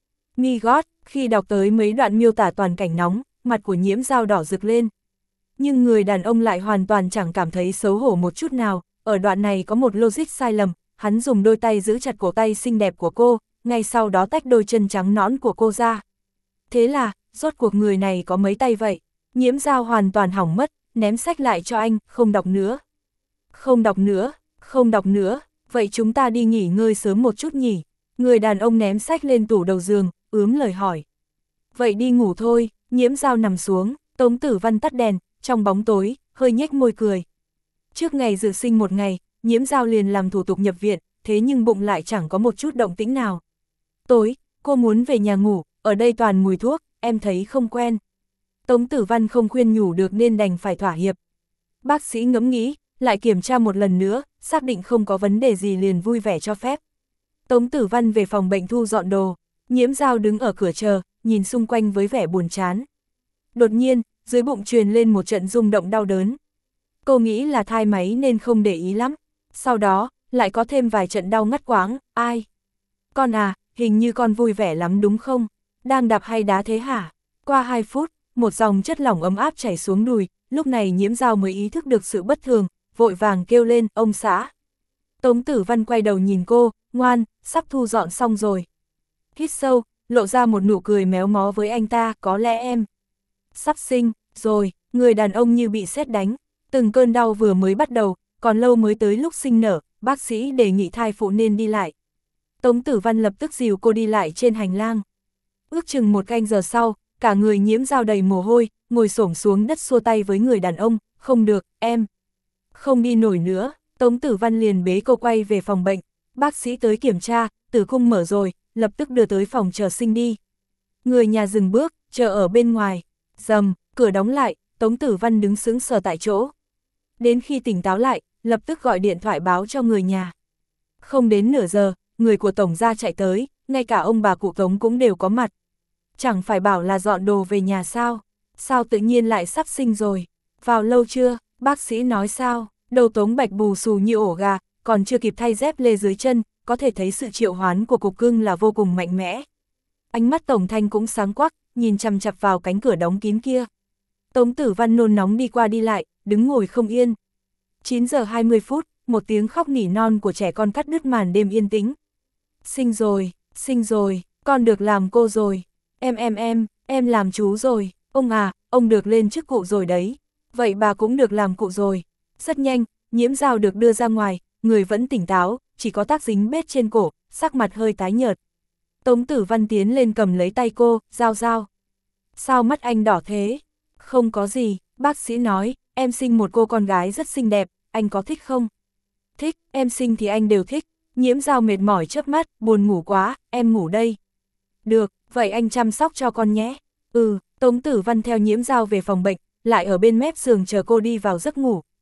Mi God, khi đọc tới mấy đoạn miêu tả toàn cảnh nóng, mặt của Nhiễm Dao đỏ rực lên. Nhưng người đàn ông lại hoàn toàn chẳng cảm thấy xấu hổ một chút nào, ở đoạn này có một logic sai lầm, hắn dùng đôi tay giữ chặt cổ tay xinh đẹp của cô, ngay sau đó tách đôi chân trắng nõn của cô ra. Thế là, rốt cuộc người này có mấy tay vậy? Nhiễm Dao hoàn toàn hỏng mất, ném sách lại cho anh, không đọc nữa. Không đọc nữa, không đọc nữa, vậy chúng ta đi nghỉ ngơi sớm một chút nhỉ? Người đàn ông ném sách lên tủ đầu giường, ướm lời hỏi. Vậy đi ngủ thôi, Nhiễm Dao nằm xuống, Tống Tử Văn tắt đèn, trong bóng tối, hơi nhếch môi cười. Trước ngày dự sinh một ngày, Nhiễm Dao liền làm thủ tục nhập viện, thế nhưng bụng lại chẳng có một chút động tĩnh nào. Tối, cô muốn về nhà ngủ, ở đây toàn mùi thuốc, em thấy không quen. Tống Tử Văn không khuyên nhủ được nên đành phải thỏa hiệp. Bác sĩ ngẫm nghĩ, lại kiểm tra một lần nữa, xác định không có vấn đề gì liền vui vẻ cho phép. Tống Tử Văn về phòng bệnh thu dọn đồ, Nhiễm Dao đứng ở cửa chờ, nhìn xung quanh với vẻ buồn chán. Đột nhiên, dưới bụng truyền lên một trận rung động đau đớn. Cô nghĩ là thai máy nên không để ý lắm, sau đó, lại có thêm vài trận đau ngắt quãng, ai? Con à, hình như con vui vẻ lắm đúng không? Đang đạp hay đá thế hả? Qua hai phút, một dòng chất lỏng ấm áp chảy xuống đùi, lúc này Nhiễm Dao mới ý thức được sự bất thường, vội vàng kêu lên, ông xã. Tống Tử Văn quay đầu nhìn cô, ngoan, sắp thu dọn xong rồi. Hít sâu, lộ ra một nụ cười méo mó với anh ta, có lẽ em sắp sinh, rồi, người đàn ông như bị sét đánh, từng cơn đau vừa mới bắt đầu, còn lâu mới tới lúc sinh nở, bác sĩ đề nghị thai phụ nên đi lại. Tống Tử Văn lập tức dìu cô đi lại trên hành lang. Ước chừng một canh giờ sau, cả người Nhiễm Dao đầy mồ hôi, ngồi xổm xuống đất xua tay với người đàn ông, không được, em không đi nổi nữa. Tống Tử Văn liền bế cô quay về phòng bệnh, bác sĩ tới kiểm tra, tử cung mở rồi, lập tức đưa tới phòng chờ sinh đi. Người nhà dừng bước, chờ ở bên ngoài, rầm, cửa đóng lại, Tống Tử Văn đứng sững sờ tại chỗ. Đến khi tỉnh táo lại, lập tức gọi điện thoại báo cho người nhà. Không đến nửa giờ, người của Tổng gia chạy tới, ngay cả ông bà cụ Tống cũng đều có mặt. Chẳng phải bảo là dọn đồ về nhà sao? Sao tự nhiên lại sắp sinh rồi? Vào lâu chưa? Bác sĩ nói sao? Đầu Tống Bạch bù xù như ổ gà, còn chưa kịp thay dép lê dưới chân, có thể thấy sự triệu hoán của cục cưng là vô cùng mạnh mẽ. Ánh mắt Tổng Thanh cũng sáng quắc, nhìn chằm chằm vào cánh cửa đóng kín kia. Tống Tử Văn nôn nóng đi qua đi lại, đứng ngồi không yên. chín giờ hai mươi phút, một tiếng khóc nỉ non của trẻ con cắt đứt màn đêm yên tĩnh. Sinh rồi, sinh rồi, con được làm cô rồi. Em em em, em làm chú rồi. Ông à, ông được lên chức cụ rồi đấy. Vậy bà cũng được làm cụ rồi. Rất nhanh, Nhiễm Dao được đưa ra ngoài, người vẫn tỉnh táo, chỉ có tắc dính bết trên cổ, sắc mặt hơi tái nhợt. Tống Tử Văn tiến lên cầm lấy tay cô, Dao Dao. Sao mắt anh đỏ thế? Không có gì, bác sĩ nói, em sinh một cô con gái rất xinh đẹp, anh có thích không? Thích, em sinh thì anh đều thích. Nhiễm Dao mệt mỏi chớp mắt, buồn ngủ quá, em ngủ đây. Được, vậy anh chăm sóc cho con nhé. Ừ, Tống Tử Văn theo Nhiễm Dao về phòng bệnh, lại ở bên mép giường chờ cô đi vào giấc ngủ,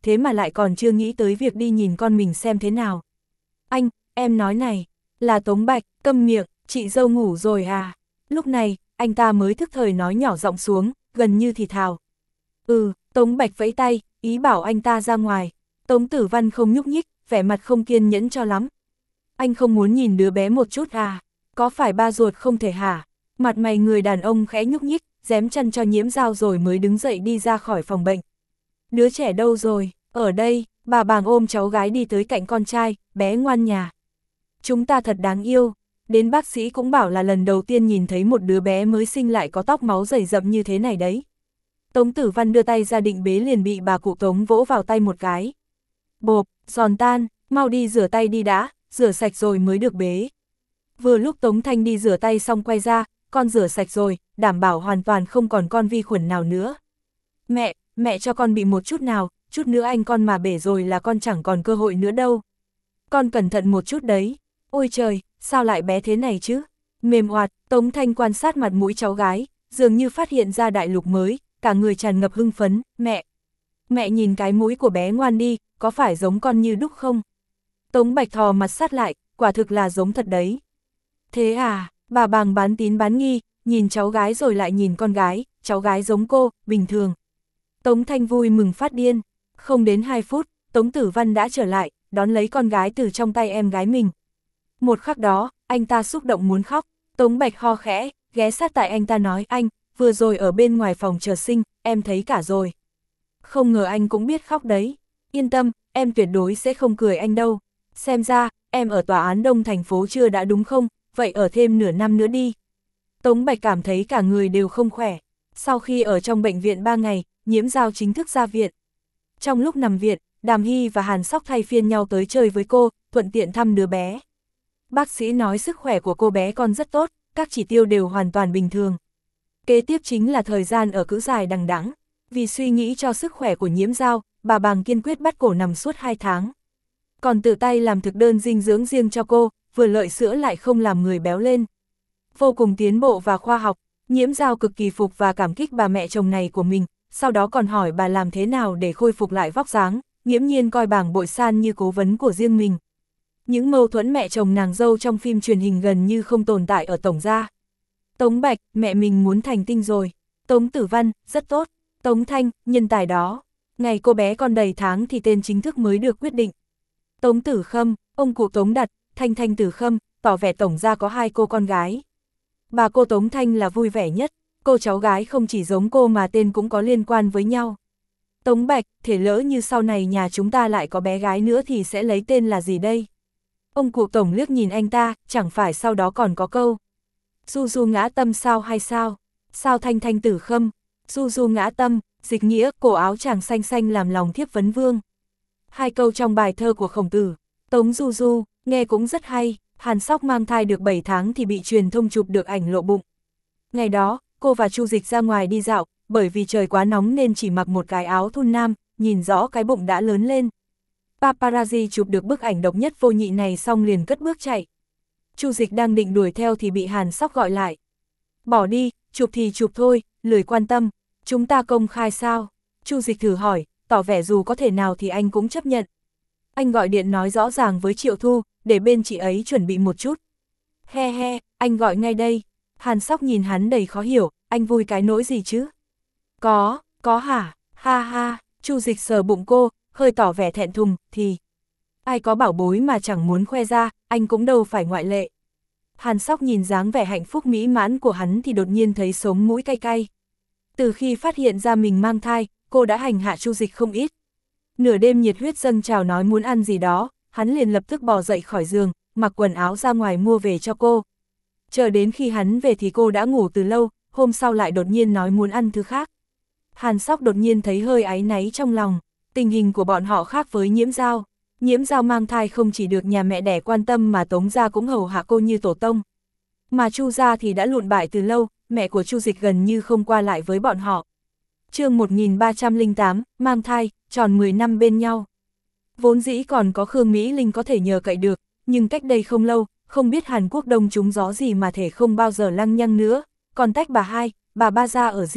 thế mà lại còn chưa nghĩ tới việc đi nhìn con mình xem thế nào. Anh, em nói này, là Tống Bạch, câm miệng, chị dâu ngủ rồi à? Lúc này, anh ta mới thức thời nói nhỏ giọng xuống, gần như thì thào. Ừ, Tống Bạch vẫy tay, ý bảo anh ta ra ngoài. Tống Tử Văn không nhúc nhích, vẻ mặt không kiên nhẫn cho lắm. Anh không muốn nhìn đứa bé một chút à? Có phải ba ruột không thể hả? Mặt mày người đàn ông khẽ nhúc nhích, dém chân cho Nhiễm Dao rồi mới đứng dậy đi ra khỏi phòng bệnh. Đứa trẻ đâu rồi? Ở đây, bà bàng ôm cháu gái đi tới cạnh con trai, bé ngoan nhà. Chúng ta thật đáng yêu. Đến bác sĩ cũng bảo là lần đầu tiên nhìn thấy một đứa bé mới sinh lại có tóc máu dày rậm như thế này đấy. Tống Tử Văn đưa tay ra định bế liền bị bà cụ Tống vỗ vào tay một cái. Bộp, giòn tan, mau đi rửa tay đi đã, rửa sạch rồi mới được bế. Vừa lúc Tống Thanh đi rửa tay xong quay ra, con rửa sạch rồi, đảm bảo hoàn toàn không còn con vi khuẩn nào nữa. Mẹ, mẹ cho con bị một chút nào, chút nữa anh con mà bể rồi là con chẳng còn cơ hội nữa đâu. Con cẩn thận một chút đấy. Ôi trời, sao lại bé thế này chứ? Mềm oạt, Tống Thanh quan sát mặt mũi cháu gái, dường như phát hiện ra đại lục mới, cả người tràn ngập hưng phấn. Mẹ, mẹ nhìn cái mũi của bé ngoan đi, có phải giống con như đúc không? Tống Bạch thò mặt sát lại, quả thực là giống thật đấy. Thế à, bà bàng bán tín bán nghi, nhìn cháu gái rồi lại nhìn con gái, cháu gái giống cô, bình thường. Tống Thanh vui mừng phát điên, không đến hai phút, Tống Tử Văn đã trở lại, đón lấy con gái từ trong tay em gái mình. Một khắc đó, anh ta xúc động muốn khóc, Tống Bạch ho khẽ, ghé sát tại anh ta nói, anh, vừa rồi ở bên ngoài phòng chờ sinh, em thấy cả rồi. Không ngờ anh cũng biết khóc đấy, yên tâm, em tuyệt đối sẽ không cười anh đâu. Xem ra, em ở tòa án Đông thành phố chưa đã đúng không, vậy ở thêm nửa năm nữa đi. Tống Bạch cảm thấy cả người đều không khỏe, sau khi ở trong bệnh viện ba ngày, Nhiễm Dao chính thức ra viện. Trong lúc nằm viện, Đàm Hy và Hàn Sóc thay phiên nhau tới chơi với cô, thuận tiện thăm đứa bé. Bác sĩ nói sức khỏe của cô bé con rất tốt, các chỉ tiêu đều hoàn toàn bình thường. Kế tiếp chính là thời gian ở cữ dài đằng đẵng. Vì suy nghĩ cho sức khỏe của Nhiễm Dao, bà bàng kiên quyết bắt cổ nằm suốt hai tháng. Còn tự tay làm thực đơn dinh dưỡng riêng cho cô, vừa lợi sữa lại không làm người béo lên. Vô cùng tiến bộ và khoa học, Nhiễm Dao cực kỳ phục và cảm kích bà mẹ chồng này của mình, sau đó còn hỏi bà làm thế nào để khôi phục lại vóc dáng, nghiễm nhiên coi bảng Bội San như cố vấn của riêng mình. Những mâu thuẫn mẹ chồng nàng dâu trong phim truyền hình gần như không tồn tại ở tổng gia. Tống Bạch, mẹ mình muốn thành tinh rồi. Tống Tử Văn, rất tốt. Tống Thanh, nhân tài đó. Ngày cô bé còn đầy tháng thì tên chính thức mới được quyết định. Tống Tử Khâm, ông cụ Tống đặt, Thanh Thanh Tử Khâm, tỏ vẻ tổng gia có hai cô con gái. Bà cô Tống Thanh là vui vẻ nhất, cô cháu gái không chỉ giống cô mà tên cũng có liên quan với nhau. Tống Bạch, thể lỡ như sau này nhà chúng ta lại có bé gái nữa thì sẽ lấy tên là gì đây? Ông cụ Tổng liếc nhìn anh ta, chẳng phải sau đó còn có câu. Du du ngã tâm sao hay sao? Sao Thanh Thanh Tử Khâm? Du du ngã tâm, dịch nghĩa, cổ áo chàng xanh xanh làm lòng thiếp vấn vương. Hai câu trong bài thơ của Khổng Tử. Tống Du Du, nghe cũng rất hay. Hàn Sóc mang thai được bảy tháng thì bị truyền thông chụp được ảnh lộ bụng. Ngày đó, cô và Chu Dịch ra ngoài đi dạo, bởi vì trời quá nóng nên chỉ mặc một cái áo thun nam, nhìn rõ cái bụng đã lớn lên. Paparazzi chụp được bức ảnh độc nhất vô nhị này xong liền cất bước chạy. Chu Dịch đang định đuổi theo thì bị Hàn Sóc gọi lại. Bỏ đi, chụp thì chụp thôi, lười quan tâm, chúng ta công khai sao? Chu Dịch thử hỏi, tỏ vẻ dù có thể nào thì anh cũng chấp nhận. Anh gọi điện nói rõ ràng với Triệu Thu, để bên chị ấy chuẩn bị một chút. He he, anh gọi ngay đây. Hàn Sóc nhìn hắn đầy khó hiểu, anh vui cái nỗi gì chứ? Có, có hả? Ha ha, Chu Dịch sờ bụng cô, hơi tỏ vẻ thẹn thùng, thì... Ai có bảo bối mà chẳng muốn khoe ra, anh cũng đâu phải ngoại lệ. Hàn Sóc nhìn dáng vẻ hạnh phúc mỹ mãn của hắn thì đột nhiên thấy sống mũi cay cay. Từ khi phát hiện ra mình mang thai, cô đã hành hạ Chu Dịch không ít. Nửa đêm nhiệt huyết dâng trào nói muốn ăn gì đó, hắn liền lập tức bò dậy khỏi giường, mặc quần áo ra ngoài mua về cho cô. Chờ đến khi hắn về thì cô đã ngủ từ lâu, hôm sau lại đột nhiên nói muốn ăn thứ khác. Hàn Sóc đột nhiên thấy hơi áy náy trong lòng, tình hình của bọn họ khác với Nhiễm Dao. Nhiễm Dao mang thai không chỉ được nhà mẹ đẻ quan tâm mà Tống gia cũng hầu hạ cô như tổ tông. Mà Chu gia thì đã lụn bại từ lâu, mẹ của Chu Dịch gần như không qua lại với bọn họ. Chương một nghìn ba trăm lẻ tám, mang thai, tròn mười năm bên nhau. Vốn dĩ còn có Khương Mỹ Linh có thể nhờ cậy được, nhưng cách đây không lâu, không biết Hàn Quốc đông trúng gió gì mà thể không bao giờ lăng nhăng nữa, còn tách bà hai, bà ba ra ở riêng,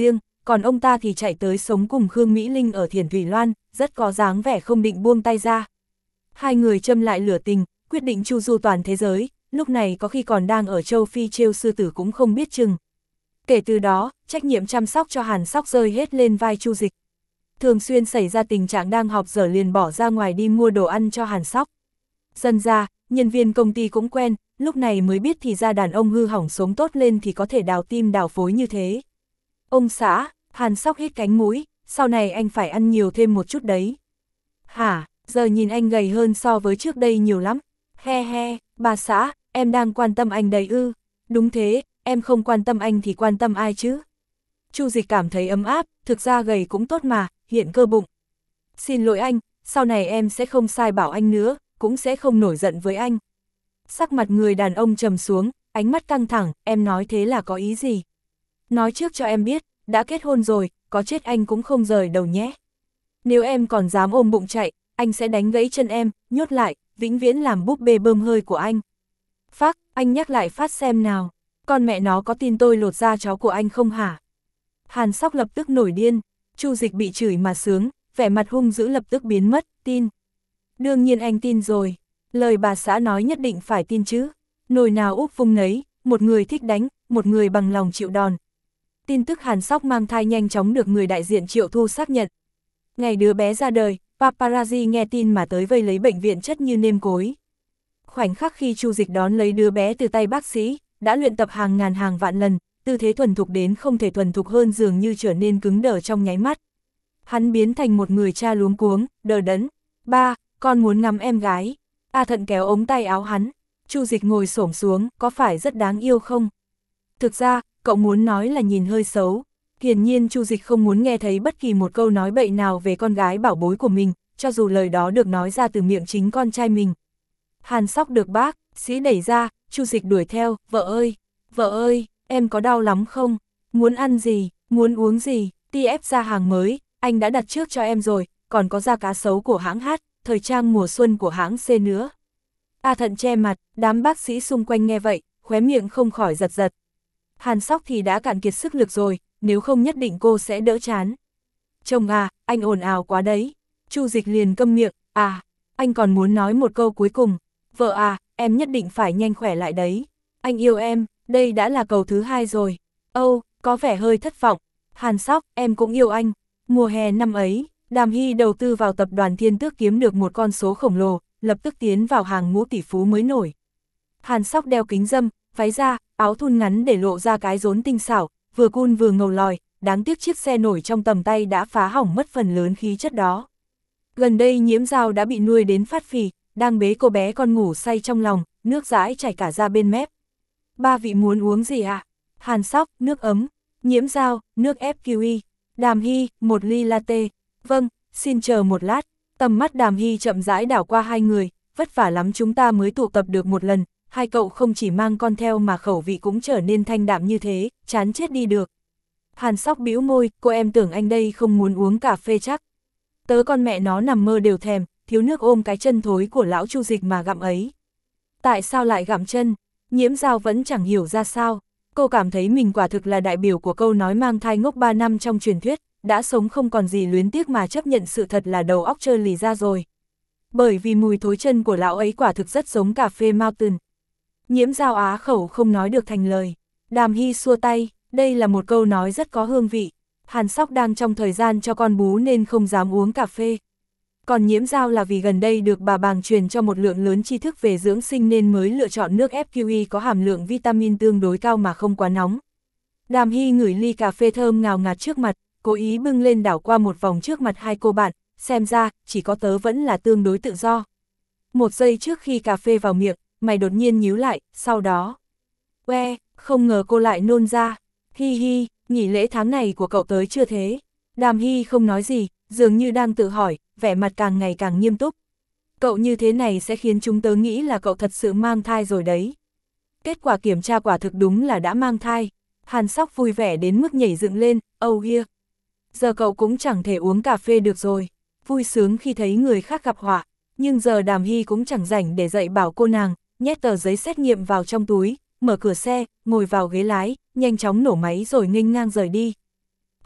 còn ông ta thì chạy tới sống cùng Khương Mỹ Linh ở Thiển Thủy Loan, rất có dáng vẻ không định buông tay ra. Hai người châm lại lửa tình, quyết định chu du toàn thế giới, lúc này có khi còn đang ở châu Phi trêu sư tử cũng không biết chừng. Kể từ đó, trách nhiệm chăm sóc cho Hàn Sóc rơi hết lên vai Chu Dịch. Thường xuyên xảy ra tình trạng đang họp dở liền bỏ ra ngoài đi mua đồ ăn cho Hàn Sóc. Dần ra, nhân viên công ty cũng quen, lúc này mới biết thì ra đàn ông hư hỏng sống tốt lên thì có thể đào tim đào phối như thế. Ông xã, Hàn Sóc hít cánh mũi, sau này anh phải ăn nhiều thêm một chút đấy. Hả, giờ nhìn anh gầy hơn so với trước đây nhiều lắm. He he, bà xã, em đang quan tâm anh đấy ư. Đúng thế, em không quan tâm anh thì quan tâm ai chứ. Chu Dịch cảm thấy ấm áp, thực ra gầy cũng tốt mà, hiện cơ bụng. Xin lỗi anh, sau này em sẽ không sai bảo anh nữa, cũng sẽ không nổi giận với anh. Sắc mặt người đàn ông trầm xuống, ánh mắt căng thẳng, em nói thế là có ý gì? Nói trước cho em biết, đã kết hôn rồi, có chết anh cũng không rời đầu nhé. Nếu em còn dám ôm bụng chạy, anh sẽ đánh gãy chân em, nhốt lại, vĩnh viễn làm búp bê bơm hơi của anh. Phác, anh nhắc lại phát xem nào, con mẹ nó có tin tôi lột da chó của anh không hả? Hàn Sóc lập tức nổi điên, Chu Dịch bị chửi mà sướng, vẻ mặt hung dữ lập tức biến mất, tin. Đương nhiên anh tin rồi, lời bà xã nói nhất định phải tin chứ, nồi nào úp vung nấy, một người thích đánh, một người bằng lòng chịu đòn. Tin tức Hàn Sóc mang thai nhanh chóng được người đại diện Triệu Thu xác nhận. Ngày đứa bé ra đời, paparazzi nghe tin mà tới vây lấy bệnh viện chất như nêm cối. Khoảnh khắc khi Chu Dịch đón lấy đứa bé từ tay bác sĩ, đã luyện tập hàng ngàn hàng vạn lần, tư thế thuần thục đến không thể thuần thục hơn dường như trở nên cứng đờ trong nháy mắt. Hắn biến thành một người cha luống cuống, đờ đẫn. Ba, con muốn ngắm em gái. A Thận kéo ống tay áo hắn. Chu Dịch ngồi xổm xuống, có phải rất đáng yêu không? Thực ra, cậu muốn nói là nhìn hơi xấu. Hiển nhiên Chu Dịch không muốn nghe thấy bất kỳ một câu nói bậy nào về con gái bảo bối của mình, cho dù lời đó được nói ra từ miệng chính con trai mình. Hàn Sóc được bác sĩ đẩy ra, Chu Dịch đuổi theo, vợ ơi, vợ ơi, em có đau lắm không? Muốn ăn gì, muốn uống gì, ti ép ra hàng mới, anh đã đặt trước cho em rồi, còn có da cá sấu của hãng Hát, thời trang mùa xuân của hãng C nữa. A Thận che mặt, đám bác sĩ xung quanh nghe vậy, khóe miệng không khỏi giật giật. Hàn Sóc thì đã cạn kiệt sức lực rồi, nếu không nhất định cô sẽ đỡ chán. Chồng à, anh ồn ào quá đấy. Chu Dịch liền câm miệng, à, anh còn muốn nói một câu cuối cùng. Vợ à, em nhất định phải nhanh khỏe lại đấy. Anh yêu em, đây đã là cầu thứ hai rồi. Âu, có vẻ hơi thất vọng. Hàn Sóc, em cũng yêu anh. Mùa hè năm ấy, Đàm Hy đầu tư vào tập đoàn Thiên Tước kiếm được một con số khổng lồ, lập tức tiến vào hàng ngũ tỷ phú mới nổi. Hàn Sóc đeo kính râm, váy da, áo thun ngắn để lộ ra cái rốn tinh xảo, vừa cool vừa ngầu lòi, đáng tiếc chiếc xe nổi trong tầm tay đã phá hỏng mất phần lớn khí chất đó. Gần đây Nhiễm Dao đã bị nuôi đến phát phì, đang bế cô bé con ngủ say trong lòng, nước dãi chảy cả ra bên mép. Ba vị muốn uống gì ạ? À? Hàn Sóc, nước ấm. Nhiễm Dao, nước ép kiwi. Đàm Hy, một ly latte. Vâng, xin chờ một lát. Tầm mắt Đàm Hy chậm rãi đảo qua hai người, vất vả lắm chúng ta mới tụ tập được một lần, hai cậu không chỉ mang con theo mà khẩu vị cũng trở nên thanh đạm như thế, chán chết đi được. Hàn Sóc bĩu môi, cô em tưởng anh đây không muốn uống cà phê chắc. Tớ con mẹ nó nằm mơ đều thèm, thiếu nước ôm cái chân thối của lão Chu Dịch mà gặm ấy. Tại sao lại gặm chân? Nhiễm Dao vẫn chẳng hiểu ra sao. Cô cảm thấy mình quả thực là đại biểu của câu nói mang thai ngốc ba năm trong truyền thuyết, đã sống không còn gì luyến tiếc mà chấp nhận sự thật là đầu óc trơ lì ra rồi. Bởi vì mùi thối chân của lão ấy quả thực rất giống cà phê Mountain. Nhiễm Dao á khẩu không nói được thành lời. Đàm Hy xua tay, đây là một câu nói rất có hương vị. Hàn Sóc đang trong thời gian cho con bú nên không dám uống cà phê. Còn Nhiễm Dao là vì gần đây được bà Bàng truyền cho một lượng lớn tri thức về dưỡng sinh nên mới lựa chọn nước ép kiwi có hàm lượng vitamin tương đối cao mà không quá nóng. Đàm Hy ngửi ly cà phê thơm ngào ngạt trước mặt, cố ý bưng lên đảo qua một vòng trước mặt hai cô bạn, xem ra chỉ có tớ vẫn là tương đối tự do. Một giây trước khi cà phê vào miệng, mày đột nhiên nhíu lại, sau đó. Ue, không ngờ cô lại nôn ra. Hi hi, nghỉ lễ tháng này của cậu tới chưa thế? Đàm Hy không nói gì, dường như đang tự hỏi, vẻ mặt càng ngày càng nghiêm túc. Cậu như thế này sẽ khiến chúng tớ nghĩ là cậu thật sự mang thai rồi đấy. Kết quả kiểm tra quả thực đúng là đã mang thai. Hàn Sóc vui vẻ đến mức nhảy dựng lên, oh yeah. Giờ cậu cũng chẳng thể uống cà phê được rồi. Vui sướng khi thấy người khác gặp họa. Nhưng giờ Đàm Hy cũng chẳng rảnh để dạy bảo cô nàng, nhét tờ giấy xét nghiệm vào trong túi, mở cửa xe, ngồi vào ghế lái, nhanh chóng nổ máy rồi nghênh ngang rời đi.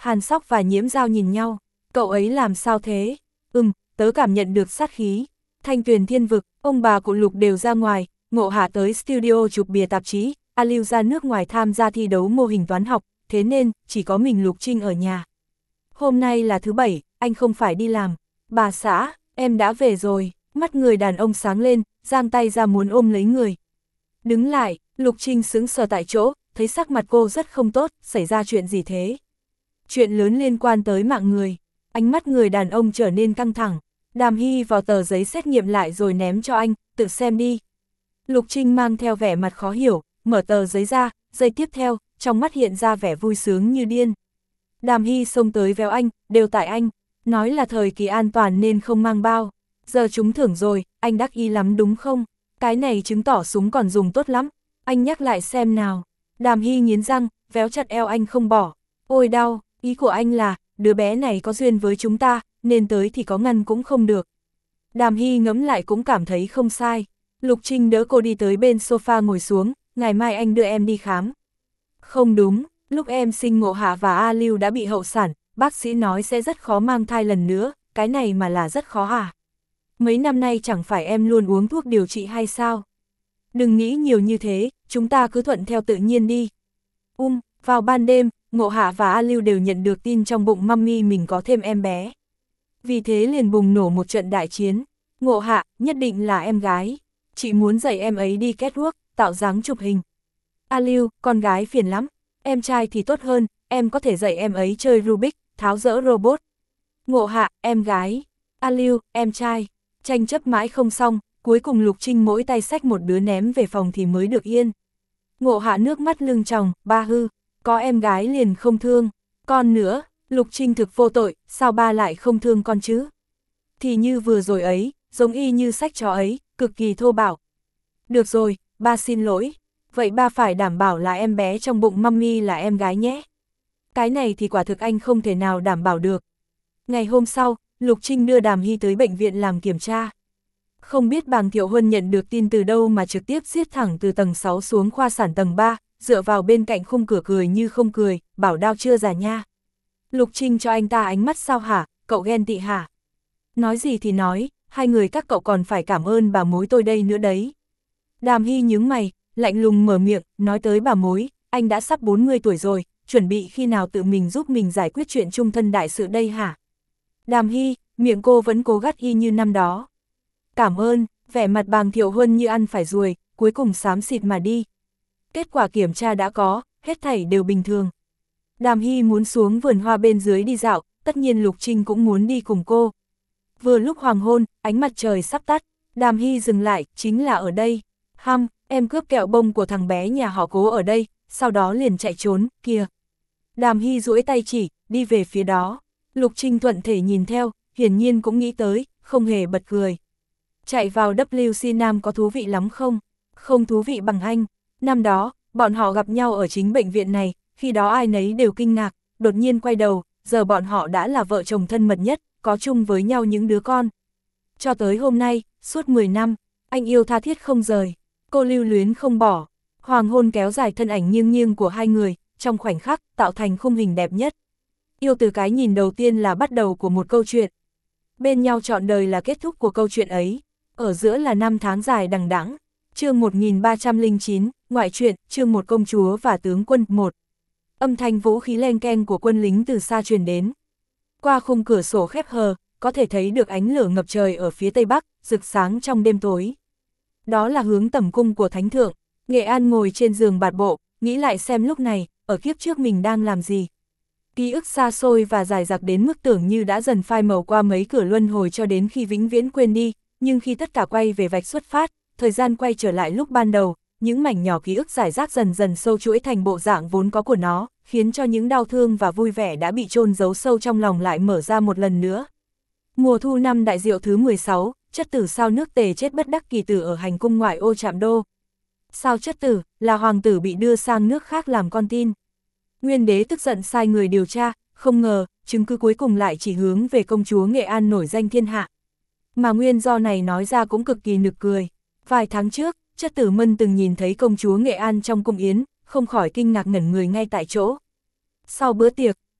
Hàn Sóc và Nhiễm Giao nhìn nhau, cậu ấy làm sao thế? Ừm, tớ cảm nhận được sát khí. Thanh Tuyền Thiên Vực, ông bà cụ Lục đều ra ngoài, Ngộ Hạ tới studio chụp bìa tạp chí, A Lưu ra nước ngoài tham gia thi đấu mô hình toán học, thế nên chỉ có mình Lục Trinh ở nhà. Hôm nay là thứ bảy, anh không phải đi làm. Bà xã, em đã về rồi. Mắt người đàn ông sáng lên, giang tay ra muốn ôm lấy người. Đứng lại, Lục Trinh sững sờ tại chỗ, thấy sắc mặt cô rất không tốt, xảy ra chuyện gì thế? Chuyện lớn liên quan tới mạng người. Ánh mắt người đàn ông trở nên căng thẳng. Đàm Hy vào tờ giấy xét nghiệm lại rồi ném cho anh, tự xem đi. Lục Trinh mang theo vẻ mặt khó hiểu, mở tờ giấy ra, giây tiếp theo, trong mắt hiện ra vẻ vui sướng như điên. Đàm Hy xông tới véo anh, đều tại anh, nói là thời kỳ an toàn nên không mang bao. Giờ trúng thưởng rồi, anh đắc ý lắm đúng không? Cái này chứng tỏ súng còn dùng tốt lắm, anh nhắc lại xem nào. Đàm Hy nghiến răng, véo chặt eo anh không bỏ. Ôi đau, ý của anh là, đứa bé này có duyên với chúng ta, nên tới thì có ngăn cũng không được. Đàm Hy ngẫm lại cũng cảm thấy không sai. Lục Trinh đỡ cô đi tới bên sofa ngồi xuống, ngày mai anh đưa em đi khám. Không đúng, lúc em sinh Ngộ Hạ và A Lưu đã bị hậu sản, bác sĩ nói sẽ rất khó mang thai lần nữa, cái này mà là rất khó à? Mấy năm nay chẳng phải em luôn uống thuốc điều trị hay sao? Đừng nghĩ nhiều như thế, chúng ta cứ thuận theo tự nhiên đi. Um, vào ban đêm, Ngộ Hạ và A Lưu đều nhận được tin trong bụng mummy mình có thêm em bé. Vì thế liền bùng nổ một trận đại chiến. Ngộ Hạ, nhất định là em gái. Chị muốn dạy em ấy đi catwalk, tạo dáng chụp hình. A Lưu, con gái phiền lắm. Em trai thì tốt hơn, em có thể dạy em ấy chơi Rubik, tháo dỡ robot. Ngộ Hạ, em gái. A Lưu, em trai. Tranh chấp mãi không xong, cuối cùng Lục Trinh mỗi tay xách một đứa ném về phòng thì mới được yên. Ngộ Hạ nước mắt lưng tròng, ba hư, có em gái liền không thương. Con nữa, Lục Trinh thực vô tội, sao ba lại không thương con chứ? Thì như vừa rồi ấy, giống y như sách chó ấy, cực kỳ thô bạo. Được rồi, ba xin lỗi. Vậy ba phải đảm bảo là em bé trong bụng mummy là em gái nhé. Cái này thì quả thực anh không thể nào đảm bảo được. Ngày hôm sau, Lục Trinh đưa Đàm Hy tới bệnh viện làm kiểm tra. Không biết Bàng Thiệu Huân nhận được tin từ đâu mà trực tiếp giết thẳng từ tầng sáu xuống khoa sản tầng ba, dựa vào bên cạnh khung cửa cười như không cười, bảo đao chưa già nha. Lục Trinh cho anh ta ánh mắt sao hả, cậu ghen tị hả? Nói gì thì nói, hai người các cậu còn phải cảm ơn bà mối tôi đây nữa đấy. Đàm Hy nhướng mày, lạnh lùng mở miệng, nói tới bà mối, anh đã sắp bốn mươi tuổi rồi, chuẩn bị khi nào tự mình giúp mình giải quyết chuyện chung thân đại sự đây hả? Đàm Hy, miệng cô vẫn cố gắt y như năm đó. Cảm ơn, vẻ mặt Bàng Thiệu Huân như ăn phải ruồi, cuối cùng xám xịt mà đi. Kết quả kiểm tra đã có, hết thảy đều bình thường. Đàm Hy muốn xuống vườn hoa bên dưới đi dạo, tất nhiên Lục Trinh cũng muốn đi cùng cô. Vừa lúc hoàng hôn, ánh mặt trời sắp tắt, Đàm Hy dừng lại, chính là ở đây. Hăm, em cướp kẹo bông của thằng bé nhà họ Cố ở đây, sau đó liền chạy trốn, kìa. Đàm Hy duỗi tay chỉ, đi về phía đó. Lục Trinh thuận thể nhìn theo, hiển nhiên cũng nghĩ tới, không hề bật cười. Chạy vào W C Nam có thú vị lắm không? Không thú vị bằng anh. Năm đó, bọn họ gặp nhau ở chính bệnh viện này, khi đó ai nấy đều kinh ngạc, đột nhiên quay đầu, giờ bọn họ đã là vợ chồng thân mật nhất, có chung với nhau những đứa con. Cho tới hôm nay, suốt mười năm, anh yêu tha thiết không rời, cô lưu luyến không bỏ. Hoàng hôn kéo dài thân ảnh nghiêng nghiêng của hai người, trong khoảnh khắc tạo thành khung hình đẹp nhất. Yêu từ cái nhìn đầu tiên là bắt đầu của một câu chuyện. Bên nhau trọn đời là kết thúc của câu chuyện ấy. Ở giữa là năm tháng dài đằng đẵng. Chương một nghìn ba trăm lẻ chín, ngoại truyện, chương một công chúa và tướng quân một. Âm thanh vũ khí len keng của quân lính từ xa truyền đến. Qua khung cửa sổ khép hờ, có thể thấy được ánh lửa ngập trời ở phía tây bắc, rực sáng trong đêm tối. Đó là hướng tẩm cung của thánh thượng. Nghệ An ngồi trên giường bạt bộ, nghĩ lại xem lúc này, ở kiếp trước mình đang làm gì. Ký ức xa xôi và dài dặc đến mức tưởng như đã dần phai màu qua mấy cửa luân hồi cho đến khi vĩnh viễn quên đi, nhưng khi tất cả quay về vạch xuất phát, thời gian quay trở lại lúc ban đầu, những mảnh nhỏ ký ức giải rác dần dần sâu chuỗi thành bộ dạng vốn có của nó, khiến cho những đau thương và vui vẻ đã bị chôn giấu sâu trong lòng lại mở ra một lần nữa. Mùa thu năm đại diệu thứ mười sáu, chất tử sao nước Tề chết bất đắc kỳ tử ở hành cung ngoại ô Trạm Đô. Sao chất tử, là hoàng tử bị đưa sang nước khác làm con tin. Nguyên đế tức giận sai người điều tra, không ngờ, chứng cứ cuối cùng lại chỉ hướng về công chúa Nghệ An nổi danh thiên hạ. Mà nguyên do này nói ra cũng cực kỳ nực cười. Vài tháng trước, chất tử Mân từng nhìn thấy công chúa Nghệ An trong cung yến, không khỏi kinh ngạc ngẩn người ngay tại chỗ. Sau bữa tiệc,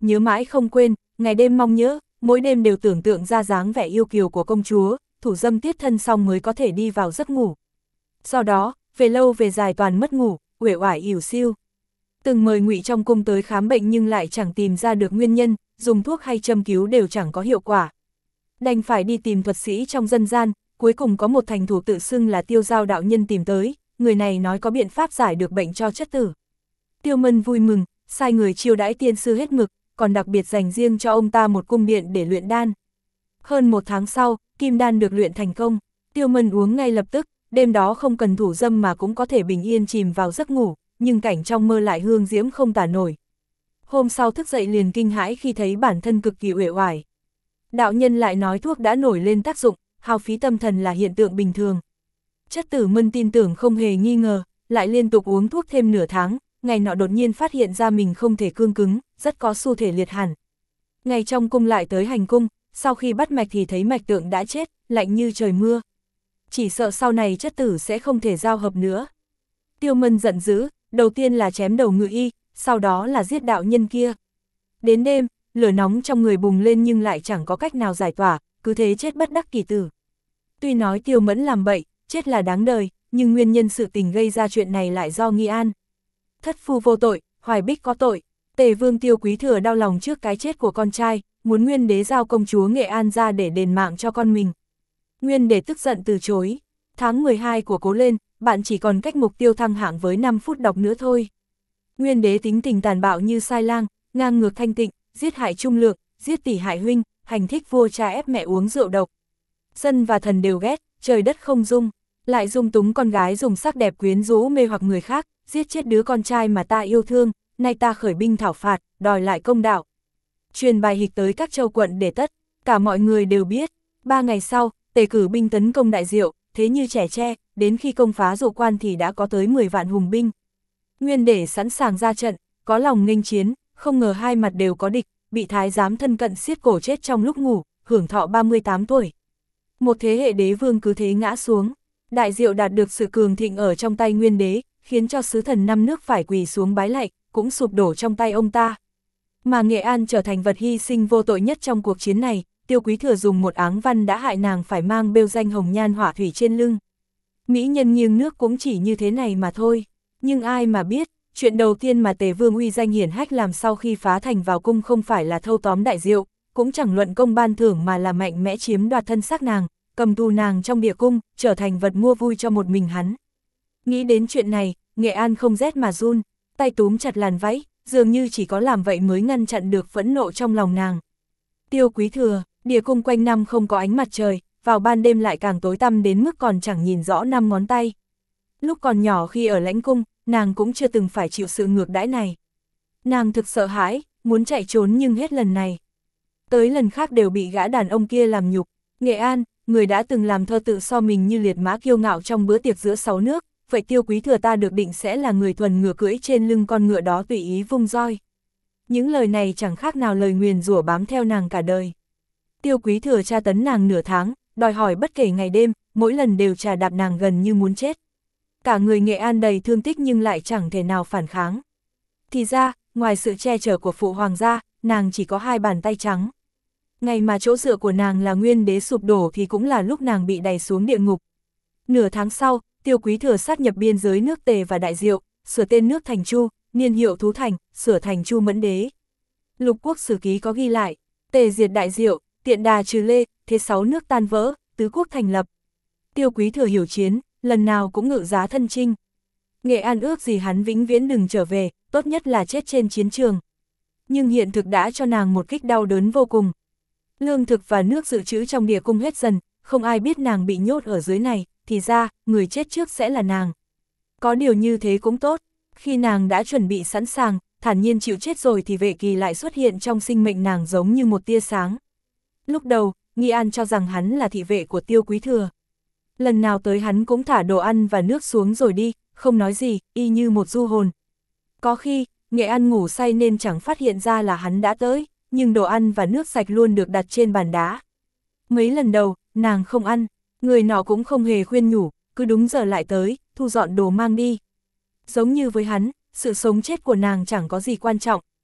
nhớ mãi không quên, ngày đêm mong nhớ, mỗi đêm đều tưởng tượng ra dáng vẻ yêu kiều của công chúa, thủ dâm tiết thân xong mới có thể đi vào giấc ngủ. Do đó, về lâu về dài toàn mất ngủ, uể oải ỉu xiu. Từng mời Ngụy trong cung tới khám bệnh nhưng lại chẳng tìm ra được nguyên nhân, dùng thuốc hay châm cứu đều chẳng có hiệu quả. Đành phải đi tìm thuật sĩ trong dân gian, cuối cùng có một thành thủ tự xưng là Tiêu Giao đạo nhân tìm tới, người này nói có biện pháp giải được bệnh cho chất tử. Tiêu Mân vui mừng, sai người chiêu đãi tiên sư hết mực, còn đặc biệt dành riêng cho ông ta một cung điện để luyện đan. Hơn một tháng sau, kim đan được luyện thành công, Tiêu Mân uống ngay lập tức, đêm đó không cần thủ dâm mà cũng có thể bình yên chìm vào giấc ngủ, nhưng cảnh trong mơ lại hương diễm không tả nổi. Hôm sau thức dậy liền kinh hãi khi thấy bản thân cực kỳ uể oải. Đạo nhân lại nói thuốc đã nổi lên tác dụng, hao phí tâm thần là hiện tượng bình thường. Chất tử Mân tin tưởng không hề nghi ngờ, lại liên tục uống thuốc thêm nửa tháng, ngày nọ đột nhiên phát hiện ra mình không thể cương cứng, rất có xu thể liệt hẳn. Ngày trong cung lại tới hành cung, sau khi bắt mạch thì thấy mạch tượng đã chết, lạnh như trời mưa. Chỉ sợ sau này chất tử sẽ không thể giao hợp nữa. Tiêu Mân giận dữ, đầu tiên là chém đầu ngự y, sau đó là giết đạo nhân kia. Đến đêm, lửa nóng trong người bùng lên nhưng lại chẳng có cách nào giải tỏa, cứ thế chết bất đắc kỳ tử. Tuy nói Tiêu Mẫn làm bậy, chết là đáng đời, nhưng nguyên nhân sự tình gây ra chuyện này lại do nghi an. Thất phu vô tội, Hoài Bích có tội. Tề Vương Tiêu Quý Thừa đau lòng trước cái chết của con trai, muốn Nguyên Đế giao công chúa Nghệ An ra để đền mạng cho con mình. Nguyên Đế tức giận từ chối. Tháng mười hai của cố lên, bạn chỉ còn cách mục tiêu thăng hạng với năm phút đọc nữa thôi. Nguyên Đế tính tình tàn bạo như sai lang, ngang ngược thanh tịnh, giết hại trung lượng, giết tỷ hại huynh, hành thích vua cha ép mẹ uống rượu độc. Dân và thần đều ghét, trời đất không dung, lại dung túng con gái dùng sắc đẹp quyến rũ mê hoặc người khác, giết chết đứa con trai mà ta yêu thương, nay ta khởi binh thảo phạt, đòi lại công đạo. Truyền bài hịch tới các châu quận để tất, cả mọi người đều biết. Ba ngày sau, Tề cử binh tấn công Đại Diệu, thế như trẻ tre, đến khi công phá Dụ Quan thì đã có tới mười vạn hùng binh. Nguyên Đế sẵn sàng ra trận, có lòng nghênh chiến, không ngờ hai mặt đều có địch, bị thái giám thân cận xiết cổ chết trong lúc ngủ, hưởng thọ ba mươi tám tuổi. Một thế hệ đế vương cứ thế ngã xuống. Đại Diệu đạt được sự cường thịnh ở trong tay Nguyên Đế, khiến cho sứ thần năm nước phải quỳ xuống bái lạy, cũng sụp đổ trong tay ông ta. Mà Nghệ An trở thành vật hy sinh vô tội nhất trong cuộc chiến này, Tiêu Quý Thừa dùng một áng văn đã hại nàng phải mang bêu danh hồng nhan hỏa thủy trên lưng. Mỹ nhân nghiêng nước cũng chỉ như thế này mà thôi, nhưng ai mà biết, chuyện đầu tiên mà Tề Vương uy danh hiển hách làm sau khi phá thành vào cung không phải là thâu tóm Đại Diệu, cũng chẳng luận công ban thưởng mà là mạnh mẽ chiếm đoạt thân xác nàng, cầm tù nàng trong địa cung, trở thành vật mua vui cho một mình hắn. Nghĩ đến chuyện này, Nghệ An không rét mà run, tay túm chặt làn váy, dường như chỉ có làm vậy mới ngăn chặn được phẫn nộ trong lòng nàng. Tiêu Quý Thừa, địa cung quanh năm không có ánh mặt trời, vào ban đêm lại càng tối tăm đến mức còn chẳng nhìn rõ năm ngón tay. Lúc còn nhỏ khi ở lãnh cung, nàng cũng chưa từng phải chịu sự ngược đãi này. Nàng thực sợ hãi, muốn chạy trốn nhưng hết lần này tới lần khác đều bị gã đàn ông kia làm nhục. Nghệ An, người đã từng làm thơ tự so mình như liệt mã kiêu ngạo trong bữa tiệc giữa sáu nước, vậy Tiêu Quý Thừa ta được định sẽ là người thuần ngựa cưỡi trên lưng con ngựa đó tùy ý vung roi. Những lời này chẳng khác nào lời nguyền rủa bám theo nàng cả đời. Tiêu Quý Thừa tra tấn nàng nửa tháng, đòi hỏi bất kể ngày đêm, mỗi lần đều trà đạp nàng gần như muốn chết. Cả người Nghệ An đầy thương tích nhưng lại chẳng thể nào phản kháng. Thì ra, ngoài sự che chở của phụ hoàng gia, nàng chỉ có hai bàn tay trắng. Ngày mà chỗ dựa của nàng là Nguyên Đế sụp đổ thì cũng là lúc nàng bị đày xuống địa ngục. Nửa tháng sau, Tiêu Quý Thừa sát nhập biên giới nước Tề và Đại Diệu, sửa tên nước thành Chu, niên hiệu Thú Thành, sửa thành Chu Mẫn Đế. Lục Quốc Sử Ký có ghi lại, Tề diệt Đại Diệu, Tiện Đà trừ Lê, thế sáu nước tan vỡ, tứ quốc thành lập. Tiêu Quý Thừa hiểu chiến, lần nào cũng ngự giá thân chinh. Nghệ An ước gì hắn vĩnh viễn đừng trở về, tốt nhất là chết trên chiến trường. Nhưng hiện thực đã cho nàng một kích đau đớn vô cùng. Lương thực và nước dự trữ trong địa cung hết dần, không ai biết nàng bị nhốt ở dưới này, thì ra, người chết trước sẽ là nàng. Có điều như thế cũng tốt, khi nàng đã chuẩn bị sẵn sàng, thản nhiên chịu chết rồi thì Vệ Kỳ lại xuất hiện trong sinh mệnh nàng giống như một tia sáng. Lúc đầu, Nghi An cho rằng hắn là thị vệ của Tiêu Quý Thừa. Lần nào tới hắn cũng thả đồ ăn và nước xuống rồi đi, không nói gì, y như một du hồn. Có khi, Nghệ An ngủ say nên chẳng phát hiện ra là hắn đã tới, nhưng đồ ăn và nước sạch luôn được đặt trên bàn đá. Mấy lần đầu, nàng không ăn, người nọ cũng không hề khuyên nhủ, cứ đúng giờ lại tới, thu dọn đồ mang đi. Giống như với hắn, sự sống chết của nàng chẳng có gì quan trọng.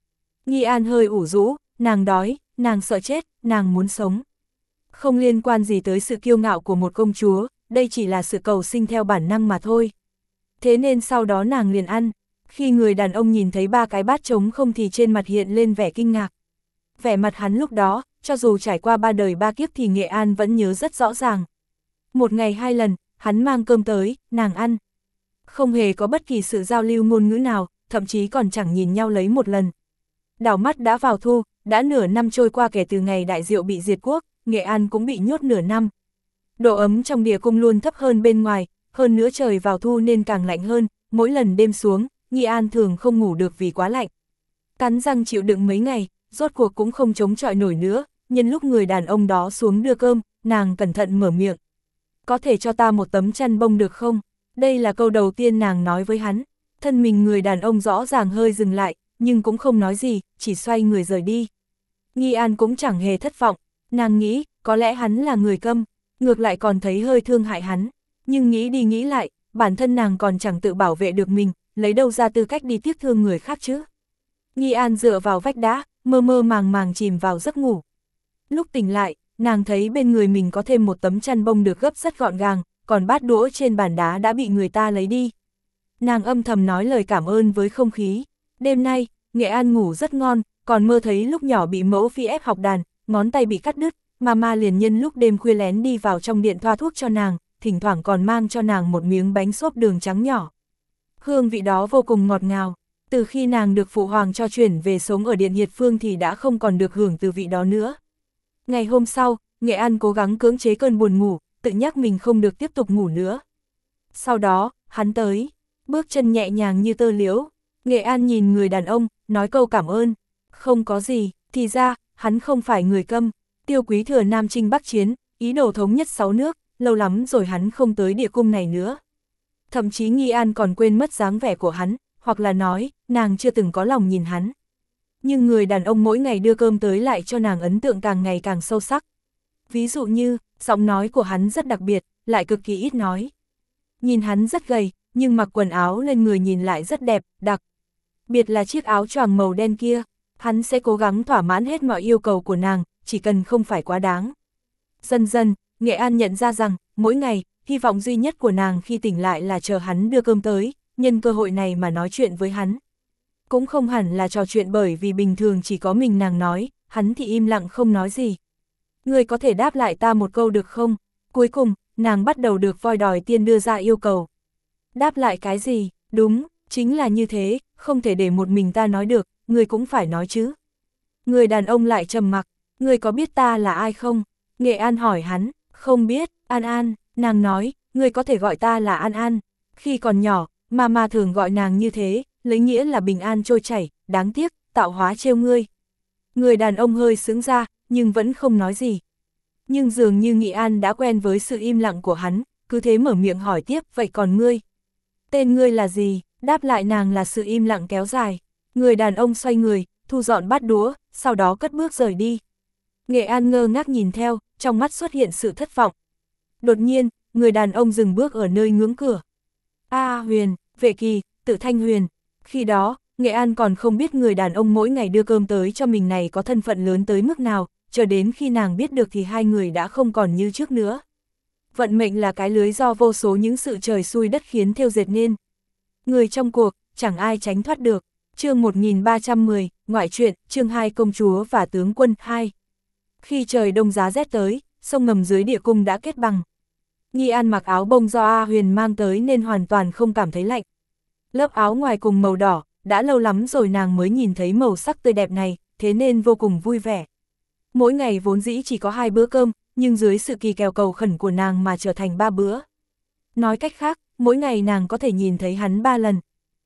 Nghi An hơi ủ rũ, nàng đói, nàng sợ chết, nàng muốn sống. Không liên quan gì tới sự kiêu ngạo của một công chúa, đây chỉ là sự cầu sinh theo bản năng mà thôi. Thế nên sau đó nàng liền ăn. Khi người đàn ông nhìn thấy ba cái bát trống không thì trên mặt hiện lên vẻ kinh ngạc. Vẻ mặt hắn lúc đó, cho dù trải qua ba đời ba kiếp thì Nghệ An vẫn nhớ rất rõ ràng. Một ngày hai lần, hắn mang cơm tới, nàng ăn. Không hề có bất kỳ sự giao lưu ngôn ngữ nào, thậm chí còn chẳng nhìn nhau lấy một lần. Đảo mắt đã vào thu, đã nửa năm trôi qua kể từ ngày Đại Diệu bị diệt quốc, Nghệ An cũng bị nhốt nửa năm. Độ ấm trong địa cung luôn thấp hơn bên ngoài, hơn nữa trời vào thu nên càng lạnh hơn, mỗi lần đêm xuống, Nghi An thường không ngủ được vì quá lạnh. Cắn răng chịu đựng mấy ngày, rốt cuộc cũng không chống chọi nổi nữa, nhân lúc người đàn ông đó xuống đưa cơm, nàng cẩn thận mở miệng. Có thể cho ta một tấm chăn bông được không? Đây là câu đầu tiên nàng nói với hắn. Thân mình người đàn ông rõ ràng hơi dừng lại, nhưng cũng không nói gì, chỉ xoay người rời đi. Nghi An cũng chẳng hề thất vọng, nàng nghĩ, có lẽ hắn là người câm, ngược lại còn thấy hơi thương hại hắn. Nhưng nghĩ đi nghĩ lại, bản thân nàng còn chẳng tự bảo vệ được mình, lấy đâu ra tư cách đi tiếc thương người khác chứ. Nghi An dựa vào vách đá, mơ mơ màng màng chìm vào giấc ngủ. Lúc tỉnh lại, nàng thấy bên người mình có thêm một tấm chăn bông được gấp rất gọn gàng, còn bát đũa trên bàn đá đã bị người ta lấy đi. Nàng âm thầm nói lời cảm ơn với không khí. Đêm nay, Nghệ An ngủ rất ngon, còn mơ thấy lúc nhỏ bị mẫu phi ép học đàn, ngón tay bị cắt đứt, mama liền nhân lúc đêm khuya lén đi vào trong điện thoa thuốc cho nàng, thỉnh thoảng còn mang cho nàng một miếng bánh xốp đường trắng nhỏ. Hương vị đó vô cùng ngọt ngào. Từ khi nàng được phụ hoàng cho chuyển về sống ở Điện Hiệt Phương thì đã không còn được hưởng từ vị đó nữa. Ngày hôm sau, Nghệ An cố gắng cưỡng chế cơn buồn ngủ, tự nhắc mình không được tiếp tục ngủ nữa. Sau đó, hắn tới, bước chân nhẹ nhàng như tơ liễu. Nghệ An nhìn người đàn ông, nói câu cảm ơn. Không có gì, thì ra, hắn không phải người câm. Tiêu Quý Thừa Nam chinh Bắc chiến, ý đồ thống nhất sáu nước, lâu lắm rồi hắn không tới địa cung này nữa. Thậm chí Nghi An còn quên mất dáng vẻ của hắn, hoặc là nói, nàng chưa từng có lòng nhìn hắn. Nhưng người đàn ông mỗi ngày đưa cơm tới lại cho nàng ấn tượng càng ngày càng sâu sắc. Ví dụ như, giọng nói của hắn rất đặc biệt, lại cực kỳ ít nói. Nhìn hắn rất gầy, nhưng mặc quần áo lên người nhìn lại rất đẹp, đặc biệt là chiếc áo choàng màu đen kia. Hắn sẽ cố gắng thỏa mãn hết mọi yêu cầu của nàng, chỉ cần không phải quá đáng. Dần dần, Nghệ An nhận ra rằng, mỗi ngày, hy vọng duy nhất của nàng khi tỉnh lại là chờ hắn đưa cơm tới, nhân cơ hội này mà nói chuyện với hắn. Cũng không hẳn là trò chuyện bởi vì bình thường chỉ có mình nàng nói, hắn thì im lặng không nói gì. Ngươi có thể đáp lại ta một câu được không? Cuối cùng, nàng bắt đầu được voi đòi tiên đưa ra yêu cầu. Đáp lại cái gì? Đúng, chính là như thế, không thể để một mình ta nói được, ngươi cũng phải nói chứ. Người đàn ông lại trầm mặc, ngươi có biết ta là ai không? Nghệ An hỏi hắn, không biết, An An, nàng nói, ngươi có thể gọi ta là An An. Khi còn nhỏ, mama thường gọi nàng như thế, lấy nghĩa là bình an trôi chảy, đáng tiếc, tạo hóa trêu ngươi. Người đàn ông hơi sững ra, nhưng vẫn không nói gì. Nhưng dường như Nghị An đã quen với sự im lặng của hắn, cứ thế mở miệng hỏi tiếp, vậy còn ngươi? Tên ngươi là gì? Đáp lại nàng là sự im lặng kéo dài. Người đàn ông xoay người, thu dọn bát đũa, sau đó cất bước rời đi. Nghệ An ngơ ngác nhìn theo, trong mắt xuất hiện sự thất vọng. Đột nhiên, người đàn ông dừng bước ở nơi ngưỡng cửa. A Huyền, Vệ Kỳ, Tự Thanh Huyền. Khi đó, Nghệ An còn không biết người đàn ông mỗi ngày đưa cơm tới cho mình này có thân phận lớn tới mức nào, chờ đến khi nàng biết được thì hai người đã không còn như trước nữa. Vận mệnh là cái lưới do vô số những sự trời xui đất khiến thêu dệt nên. Người trong cuộc, chẳng ai tránh thoát được. Chương một nghìn ba trăm mười, ngoại truyện, chương hai công chúa và tướng quân hai. Khi trời đông giá rét tới, sông ngầm dưới địa cung đã kết bằng. Nghi An mặc áo bông do A Huyền mang tới nên hoàn toàn không cảm thấy lạnh. Lớp áo ngoài cùng màu đỏ, đã lâu lắm rồi nàng mới nhìn thấy màu sắc tươi đẹp này, thế nên vô cùng vui vẻ. Mỗi ngày vốn dĩ chỉ có hai bữa cơm, nhưng dưới sự kỳ kèo cầu khẩn của nàng mà trở thành ba bữa. Nói cách khác, mỗi ngày nàng có thể nhìn thấy hắn ba lần.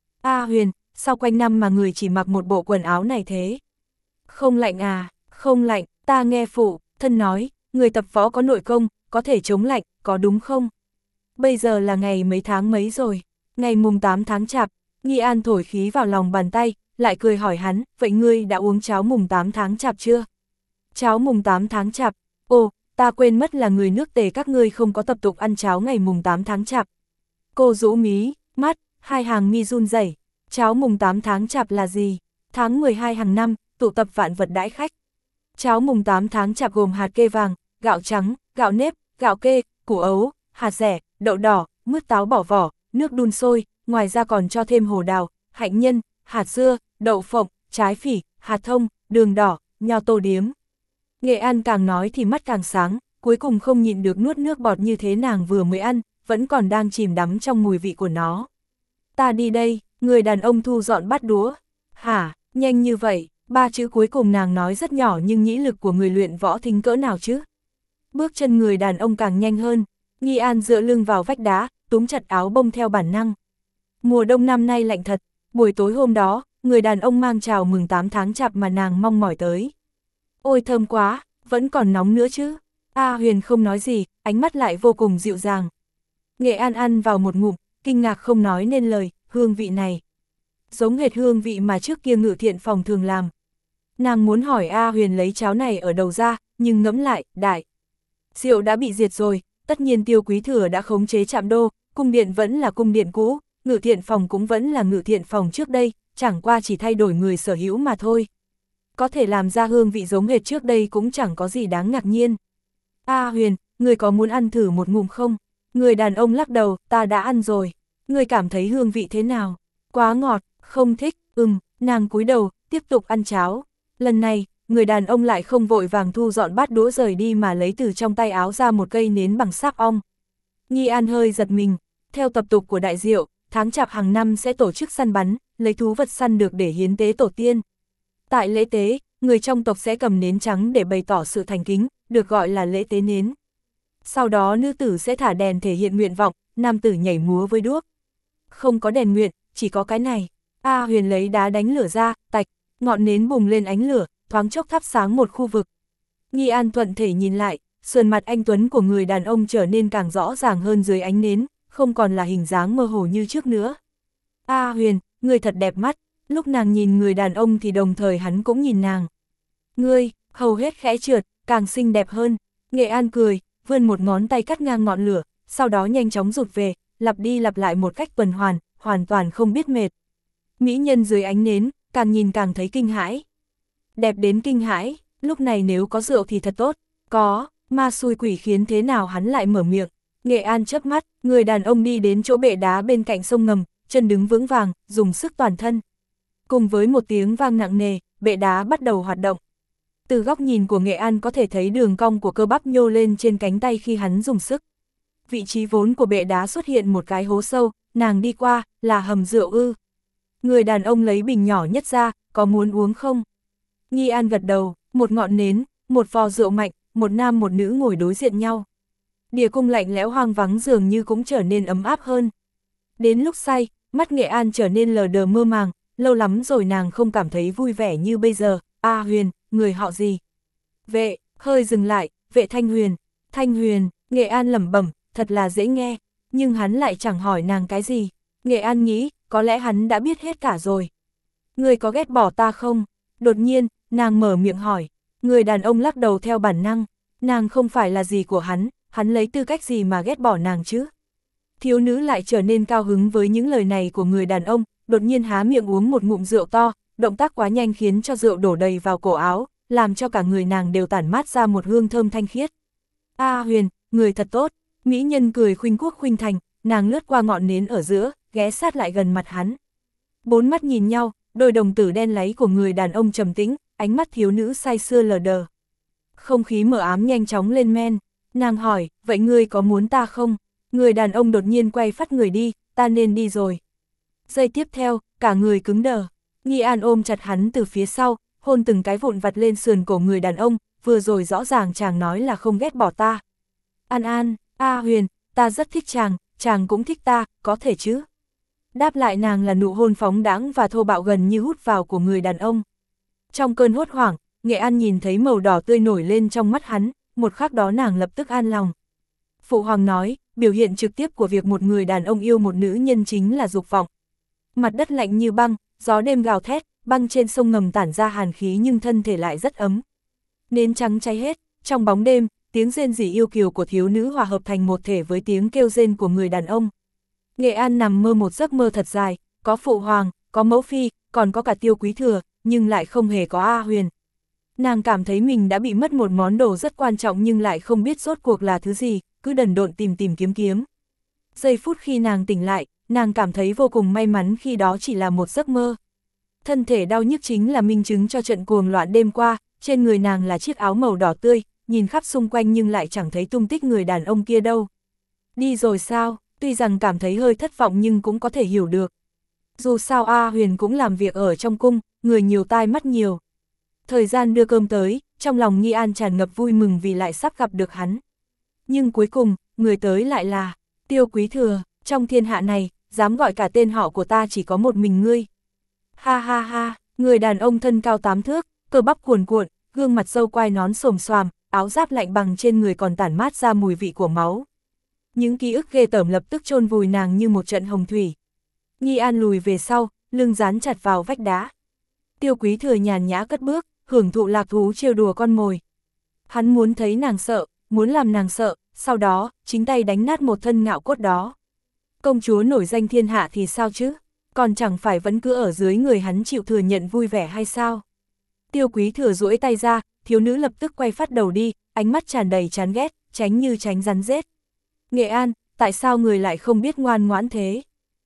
A Huyền, sao quanh năm mà người chỉ mặc một bộ quần áo này thế? Không lạnh à, không lạnh, ta nghe phụ thân nói, người tập võ có nội công, có thể chống lạnh, có đúng không? Bây giờ là ngày mấy tháng mấy rồi? Ngày mùng tám tháng chạp. Nghi An thổi khí vào lòng bàn tay, lại cười hỏi hắn, vậy ngươi đã uống cháo mùng tám tháng chạp chưa? Cháo mùng tám tháng chạp, ồ, ta quên mất là người nước Tề các ngươi không có tập tục ăn cháo ngày mùng tám tháng chạp. Cô rũ mí, mắt, hai hàng mi run rẩy. Cháo mùng tám tháng chạp là gì? Tháng mười hai hàng năm, tụ tập vạn vật đãi khách. Cháo mùng tám tháng chạp gồm hạt kê vàng, gạo trắng, gạo nếp, gạo kê, củ ấu, hạt dẻ, đậu đỏ, mứt táo bỏ vỏ, nước đun sôi, ngoài ra còn cho thêm hồ đào, hạnh nhân, hạt dưa, đậu phộng, trái phỉ, hạt thông, đường đỏ, nho tô điếm. Nghệ An càng nói thì mắt càng sáng, cuối cùng không nhịn được nuốt nước bọt như thế. Nàng vừa mới ăn, vẫn còn đang chìm đắm trong mùi vị của nó. Ta đi đây, người đàn ông thu dọn bát đũa. Hả, nhanh như vậy, ba chữ cuối cùng nàng nói rất nhỏ nhưng nhĩ lực của người luyện võ thính cỡ nào chứ. Bước chân người đàn ông càng nhanh hơn, Nghi An dựa lưng vào vách đá, túm chặt áo bông theo bản năng. Mùa đông năm nay lạnh thật, buổi tối hôm đó, người đàn ông mang chào mừng tám tháng chạp mà nàng mong mỏi tới. Ôi thơm quá, vẫn còn nóng nữa chứ. A Huyền không nói gì, ánh mắt lại vô cùng dịu dàng. Nghệ An ăn vào một ngụm, kinh ngạc không nói nên lời, hương vị này giống hệt hương vị mà trước kia Ngự Thiện Phòng thường làm. Nàng muốn hỏi A Huyền lấy cháo này ở đâu ra, nhưng ngẫm lại, đại Diệu đã bị diệt rồi, tất nhiên Tiêu Quý Thừa đã khống chế Trạm Đô, cung điện vẫn là cung điện cũ, Ngự Thiện Phòng cũng vẫn là Ngự Thiện Phòng trước đây, chẳng qua chỉ thay đổi người sở hữu mà thôi. Có thể làm ra hương vị giống hệt trước đây cũng chẳng có gì đáng ngạc nhiên. A Huyền, người có muốn ăn thử một ngụm không? Người đàn ông lắc đầu, ta đã ăn rồi. Người cảm thấy hương vị thế nào? Quá ngọt, không thích, ừm, nàng cúi đầu, tiếp tục ăn cháo. Lần này, người đàn ông lại không vội vàng thu dọn bát đũa rời đi mà lấy từ trong tay áo ra một cây nến bằng sáp ong. Nghi An hơi giật mình, theo tập tục của Đại Diệu, tháng chạp hàng năm sẽ tổ chức săn bắn, lấy thú vật săn được để hiến tế tổ tiên. Tại lễ tế, người trong tộc sẽ cầm nến trắng để bày tỏ sự thành kính, được gọi là lễ tế nến. Sau đó nữ tử sẽ thả đèn thể hiện nguyện vọng, nam tử nhảy múa với đuốc. Không có đèn nguyện, chỉ có cái này. A Huyền lấy đá đánh lửa ra, tạch, ngọn nến bùng lên ánh lửa, thoáng chốc thắp sáng một khu vực. Nghi An thuận thể nhìn lại, sườn mặt anh tuấn của người đàn ông trở nên càng rõ ràng hơn dưới ánh nến, không còn là hình dáng mơ hồ như trước nữa. A Huyền, người thật đẹp mắt. Lúc nàng nhìn người đàn ông thì đồng thời hắn cũng nhìn nàng. Ngươi, hầu hết khẽ trượt, càng xinh đẹp hơn. Nghệ An cười, vươn một ngón tay cắt ngang ngọn lửa, sau đó nhanh chóng rụt về, lặp đi lặp lại một cách tuần hoàn, hoàn toàn không biết mệt. Mỹ nhân dưới ánh nến, càng nhìn càng thấy kinh hãi. Đẹp đến kinh hãi, lúc này nếu có rượu thì thật tốt. Có, ma xui quỷ khiến thế nào hắn lại mở miệng. Nghệ An chớp mắt, người đàn ông đi đến chỗ bệ đá bên cạnh sông ngầm, chân đứng vững vàng, dùng sức toàn thân. Cùng với một tiếng vang nặng nề, bệ đá bắt đầu hoạt động. Từ góc nhìn của Nghệ An có thể thấy đường cong của cơ bắp nhô lên trên cánh tay khi hắn dùng sức. Vị trí vốn của bệ đá xuất hiện một cái hố sâu, nàng đi qua, là hầm rượu ư. Người đàn ông lấy bình nhỏ nhất ra, có muốn uống không? Nghi An gật đầu, một ngọn nến, một vò rượu mạnh, một nam một nữ ngồi đối diện nhau. Địa cung lạnh lẽo hoang vắng dường như cũng trở nên ấm áp hơn. Đến lúc say, mắt Nghệ An trở nên lờ đờ mơ màng, lâu lắm rồi nàng không cảm thấy vui vẻ như bây giờ. A Huyền, người họ gì? Vệ, hơi dừng lại, Vệ Thanh Huyền. Thanh Huyền, Nghệ An lẩm bẩm, thật là dễ nghe, nhưng hắn lại chẳng hỏi nàng cái gì. Nghệ An nghĩ, có lẽ hắn đã biết hết cả rồi. Người có ghét bỏ ta không? Đột nhiên, nàng mở miệng hỏi. Người đàn ông lắc đầu theo bản năng. Nàng không phải là gì của hắn, hắn lấy tư cách gì mà ghét bỏ nàng chứ? Thiếu nữ lại trở nên cao hứng với những lời này của người đàn ông, đột nhiên há miệng uống một ngụm rượu to, động tác quá nhanh khiến cho rượu đổ đầy vào cổ áo, làm cho cả người nàng đều tản mát ra một hương thơm thanh khiết. A Huyền, người thật tốt. Mỹ nhân cười khuynh quốc khuynh thành, nàng lướt qua ngọn nến ở giữa, ghé sát lại gần mặt hắn. Bốn mắt nhìn nhau, đôi đồng tử đen láy của người đàn ông trầm tĩnh, ánh mắt thiếu nữ say sưa lờ đờ. Không khí mờ ám nhanh chóng lên men, nàng hỏi, vậy ngươi có muốn ta không? Người đàn ông đột nhiên quay phát người đi, ta nên đi rồi. Giây tiếp theo, cả người cứng đờ. Nghi An ôm chặt hắn từ phía sau, hôn từng cái vụn vặt lên sườn cổ người đàn ông, vừa rồi rõ ràng chàng nói là không ghét bỏ ta. An An, A Huyền, ta rất thích chàng, chàng cũng thích ta, có thể chứ? Đáp lại nàng là nụ hôn phóng đãng và thô bạo gần như hút vào của người đàn ông. Trong cơn hốt hoảng, Nghệ An nhìn thấy màu đỏ tươi nổi lên trong mắt hắn, một khắc đó nàng lập tức an lòng. Phụ hoàng nói, biểu hiện trực tiếp của việc một người đàn ông yêu một nữ nhân chính là dục vọng. Mặt đất lạnh như băng, gió đêm gào thét, băng trên sông ngầm tản ra hàn khí nhưng thân thể lại rất ấm. Nến trắng cháy hết, trong bóng đêm, tiếng rên rỉ yêu kiều của thiếu nữ hòa hợp thành một thể với tiếng kêu rên của người đàn ông. Nghệ An nằm mơ một giấc mơ thật dài, có phụ hoàng, có mẫu phi, còn có cả Tiêu Quý Thừa, nhưng lại không hề có A Huyền. Nàng cảm thấy mình đã bị mất một món đồ rất quan trọng nhưng lại không biết rốt cuộc là thứ gì, cứ đần độn tìm tìm kiếm kiếm. Giây phút khi nàng tỉnh lại, nàng cảm thấy vô cùng may mắn khi đó chỉ là một giấc mơ. Thân thể đau nhức chính là minh chứng cho trận cuồng loạn đêm qua, trên người nàng là chiếc áo màu đỏ tươi, nhìn khắp xung quanh nhưng lại chẳng thấy tung tích người đàn ông kia đâu. Đi rồi sao? Tuy rằng cảm thấy hơi thất vọng nhưng cũng có thể hiểu được. Dù sao A Huyền cũng làm việc ở trong cung, người nhiều tai mắt nhiều. Thời gian đưa cơm tới, trong lòng Nghi An tràn ngập vui mừng vì lại sắp gặp được hắn. Nhưng cuối cùng, người tới lại là Tiêu Quý Thừa, trong thiên hạ này, dám gọi cả tên họ của ta chỉ có một mình ngươi. Ha ha ha, người đàn ông thân cao tám thước, cơ bắp cuồn cuộn, gương mặt râu quai nón xồm xoàm, áo giáp lạnh bằng trên người còn tản mát ra mùi vị của máu. Những ký ức ghê tởm lập tức chôn vùi nàng như một trận hồng thủy. Nghi An lùi về sau, lưng dán chặt vào vách đá. Tiêu Quý Thừa nhàn nhã cất bước, hưởng thụ lạc thú trêu đùa con mồi. Hắn muốn thấy nàng sợ, muốn làm nàng sợ, sau đó, chính tay đánh nát một thân ngạo cốt đó. Công chúa nổi danh thiên hạ thì sao chứ? Còn chẳng phải vẫn cứ ở dưới người hắn chịu thừa nhận vui vẻ hay sao? Tiêu Quý Thừa duỗi tay ra, thiếu nữ lập tức quay phát đầu đi, ánh mắt tràn đầy chán ghét, tránh như tránh rắn rết. Nghệ An, tại sao người lại không biết ngoan ngoãn thế?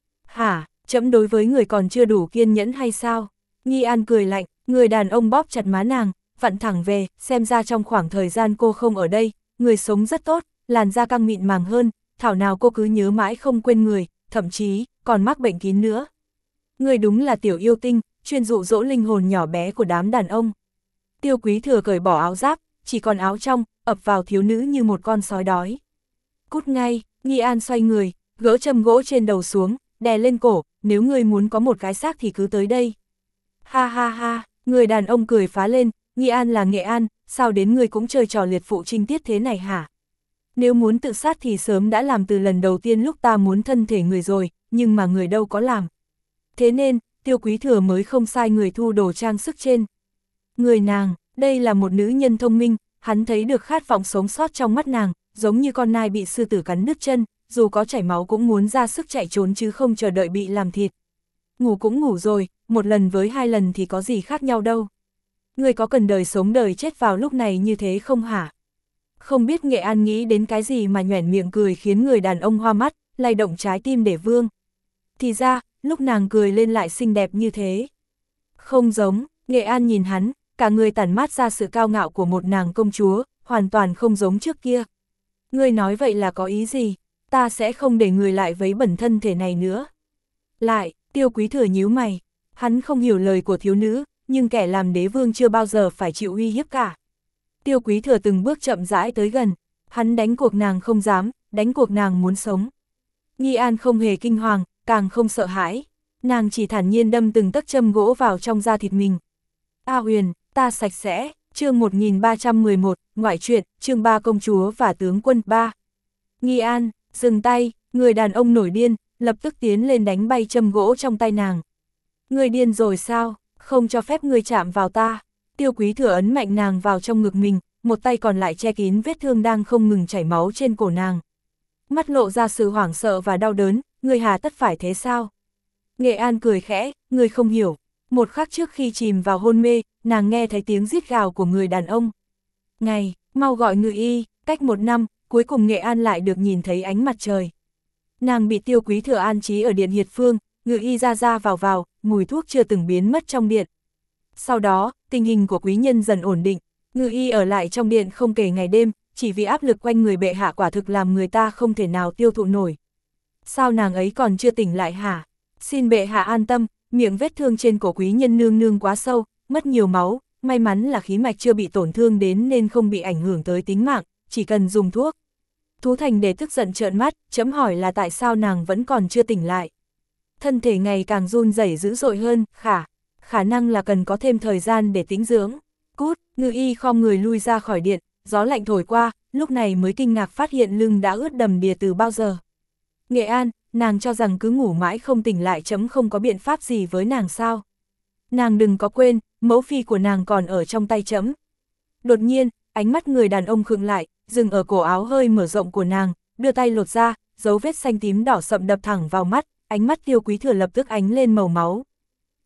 Hả, trẫm đối với người còn chưa đủ kiên nhẫn hay sao? Nghi An cười lạnh, người đàn ông bóp chặt má nàng, vặn thẳng về, xem ra trong khoảng thời gian cô không ở đây, người sống rất tốt, làn da căng mịn màng hơn, thảo nào cô cứ nhớ mãi không quên người, thậm chí, còn mắc bệnh kín nữa. Người đúng là tiểu yêu tinh, chuyên dụ dỗ linh hồn nhỏ bé của đám đàn ông. Tiêu Quý Thừa cởi bỏ áo giáp, chỉ còn áo trong, ập vào thiếu nữ như một con sói đói. Cút ngay, Nghi An xoay người, gỡ châm gỗ trên đầu xuống, đè lên cổ, nếu ngươi muốn có một cái xác thì cứ tới đây. Ha ha ha, người đàn ông cười phá lên, Nghi An là Nghệ An, sao đến ngươi cũng chơi trò liệt phụ trinh tiết thế này hả? Nếu muốn tự sát thì sớm đã làm từ lần đầu tiên lúc ta muốn thân thể người rồi, nhưng mà người đâu có làm. Thế nên, Tiêu Quý Thừa mới không sai người thu đồ trang sức trên. Người nàng, đây là một nữ nhân thông minh, hắn thấy được khát vọng sống sót trong mắt nàng, giống như con nai bị sư tử cắn đứt chân, dù có chảy máu cũng muốn ra sức chạy trốn chứ không chờ đợi bị làm thịt. Ngủ cũng ngủ rồi, một lần với hai lần thì có gì khác nhau đâu. Người có cần đời sống đời chết vào lúc này như thế không hả? Không biết Nghệ An nghĩ đến cái gì mà nhoẻn miệng cười khiến người đàn ông hoa mắt, lay động trái tim để vương. Thì ra, lúc nàng cười lên lại xinh đẹp như thế. Không giống, Nghệ An nhìn hắn, cả người tản mát ra sự cao ngạo của một nàng công chúa, hoàn toàn không giống trước kia. Ngươi nói vậy là có ý gì? Ta sẽ không để người lại vấy bẩn thân thể này nữa. Lại, Tiêu Quý Thừa nhíu mày, hắn không hiểu lời của thiếu nữ, nhưng kẻ làm đế vương chưa bao giờ phải chịu uy hiếp cả. Tiêu Quý Thừa từng bước chậm rãi tới gần, hắn đánh cuộc nàng không dám, đánh cuộc nàng muốn sống. Nghi An không hề kinh hoàng, càng không sợ hãi, nàng chỉ thản nhiên đâm từng tấc châm gỗ vào trong da thịt mình. A Huyền, ta sạch sẽ, chương một nghìn ba trăm mười một, ngoại truyện, chương ba công chúa và tướng quân ba. Nghi An, dừng tay, người đàn ông nổi điên, lập tức tiến lên đánh bay châm gỗ trong tay nàng. Người điên rồi sao, không cho phép người chạm vào ta. Tiêu Quý Thừa ấn mạnh nàng vào trong ngực mình, một tay còn lại che kín vết thương đang không ngừng chảy máu trên cổ nàng. Mắt lộ ra sự hoảng sợ và đau đớn, người hà tất phải thế sao? Nghệ An cười khẽ, người không hiểu. Một khắc trước khi chìm vào hôn mê, nàng nghe thấy tiếng rít gào của người đàn ông. Ngày, mau gọi ngự y, cách một năm, cuối cùng Nghệ An lại được nhìn thấy ánh mặt trời. Nàng bị Tiêu Quý Thừa an trí ở điện Hiệt Phương, ngự y ra ra vào vào, mùi thuốc chưa từng biến mất trong điện. Sau đó, tình hình của quý nhân dần ổn định, ngự y ở lại trong điện không kể ngày đêm, chỉ vì áp lực quanh người bệ hạ quả thực làm người ta không thể nào tiêu thụ nổi. Sao nàng ấy còn chưa tỉnh lại hả? Xin bệ hạ an tâm, miệng vết thương trên cổ quý nhân nương nương quá sâu, mất nhiều máu, may mắn là khí mạch chưa bị tổn thương đến nên không bị ảnh hưởng tới tính mạng, chỉ cần dùng thuốc. Thú Thành để tức giận trợn mắt, chấm hỏi là tại sao nàng vẫn còn chưa tỉnh lại. Thân thể ngày càng run rẩy dữ dội hơn, khả, khả năng là cần có thêm thời gian để tĩnh dưỡng. Cút, ngự y khom người lui ra khỏi điện, gió lạnh thổi qua, lúc này mới kinh ngạc phát hiện lưng đã ướt đầm đìa từ bao giờ. Nghệ An, nàng cho rằng cứ ngủ mãi không tỉnh lại chấm không có biện pháp gì với nàng sao. Nàng đừng có quên, mẫu phi của nàng còn ở trong tay chấm. Đột nhiên, ánh mắt người đàn ông khựng lại, dừng ở cổ áo hơi mở rộng của nàng, đưa tay lột ra, dấu vết xanh tím đỏ sậm đập thẳng vào mắt, ánh mắt Tiêu Quý Thừa lập tức ánh lên màu máu.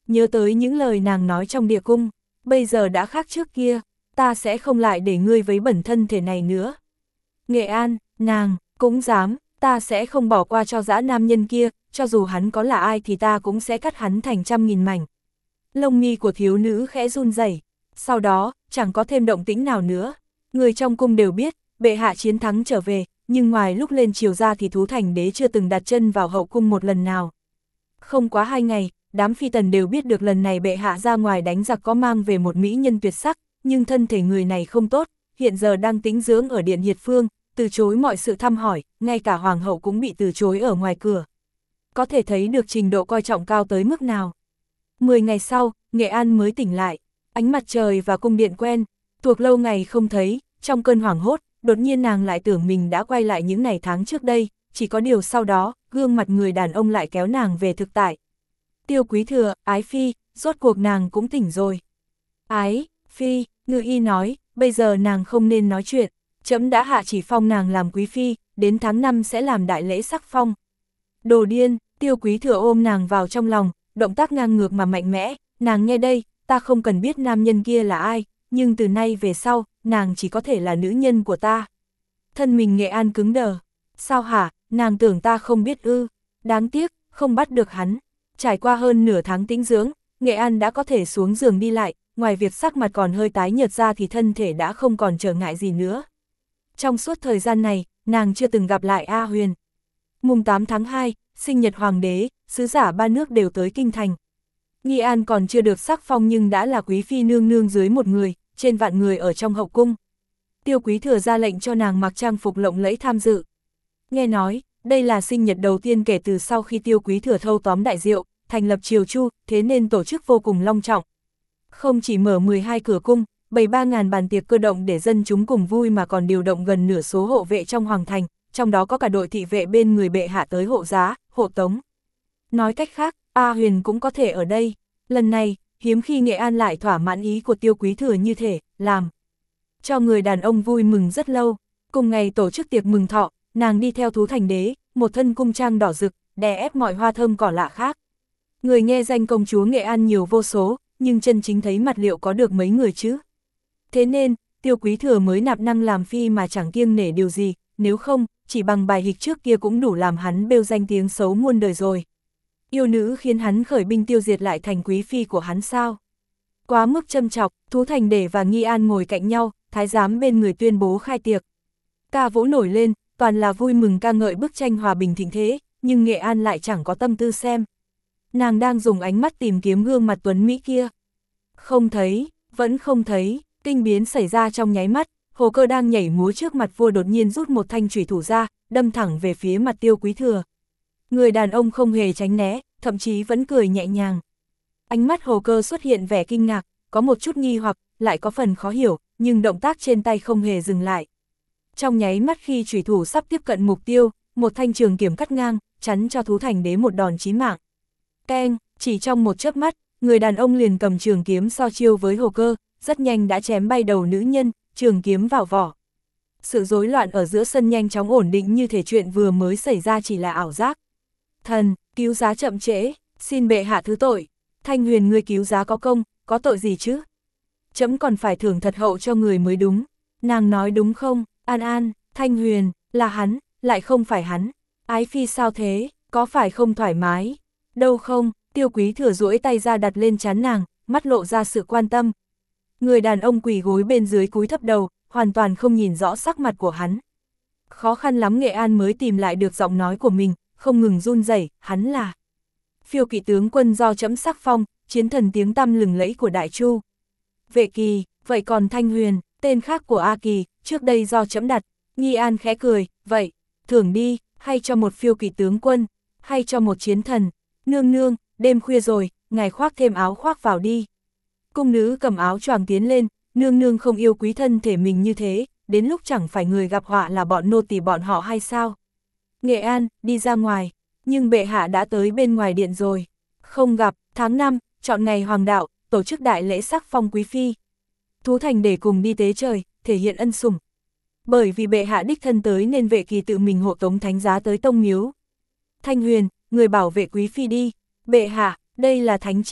nhớ tới những lời nàng nói trong địa cung, bây giờ đã khác trước kia, ta sẽ không lại để ngươi vấy bẩn thân thể này nữa. Nghệ An, nàng, cũng dám, ta sẽ không bỏ qua cho dã nam nhân kia, cho dù hắn có là ai thì ta cũng sẽ cắt hắn thành trăm nghìn mảnh. Lông mi của thiếu nữ khẽ run rẩy, sau đó, chẳng có thêm động tĩnh nào nữa. Người trong cung đều biết, bệ hạ chiến thắng trở về, nhưng ngoài lúc lên triều ra thì Thú Thành Đế chưa từng đặt chân vào hậu cung một lần nào. Không quá hai ngày, đám phi tần đều biết được lần này bệ hạ ra ngoài đánh giặc có mang về một mỹ nhân tuyệt sắc, nhưng thân thể người này không tốt, hiện giờ đang tĩnh dưỡng ở điện Hiệt Phương, từ chối mọi sự thăm hỏi, ngay cả hoàng hậu cũng bị từ chối ở ngoài cửa. Có thể thấy được trình độ coi trọng cao tới mức nào. Mười ngày sau, Nghệ An mới tỉnh lại, ánh mặt trời và cung điện quen, thuộc lâu ngày không thấy, trong cơn hoảng hốt, đột nhiên nàng lại tưởng mình đã quay lại những ngày tháng trước đây, chỉ có điều sau đó, gương mặt người đàn ông lại kéo nàng về thực tại. Tiêu Quý Thừa, Ái Phi, rốt cuộc nàng cũng tỉnh rồi. Ái Phi, Ngự Y nói, bây giờ nàng không nên nói chuyện, trẫm đã hạ chỉ phong nàng làm quý phi, đến tháng năm sẽ làm đại lễ sắc phong. Đồ điên, Tiêu Quý Thừa ôm nàng vào trong lòng, động tác ngang ngược mà mạnh mẽ, nàng nghe đây, ta không cần biết nam nhân kia là ai, nhưng từ nay về sau, nàng chỉ có thể là nữ nhân của ta. Thân mình Nghệ An cứng đờ, sao hả, nàng tưởng ta không biết ư, đáng tiếc, không bắt được hắn. Trải qua hơn nửa tháng tĩnh dưỡng, Nghệ An đã có thể xuống giường đi lại, ngoài việc sắc mặt còn hơi tái nhợt ra thì thân thể đã không còn trở ngại gì nữa. Trong suốt thời gian này, nàng chưa từng gặp lại A Huyền. Mùng tám tháng hai, sinh nhật hoàng đế, sứ giả ba nước đều tới kinh thành. Nghi An còn chưa được sắc phong nhưng đã là quý phi nương nương dưới một người, trên vạn người ở trong hậu cung. Tiêu Quý Thừa ra lệnh cho nàng mặc trang phục lộng lẫy tham dự. Nghe nói, đây là sinh nhật đầu tiên kể từ sau khi Tiêu Quý Thừa thâu tóm đại diệu, thành lập triều Chu, thế nên tổ chức vô cùng long trọng. Không chỉ mở mười hai cửa cung, bày ba ngàn bàn tiệc cơ động để dân chúng cùng vui mà còn điều động gần nửa số hộ vệ trong hoàng thành, trong đó có cả đội thị vệ bên người bệ hạ tới hộ giá, hộ tống. Nói cách khác, A Huyền cũng có thể ở đây. Lần này, hiếm khi Nghệ An lại thỏa mãn ý của Tiêu Quý Thừa như thể, làm cho người đàn ông vui mừng rất lâu. Cùng ngày tổ chức tiệc mừng thọ, nàng đi theo Thú Thành Đế, một thân cung trang đỏ rực, đè ép mọi hoa thơm cỏ lạ khác. Người nghe danh công chúa Nghệ An nhiều vô số, nhưng chân chính thấy mặt liệu có được mấy người chứ. Thế nên, Tiêu Quý Thừa mới nạp năng làm phi mà chẳng kiêng nể điều gì, nếu không, chỉ bằng bài hịch trước kia cũng đủ làm hắn bêu danh tiếng xấu muôn đời rồi. Yêu nữ khiến hắn khởi binh tiêu diệt lại thành quý phi của hắn sao? Quá mức châm chọc, Thú Thành Đế và Nghi An ngồi cạnh nhau, thái giám bên người tuyên bố khai tiệc. Ca vũ nổi lên, toàn là vui mừng ca ngợi bức tranh hòa bình thịnh thế, nhưng Nghệ An lại chẳng có tâm tư xem. Nàng đang dùng ánh mắt tìm kiếm gương mặt tuấn Mỹ kia. Không thấy, vẫn không thấy, kinh biến xảy ra trong nháy mắt, Hồ Cơ đang nhảy múa trước mặt vua đột nhiên rút một thanh chủy thủ ra, đâm thẳng về phía mặt Tiêu Quý Thừa. Người đàn ông không hề tránh né, thậm chí vẫn cười nhẹ nhàng. Ánh mắt Hồ Cơ xuất hiện vẻ kinh ngạc, có một chút nghi hoặc, lại có phần khó hiểu, nhưng động tác trên tay không hề dừng lại. Trong nháy mắt khi chủy thủ sắp tiếp cận mục tiêu, một thanh trường kiếm cắt ngang, chắn cho Thú Thành Đế một đòn chí mạng. Keng, chỉ trong một chớp mắt, người đàn ông liền cầm trường kiếm so chiêu với Hồ Cơ, rất nhanh đã chém bay đầu nữ nhân, trường kiếm vào vỏ. Sự rối loạn ở giữa sân nhanh chóng ổn định như thể chuyện vừa mới xảy ra chỉ là ảo giác. Thần, cứu giá chậm trễ, xin bệ hạ thứ tội. Thanh Huyền ngươi cứu giá có công, có tội gì chứ? Chấm còn phải thưởng thật hậu cho người mới đúng. Nàng nói đúng không? An An, Thanh Huyền, là hắn, lại không phải hắn. Ái Phi sao thế, có phải không thoải mái? Đâu không, Tiêu Quý Thừa duỗi tay ra đặt lên trán nàng, mắt lộ ra sự quan tâm. Người đàn ông quỳ gối bên dưới cúi thấp đầu, hoàn toàn không nhìn rõ sắc mặt của hắn. Khó khăn lắm Nghệ An mới tìm lại được giọng nói của mình, không ngừng run rẩy, hắn là Phiêu Kỵ tướng quân do chấm sắc phong, chiến thần tiếng tăm lừng lẫy của Đại Chu. Vệ Kỳ, vậy còn Thanh Huyền, tên khác của A Kỳ, trước đây do chấm đặt. Nghi An khẽ cười, vậy, thưởng đi, hay cho một phiêu kỵ tướng quân, hay cho một chiến thần. Nương nương, đêm khuya rồi, ngài khoác thêm áo khoác vào đi. Cung nữ cầm áo choàng tiến lên, nương nương không yêu quý thân thể mình như thế, đến lúc chẳng phải người gặp họa là bọn nô tỳ bọn họ hay sao? Nghệ An, đi ra ngoài, nhưng bệ hạ đã tới bên ngoài điện rồi. Không gặp, tháng năm, chọn ngày hoàng đạo, tổ chức đại lễ sắc phong quý phi. Thú Thành để cùng đi tế trời, thể hiện ân sủng. Bởi vì bệ hạ đích thân tới nên Vệ Kỳ tự mình hộ tống thánh giá tới tông miếu. Thanh Huyền, người bảo vệ quý phi đi. Bệ hạ, đây là thánh chỉ.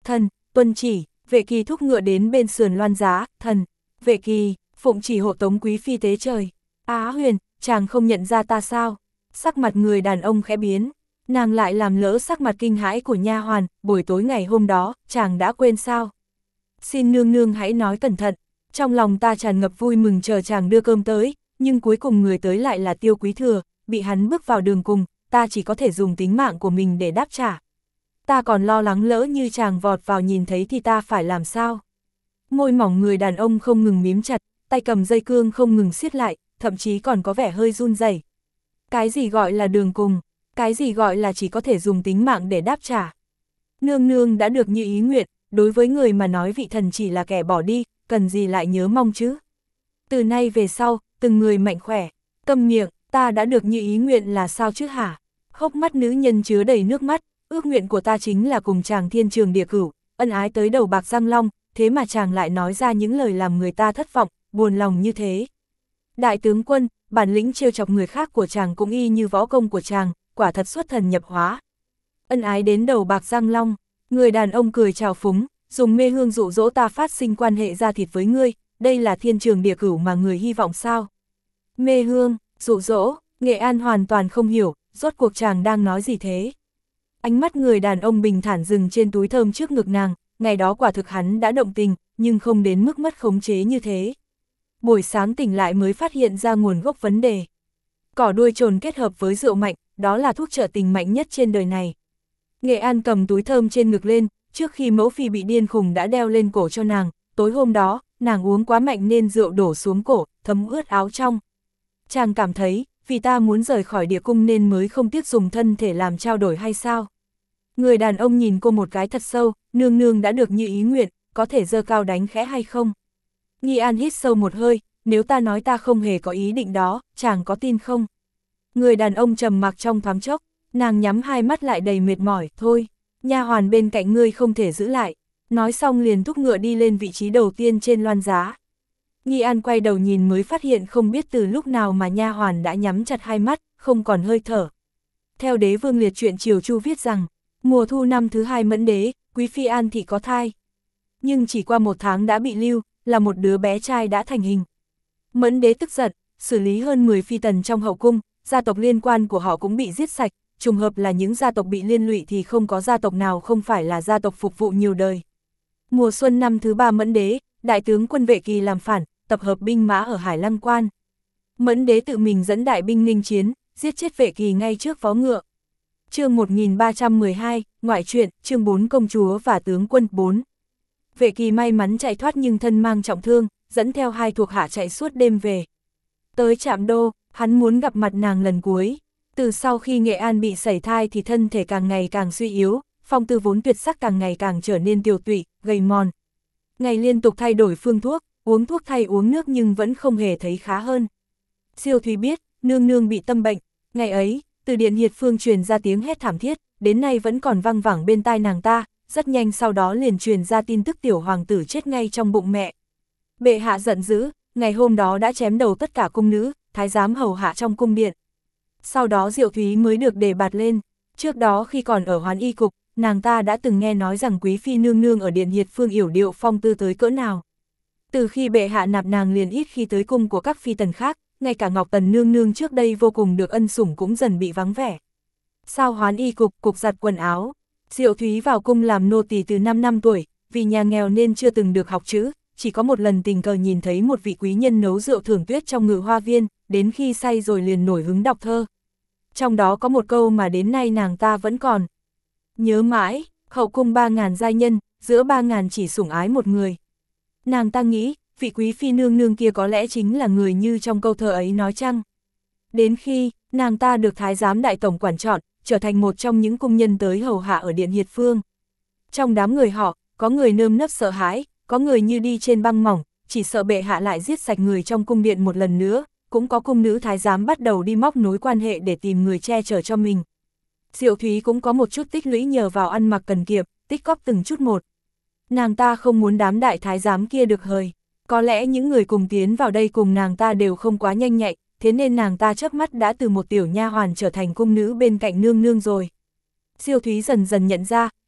Thần, tuân chỉ, Vệ Kỳ thúc ngựa đến bên sườn loan giá, thần, Vệ Kỳ, phụng chỉ hộ tống quý phi tế trời. Á Huyền, chàng không nhận ra ta sao? Sắc mặt người đàn ông khẽ biến, nàng lại làm lỡ sắc mặt kinh hãi của nha hoàn, buổi tối ngày hôm đó, chàng đã quên sao? Xin nương nương hãy nói cẩn thận, trong lòng ta tràn ngập vui mừng chờ chàng đưa cơm tới, nhưng cuối cùng người tới lại là Tiêu Quý Thừa, bị hắn bước vào đường cùng, ta chỉ có thể dùng tính mạng của mình để đáp trả. Ta còn lo lắng lỡ như chàng vọt vào nhìn thấy thì ta phải làm sao? Môi mỏng người đàn ông không ngừng mím chặt, tay cầm dây cương không ngừng siết lại, thậm chí còn có vẻ hơi run rẩy. Cái gì gọi là đường cùng? Cái gì gọi là chỉ có thể dùng tính mạng để đáp trả? Nương nương đã được như ý nguyện, đối với người mà nói vị thần chỉ là kẻ bỏ đi, cần gì lại nhớ mong chứ? Từ nay về sau, từng người mạnh khỏe, câm miệng, ta đã được như ý nguyện là sao chứ hả? Hốc mắt nữ nhân chứa đầy nước mắt, ước nguyện của ta chính là cùng chàng thiên trường địa cửu, ân ái tới đầu bạc răng long, thế mà chàng lại nói ra những lời làm người ta thất vọng, buồn lòng như thế. Đại tướng quân, bản lĩnh trêu chọc người khác của chàng cũng y như võ công của chàng, quả thật xuất thần nhập hóa. Ân ái đến đầu bạc răng long, người đàn ông cười trào phúng, dùng mê hương dụ dỗ ta phát sinh quan hệ ra thịt với ngươi, đây là thiên trường địa cửu mà người hy vọng sao? Mê hương, dụ dỗ, Nghệ An hoàn toàn không hiểu, rốt cuộc chàng đang nói gì thế? Ánh mắt người đàn ông bình thản dừng trên túi thơm trước ngực nàng, ngày đó quả thực hắn đã động tình, nhưng không đến mức mất khống chế như thế. Buổi sáng tỉnh lại mới phát hiện ra nguồn gốc vấn đề. Cỏ đuôi trồn kết hợp với rượu mạnh, đó là thuốc trợ tình mạnh nhất trên đời này. Nghệ An cầm túi thơm trên ngực lên, trước khi mẫu phi bị điên khùng đã đeo lên cổ cho nàng, tối hôm đó, nàng uống quá mạnh nên rượu đổ xuống cổ, thấm ướt áo trong. Chàng cảm thấy, vì ta muốn rời khỏi địa cung nên mới không tiếc dùng thân thể làm trao đổi hay sao? Người đàn ông nhìn cô một cái thật sâu, nương nương đã được như ý nguyện, có thể giơ cao đánh khẽ hay không? Nghi An hít sâu một hơi, nếu ta nói ta không hề có ý định đó, chàng có tin không? Người đàn ông trầm mặc trong thoáng chốc, nàng nhắm hai mắt lại đầy mệt mỏi, thôi, nha hoàn bên cạnh ngươi không thể giữ lại. Nói xong liền thúc ngựa đi lên vị trí đầu tiên trên loan giá. Nghi An quay đầu nhìn mới phát hiện không biết từ lúc nào mà nha hoàn đã nhắm chặt hai mắt, không còn hơi thở. Theo Đế Vương Liệt truyện Triều Chu viết rằng, mùa thu năm thứ hai Mẫn Đế, Quý Phi An Thị có thai. Nhưng chỉ qua một tháng đã bị lưu, là một đứa bé trai đã thành hình. Mẫn Đế tức giận, xử lý hơn mười phi tần trong hậu cung, gia tộc liên quan của họ cũng bị giết sạch, trùng hợp là những gia tộc bị liên lụy thì không có gia tộc nào không phải là gia tộc phục vụ nhiều đời. Mùa xuân năm thứ ba Mẫn Đế, đại tướng quân Vệ Kỳ làm phản, tập hợp binh mã ở Hải Lăng Quan. Mẫn Đế tự mình dẫn đại binh nghênh chiến, giết chết Vệ Kỳ ngay trước vó ngựa. Chương một nghìn ba trăm mười hai, ngoại truyện, chương bốn công chúa và tướng quân bốn. Vệ Kỳ may mắn chạy thoát nhưng thân mang trọng thương, dẫn theo hai thuộc hạ chạy suốt đêm về. Tới Trạm Đô, hắn muốn gặp mặt nàng lần cuối. Từ sau khi Nghệ An bị sảy thai thì thân thể càng ngày càng suy yếu, phong tư vốn tuyệt sắc càng ngày càng trở nên tiều tụy, gầy mòn. Ngày liên tục thay đổi phương thuốc, uống thuốc thay uống nước nhưng vẫn không hề thấy khá hơn. Siêu Thúy biết, nương nương bị tâm bệnh, ngày ấy, từ điện Hiệt Phương truyền ra tiếng hét thảm thiết, đến nay vẫn còn văng vẳng bên tai nàng ta, rất nhanh sau đó liền truyền ra tin tức tiểu hoàng tử chết ngay trong bụng mẹ. Bệ hạ giận dữ, ngày hôm đó đã chém đầu tất cả cung nữ, thái giám hầu hạ trong cung điện. Sau đó Diệu Thúy mới được đề bạt lên, trước đó khi còn ở Hoán Y Cục, nàng ta đã từng nghe nói rằng Quý Phi nương nương ở điện Hiệt Phương yểu điệu phong tư tới cỡ nào. Từ khi bệ hạ nạp nàng liền ít khi tới cung của các phi tần khác, ngay cả Ngọc Tần nương nương trước đây vô cùng được ân sủng cũng dần bị vắng vẻ. Sau Hoán Y Cục, cục giặt quần áo, Diệu Thúy vào cung làm nô tỳ từ năm năm tuổi, vì nhà nghèo nên chưa từng được học chữ, chỉ có một lần tình cờ nhìn thấy một vị quý nhân nấu rượu thưởng tuyết trong Ngự Hoa Viên, đến khi say rồi liền nổi hứng đọc thơ. Trong đó có một câu mà đến nay nàng ta vẫn còn nhớ mãi, hậu cung ba ngàn giai nhân, giữa ba ngàn chỉ sủng ái một người. Nàng ta nghĩ, vị quý phi nương nương kia có lẽ chính là người như trong câu thơ ấy nói chăng. Đến khi, nàng ta được thái giám đại tổng quản chọn, trở thành một trong những cung nhân tới hầu hạ ở điện Hiệt Phương. Trong đám người họ, có người nơm nớp sợ hãi, có người như đi trên băng mỏng, chỉ sợ bệ hạ lại giết sạch người trong cung điện một lần nữa, cũng có cung nữ thái giám bắt đầu đi móc nối quan hệ để tìm người che chở cho mình. Diệu Thúy cũng có một chút tích lũy nhờ vào ăn mặc cần kiệm, tích cóp từng chút một. Nàng ta không muốn đám đại thái giám kia được hời, có lẽ những người cùng tiến vào đây cùng nàng ta đều không quá nhanh nhạy, thế nên nàng ta chớp mắt đã từ một tiểu nha hoàn trở thành cung nữ bên cạnh nương nương rồi. Diệu Thúy dần dần nhận ra,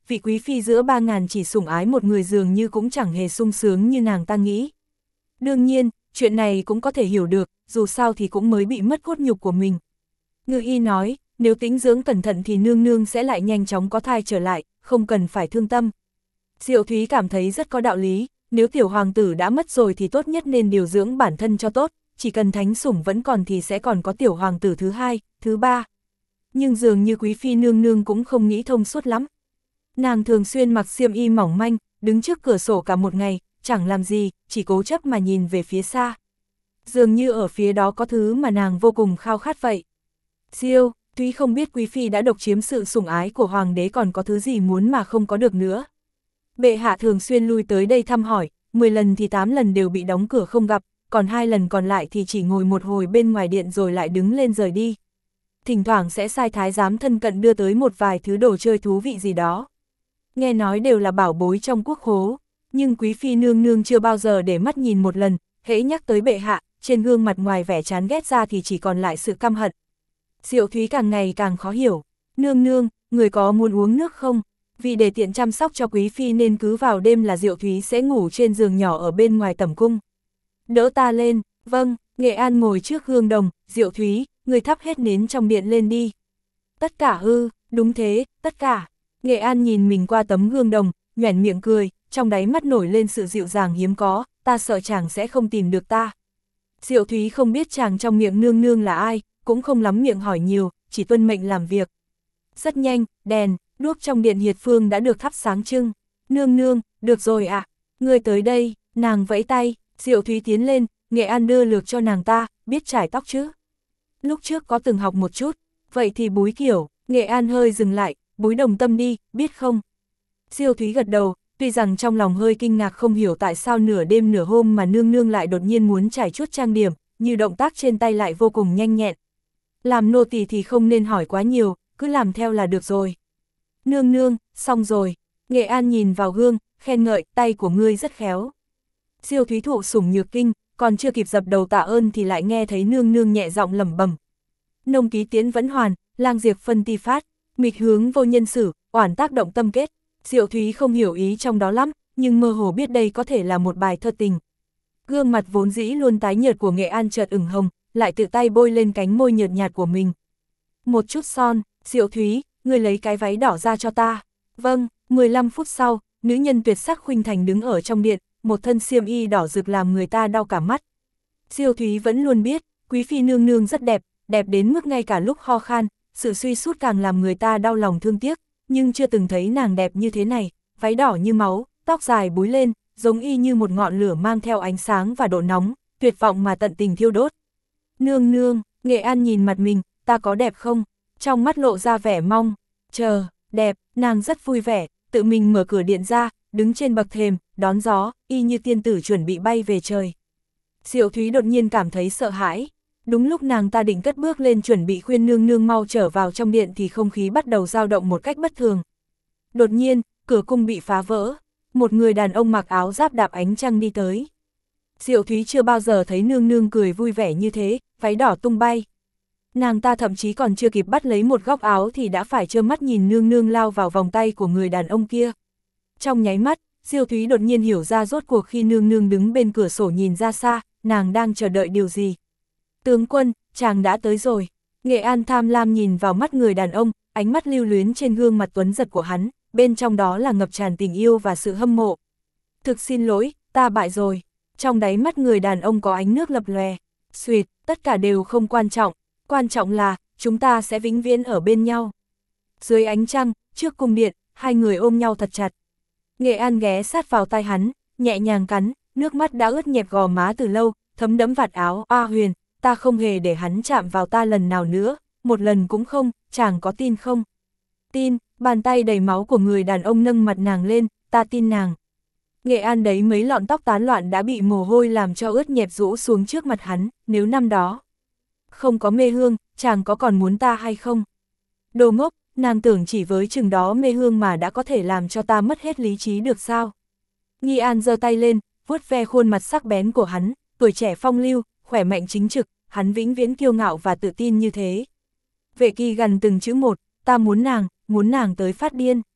vị quý phi giữa ba ngàn chỉ sủng ái một người dường như cũng chẳng hề sung sướng như nàng ta nghĩ. Đương nhiên, chuyện này cũng có thể hiểu được, dù sao thì cũng mới bị mất cốt nhục của mình. Ngự y nói, nếu tĩnh dưỡng cẩn thận thì nương nương sẽ lại nhanh chóng có thai trở lại, không cần phải thương tâm. Diệu Thúy cảm thấy rất có đạo lý, nếu tiểu hoàng tử đã mất rồi thì tốt nhất nên điều dưỡng bản thân cho tốt, chỉ cần thánh sủng vẫn còn thì sẽ còn có tiểu hoàng tử thứ hai, thứ ba. Nhưng dường như quý phi nương nương cũng không nghĩ thông suốt lắm. Nàng thường xuyên mặc xiêm y mỏng manh, đứng trước cửa sổ cả một ngày, chẳng làm gì, chỉ cố chấp mà nhìn về phía xa. Dường như ở phía đó có thứ mà nàng vô cùng khao khát vậy. Diêu, Thúy không biết quý phi đã độc chiếm sự sủng ái của hoàng đế còn có thứ gì muốn mà không có được nữa. Bệ hạ thường xuyên lui tới đây thăm hỏi, mười lần thì tám lần đều bị đóng cửa không gặp, còn hai lần còn lại thì chỉ ngồi một hồi bên ngoài điện rồi lại đứng lên rời đi. Thỉnh thoảng sẽ sai thái giám thân cận đưa tới một vài thứ đồ chơi thú vị gì đó. Nghe nói đều là bảo bối trong quốc khố, nhưng quý phi nương nương chưa bao giờ để mắt nhìn một lần, hễ nhắc tới bệ hạ, trên gương mặt ngoài vẻ chán ghét ra thì chỉ còn lại sự căm hận. Diệu Thúy càng ngày càng khó hiểu, nương nương, người có muốn uống nước không? Vì để tiện chăm sóc cho quý phi nên cứ vào đêm là Diệu Thúy sẽ ngủ trên giường nhỏ ở bên ngoài tẩm cung. Đỡ ta lên, vâng, Nghệ An ngồi trước gương đồng, Diệu Thúy, người thắp hết nến trong điện lên đi. Tất cả ư, đúng thế, tất cả. Nghệ An nhìn mình qua tấm gương đồng, nhoẻn miệng cười, trong đáy mắt nổi lên sự dịu dàng hiếm có, ta sợ chàng sẽ không tìm được ta. Diệu Thúy không biết chàng trong miệng nương nương là ai, cũng không lắm miệng hỏi nhiều, chỉ tuân mệnh làm việc. Rất nhanh, đèn, đuốc trong điện Hiệt Phương đã được thắp sáng trưng. Nương nương, được rồi ạ, à. Người tới đây, nàng vẫy tay, Diệu Thúy tiến lên, Nghệ An đưa lược cho nàng ta, biết trải tóc chứ? Lúc trước có từng học một chút, vậy thì búi kiểu, Nghệ An hơi dừng lại, búi đồng tâm đi, biết không? Diệu Thúy gật đầu, tuy rằng trong lòng hơi kinh ngạc không hiểu tại sao nửa đêm nửa hôm mà nương nương lại đột nhiên muốn trải chút trang điểm, như động tác trên tay lại vô cùng nhanh nhẹn. Làm nô tỳ thì không nên hỏi quá nhiều, cứ làm theo là được rồi. Nương nương, xong rồi. Nghệ An nhìn vào gương, khen ngợi, tay của ngươi rất khéo. Diêu Thúy thụ sủng nhược kinh, còn chưa kịp dập đầu tạ ơn thì lại nghe thấy nương nương nhẹ giọng lẩm bẩm. Nông ký tiến vẫn hoàn, lang diệt phân ti phát, mịch hướng vô nhân sử, oản tác động tâm kết. Diệu Thúy không hiểu ý trong đó lắm, nhưng mơ hồ biết đây có thể là một bài thơ tình. Gương mặt vốn dĩ luôn tái nhợt của Nghệ An chợt ửng hồng, lại tự tay bôi lên cánh môi nhợt nhạt của mình. Một chút son, Diệu Thúy, ngươi lấy cái váy đỏ ra cho ta. Vâng, mười lăm phút sau, nữ nhân tuyệt sắc khuynh thành đứng ở trong điện, một thân xiêm y đỏ rực làm người ta đau cả mắt. Diệu Thúy vẫn luôn biết, quý phi nương nương rất đẹp, đẹp đến mức ngay cả lúc ho khan, sự suy sút càng làm người ta đau lòng thương tiếc, nhưng chưa từng thấy nàng đẹp như thế này, váy đỏ như máu, tóc dài búi lên, giống y như một ngọn lửa mang theo ánh sáng và độ nóng, tuyệt vọng mà tận tình thiêu đốt. Nương nương, Nghệ An nhìn mặt mình, ta có đẹp không? Trong mắt lộ ra vẻ mong, chờ, đẹp, nàng rất vui vẻ, tự mình mở cửa điện ra, đứng trên bậc thềm, đón gió, y như tiên tử chuẩn bị bay về trời. Diệu Thúy đột nhiên cảm thấy sợ hãi, đúng lúc nàng ta định cất bước lên chuẩn bị khuyên nương nương mau trở vào trong điện thì không khí bắt đầu dao động một cách bất thường. Đột nhiên, cửa cung bị phá vỡ, một người đàn ông mặc áo giáp đạp ánh trăng đi tới. Diệu Thúy chưa bao giờ thấy nương nương cười vui vẻ như thế, váy đỏ tung bay. Nàng ta thậm chí còn chưa kịp bắt lấy một góc áo thì đã phải trơ mắt nhìn nương nương lao vào vòng tay của người đàn ông kia. Trong nháy mắt, Diệu Thúy đột nhiên hiểu ra rốt cuộc khi nương nương đứng bên cửa sổ nhìn ra xa, nàng đang chờ đợi điều gì. Tướng quân, chàng đã tới rồi. Nghệ An tham lam nhìn vào mắt người đàn ông, ánh mắt lưu luyến trên gương mặt tuấn giật của hắn, bên trong đó là ngập tràn tình yêu và sự hâm mộ. Thực xin lỗi, ta bại rồi. Trong đáy mắt người đàn ông có ánh nước lập lòe. Xuyệt, tất cả đều không quan trọng. Quan trọng là, chúng ta sẽ vĩnh viễn ở bên nhau. Dưới ánh trăng, trước cung điện, hai người ôm nhau thật chặt. Nghệ An ghé sát vào tai hắn, nhẹ nhàng cắn, nước mắt đã ướt nhẹp gò má từ lâu, thấm đẫm vạt áo. A Huyền, ta không hề để hắn chạm vào ta lần nào nữa, một lần cũng không, chàng có tin không? Tin, bàn tay đầy máu của người đàn ông nâng mặt nàng lên, ta tin nàng. Nghệ An đấy mấy lọn tóc tán loạn đã bị mồ hôi làm cho ướt nhẹp rũ xuống trước mặt hắn, nếu năm đó không có mê hương, chàng có còn muốn ta hay không? Đồ ngốc, nàng tưởng chỉ với chừng đó mê hương mà đã có thể làm cho ta mất hết lý trí được sao? Nghi An giơ tay lên, vuốt ve khuôn mặt sắc bén của hắn, tuổi trẻ phong lưu, khỏe mạnh chính trực, hắn vĩnh viễn kiêu ngạo và tự tin như thế. Vệ Kỳ gần từng chữ một, ta muốn nàng, muốn nàng tới phát điên.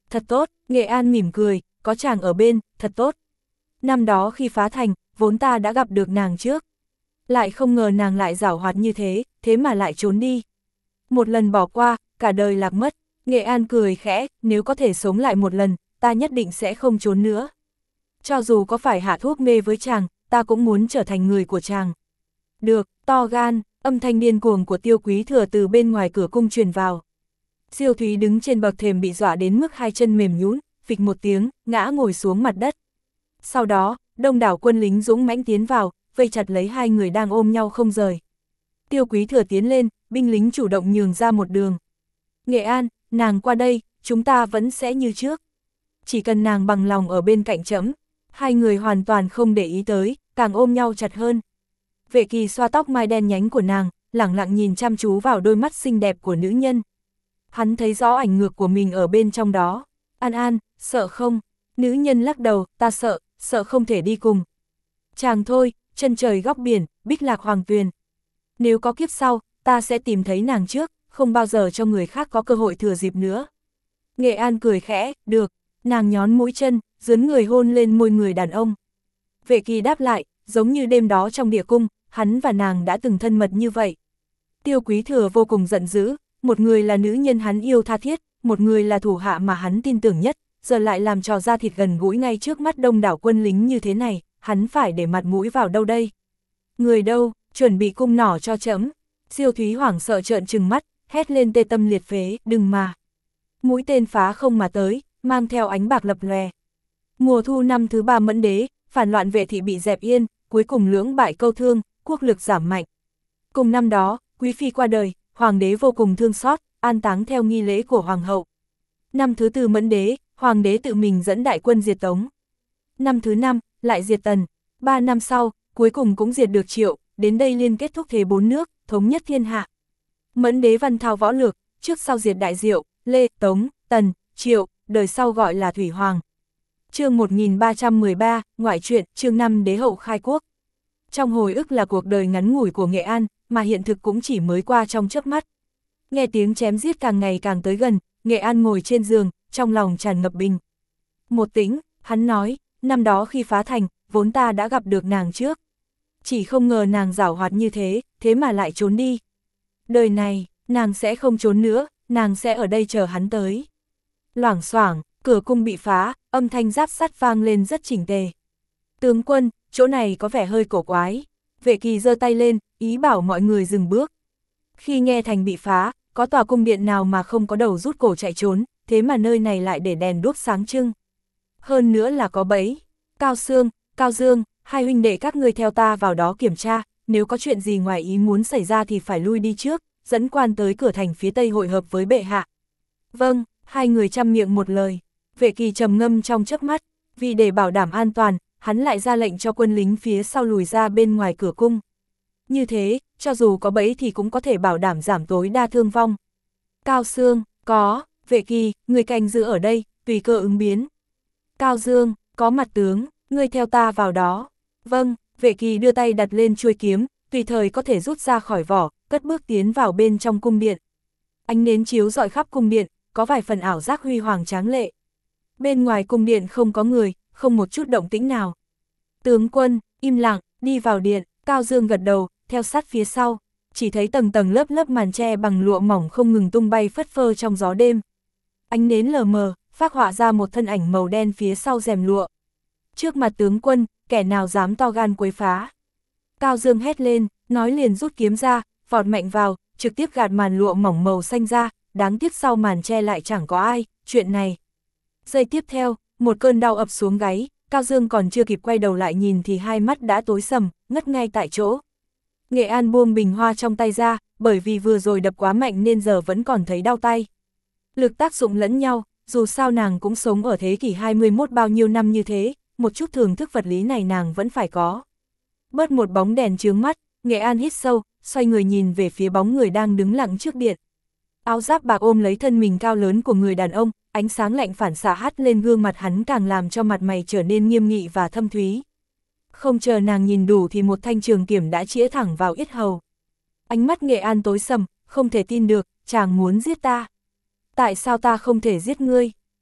Thật tốt, Nghệ An mỉm cười, có chàng ở bên, thật tốt. Năm đó khi phá thành, vốn ta đã gặp được nàng trước. Lại không ngờ nàng lại giảo hoạt như thế, thế mà lại trốn đi. Một lần bỏ qua, cả đời lạc mất. Nghệ An cười khẽ, nếu có thể sống lại một lần, ta nhất định sẽ không trốn nữa. Cho dù có phải hạ thuốc mê với chàng, ta cũng muốn trở thành người của chàng. Được, to gan, âm thanh điên cuồng của Tiêu Quý Thừa từ bên ngoài cửa cung truyền vào. Diêu Thúy đứng trên bậc thềm bị dọa đến mức hai chân mềm nhũn, phịch một tiếng, ngã ngồi xuống mặt đất. Sau đó, đông đảo quân lính dũng mãnh tiến vào, vây chặt lấy hai người đang ôm nhau không rời. Tiêu Quý Thừa tiến lên, binh lính chủ động nhường ra một đường. Nghệ An, nàng qua đây, chúng ta vẫn sẽ như trước. Chỉ cần nàng bằng lòng ở bên cạnh trẫm. Hai người hoàn toàn không để ý tới, càng ôm nhau chặt hơn. Vệ Kỳ xoa tóc mai đen nhánh của nàng, lẳng lặng nhìn chăm chú vào đôi mắt xinh đẹp của nữ nhân. Hắn thấy rõ ảnh ngược của mình ở bên trong đó. An An, sợ không? Nữ nhân lắc đầu, ta sợ, sợ không thể đi cùng. Chàng thôi, chân trời góc biển, bích lạc hoàng tuyền. Nếu có kiếp sau, ta sẽ tìm thấy nàng trước, không bao giờ cho người khác có cơ hội thừa dịp nữa. Nghệ An cười khẽ, được, nàng nhón mũi chân, dướn người hôn lên môi người đàn ông. Vệ Kỳ đáp lại, giống như đêm đó trong địa cung, hắn và nàng đã từng thân mật như vậy. Tiêu Quý Thừa vô cùng giận dữ, một người là nữ nhân hắn yêu tha thiết, một người là thủ hạ mà hắn tin tưởng nhất, giờ lại làm trò da thịt gần gũi ngay trước mắt đông đảo quân lính như thế này, hắn phải để mặt mũi vào đâu đây? Người đâu, chuẩn bị cung nỏ cho trẫm. Diêu Thúy hoảng sợ trợn trừng mắt, hét lên tê tâm liệt phế, đừng mà. Mũi tên phá không mà tới, mang theo ánh bạc lập lòe. Mùa thu năm thứ ba Mẫn Đế, phản loạn Vệ thị bị dẹp yên, cuối cùng lưỡng bại câu thương, quốc lực giảm mạnh. Cùng năm đó, quý phi qua đời, hoàng đế vô cùng thương xót, an táng theo nghi lễ của hoàng hậu. Năm thứ tư Mẫn Đế, hoàng đế tự mình dẫn đại quân diệt Tống. Năm thứ năm, lại diệt Tần. Ba năm sau, cuối cùng cũng diệt được Triệu, đến đây liên kết thúc thế bốn nước, thống nhất thiên hạ. Mẫn Đế văn thao võ lược, trước sau diệt Đại Diệu, Lê, Tống, Tần, Triệu, đời sau gọi là Thủy Hoàng. Chương một nghìn ba trăm mười ba, ngoại truyện, chương năm Đế hậu khai quốc. Trong hồi ức là cuộc đời ngắn ngủi của Nghệ An, mà hiện thực cũng chỉ mới qua trong chớp mắt. Nghe tiếng chém giết càng ngày càng tới gần, Nghệ An ngồi trên giường, trong lòng tràn ngập bình. Một tĩnh, hắn nói, năm đó khi phá thành, vốn ta đã gặp được nàng trước. Chỉ không ngờ nàng giảo hoạt như thế, thế mà lại trốn đi. Đời này, nàng sẽ không trốn nữa, nàng sẽ ở đây chờ hắn tới. Loảng xoảng, cửa cung bị phá, âm thanh giáp sắt vang lên rất chỉnh tề. Tướng quân, chỗ này có vẻ hơi cổ quái. Vệ Kỳ giơ tay lên, ý bảo mọi người dừng bước. Khi nghe thành bị phá, có tòa cung điện nào mà không có đầu rút cổ chạy trốn, thế mà nơi này lại để đèn đuốc sáng trưng. Hơn nữa là có bẫy. Cao Sương, Cao Dương, hai huynh đệ các ngươi theo ta vào đó kiểm tra, nếu có chuyện gì ngoài ý muốn xảy ra thì phải lui đi trước, dẫn quan tới cửa thành phía tây hội hợp với bệ hạ. Vâng, hai người chăm miệng một lời. Vệ Kỳ trầm ngâm trong chớp mắt, vì để bảo đảm an toàn, hắn lại ra lệnh cho quân lính phía sau lùi ra bên ngoài cửa cung. Như thế, cho dù có bẫy thì cũng có thể bảo đảm giảm tối đa thương vong. Cao Sương, có, Vệ Kỳ, người canh giữ ở đây, tùy cơ ứng biến. Cao Dương, có mặt tướng, ngươi theo ta vào đó. Vâng, Vệ Kỳ đưa tay đặt lên chuôi kiếm, tùy thời có thể rút ra khỏi vỏ, cất bước tiến vào bên trong cung điện. Ánh nến chiếu rọi khắp cung điện, có vài phần ảo giác huy hoàng tráng lệ. Bên ngoài cung điện không có người, không một chút động tĩnh nào. Tướng quân, im lặng, đi vào điện, Cao Dương gật đầu, theo sát phía sau, chỉ thấy tầng tầng lớp lớp màn tre bằng lụa mỏng không ngừng tung bay phất phơ trong gió đêm. Ánh nến lờ mờ, phác họa ra một thân ảnh màu đen phía sau rèm lụa. Trước mặt tướng quân, kẻ nào dám to gan quấy phá. Cao Dương hét lên, nói liền rút kiếm ra, vọt mạnh vào, trực tiếp gạt màn lụa mỏng màu xanh ra, đáng tiếc sau màn tre lại chẳng có ai, chuyện này. Giây tiếp theo, một cơn đau ập xuống gáy, Cao Dương còn chưa kịp quay đầu lại nhìn thì hai mắt đã tối sầm, ngất ngay tại chỗ. Nghệ An buông bình hoa trong tay ra, bởi vì vừa rồi đập quá mạnh nên giờ vẫn còn thấy đau tay. Lực tác dụng lẫn nhau, dù sao nàng cũng sống ở thế kỷ hai mươi mốt bao nhiêu năm như thế, một chút thưởng thức vật lý này nàng vẫn phải có. Bớt một bóng đèn chướng mắt, Nghệ An hít sâu, xoay người nhìn về phía bóng người đang đứng lặng trước điện. Áo giáp bạc ôm lấy thân mình cao lớn của người đàn ông, ánh sáng lạnh phản xạ hắt lên gương mặt hắn càng làm cho mặt mày trở nên nghiêm nghị và thâm thúy. Không chờ nàng nhìn đủ thì một thanh trường kiếm đã chĩa thẳng vào yết hầu. Ánh mắt Nghệ An tối sầm, không thể tin được, chàng muốn giết ta. Tại sao ta không thể giết ngươi?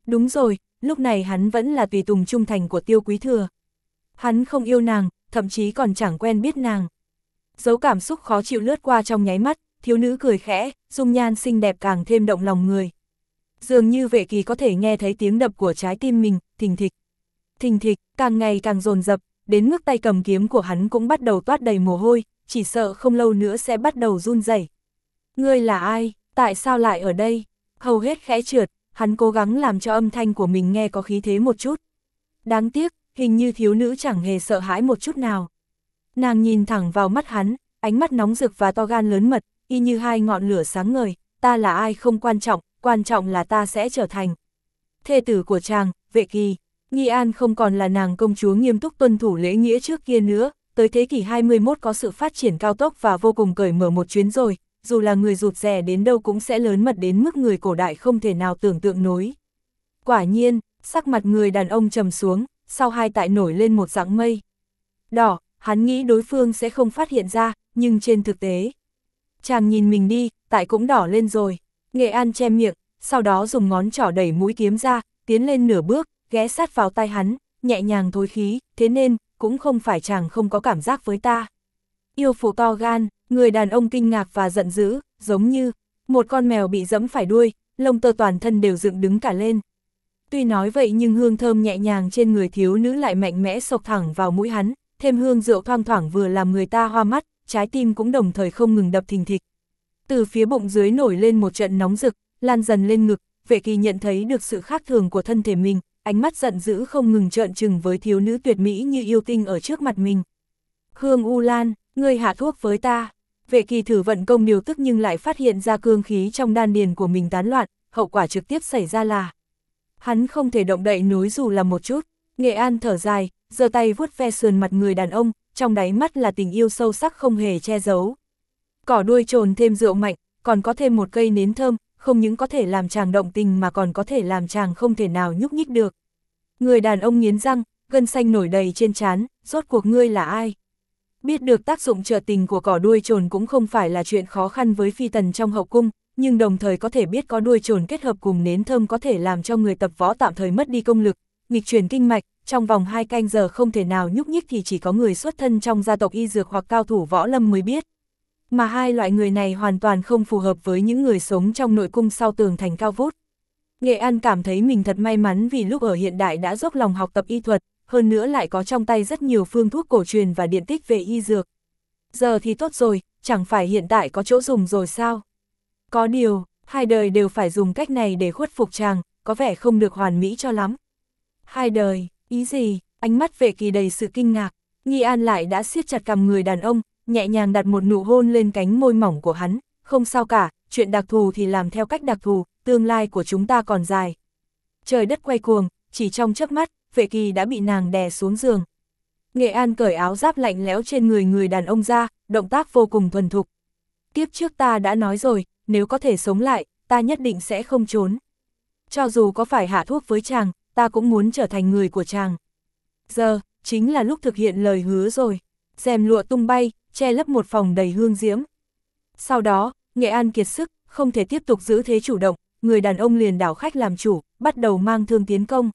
Đúng rồi, lúc này hắn vẫn là tùy tùng trung thành của Tiêu Quý Thừa. Hắn không yêu nàng, thậm chí còn chẳng quen biết nàng. Dấu cảm xúc khó chịu lướt qua trong nháy mắt, thiếu nữ cười khẽ, dung nhan xinh đẹp càng thêm động lòng người. Dường như Vệ Kỳ có thể nghe thấy tiếng đập của trái tim mình, thình thịch. Thình thịch, càng ngày càng dồn dập, đến mức tay cầm kiếm của hắn cũng bắt đầu toát đầy mồ hôi, chỉ sợ không lâu nữa sẽ bắt đầu run rẩy. Ngươi là ai, tại sao lại ở đây? Hầu hết khẽ trượt, hắn cố gắng làm cho âm thanh của mình nghe có khí thế một chút. Đáng tiếc, hình như thiếu nữ chẳng hề sợ hãi một chút nào. Nàng nhìn thẳng vào mắt hắn, ánh mắt nóng rực và to gan lớn mật, y như hai ngọn lửa sáng ngời, ta là ai không quan trọng, quan trọng là ta sẽ trở thành thê tử của chàng, Vệ Kỳ. Nghi An không còn là nàng công chúa nghiêm túc tuân thủ lễ nghĩa trước kia nữa, tới thế kỷ hai mươi mốt có sự phát triển cao tốc và vô cùng cởi mở một chuyến rồi, dù là người rụt rè đến đâu cũng sẽ lớn mật đến mức người cổ đại không thể nào tưởng tượng nổi. Quả nhiên, sắc mặt người đàn ông trầm xuống, sau hai tại nổi lên một dạng mây đỏ, hắn nghĩ đối phương sẽ không phát hiện ra, nhưng trên thực tế. Chàng nhìn mình đi, tại cũng đỏ lên rồi. Nghệ An che miệng, sau đó dùng ngón trỏ đẩy mũi kiếm ra, tiến lên nửa bước, ghé sát vào tai hắn, nhẹ nhàng thối khí, thế nên, cũng không phải chàng không có cảm giác với ta. Yêu phụ to gan, người đàn ông kinh ngạc và giận dữ, giống như một con mèo bị dẫm phải đuôi, lông tơ toàn thân đều dựng đứng cả lên. Tuy nói vậy nhưng hương thơm nhẹ nhàng trên người thiếu nữ lại mạnh mẽ xộc thẳng vào mũi hắn, thêm hương rượu thoang thoảng vừa làm người ta hoa mắt, trái tim cũng đồng thời không ngừng đập thình thịch. Từ phía bụng dưới nổi lên một trận nóng rực, lan dần lên ngực, Vệ Kỳ nhận thấy được sự khác thường của thân thể mình, ánh mắt giận dữ không ngừng trợn trừng với thiếu nữ tuyệt mỹ như yêu tinh ở trước mặt mình. Hương U Lan, ngươi hạ thuốc với ta. Vệ Kỳ thử vận công điều tức nhưng lại phát hiện ra cương khí trong đan điền của mình tán loạn, hậu quả trực tiếp xảy ra là hắn không thể động đậy nối dù là một chút. Nghệ An thở dài, giơ tay vuốt ve sườn mặt người đàn ông, trong đáy mắt là tình yêu sâu sắc không hề che giấu. Cỏ đuôi trồn thêm rượu mạnh, còn có thêm một cây nến thơm, không những có thể làm chàng động tình mà còn có thể làm chàng không thể nào nhúc nhích được. Người đàn ông nghiến răng, gân xanh nổi đầy trên trán, rốt cuộc ngươi là ai? Biết được tác dụng trợ tình của cỏ đuôi trồn cũng không phải là chuyện khó khăn với phi tần trong hậu cung, nhưng đồng thời có thể biết có đuôi trồn kết hợp cùng nến thơm có thể làm cho người tập võ tạm thời mất đi công lực, nghịch chuyển kinh mạch, trong vòng hai canh giờ không thể nào nhúc nhích thì chỉ có người xuất thân trong gia tộc y dược hoặc cao thủ võ lâm mới biết. Mà hai loại người này hoàn toàn không phù hợp với những người sống trong nội cung sau tường thành cao vút. Nghệ An cảm thấy mình thật may mắn vì lúc ở hiện đại đã dốc lòng học tập y thuật, hơn nữa lại có trong tay rất nhiều phương thuốc cổ truyền và điện tích về y dược. Giờ thì tốt rồi, chẳng phải hiện tại có chỗ dùng rồi sao? Có điều, hai đời đều phải dùng cách này để khuất phục chàng, có vẻ không được hoàn mỹ cho lắm. Hai đời, ý gì? Ánh mắt Vệ Kỳ đầy sự kinh ngạc, Nghi An lại đã siết chặt cằm người đàn ông, nhẹ nhàng đặt một nụ hôn lên cánh môi mỏng của hắn, không sao cả, chuyện đặc thù thì làm theo cách đặc thù, tương lai của chúng ta còn dài. Trời đất quay cuồng, chỉ trong chớp mắt, Vệ Kỳ đã bị nàng đè xuống giường. Nghệ An cởi áo giáp lạnh lẽo trên người người đàn ông ra, động tác vô cùng thuần thục. Kiếp trước ta đã nói rồi, nếu có thể sống lại, ta nhất định sẽ không trốn. Cho dù có phải hạ thuốc với chàng, ta cũng muốn trở thành người của chàng. Giờ, chính là lúc thực hiện lời hứa rồi. Rèm lụa tung bay, che lấp một phòng đầy hương diễm. Sau đó, Nghệ An kiệt sức, không thể tiếp tục giữ thế chủ động, người đàn ông liền đảo khách làm chủ, bắt đầu mang thương tiến công.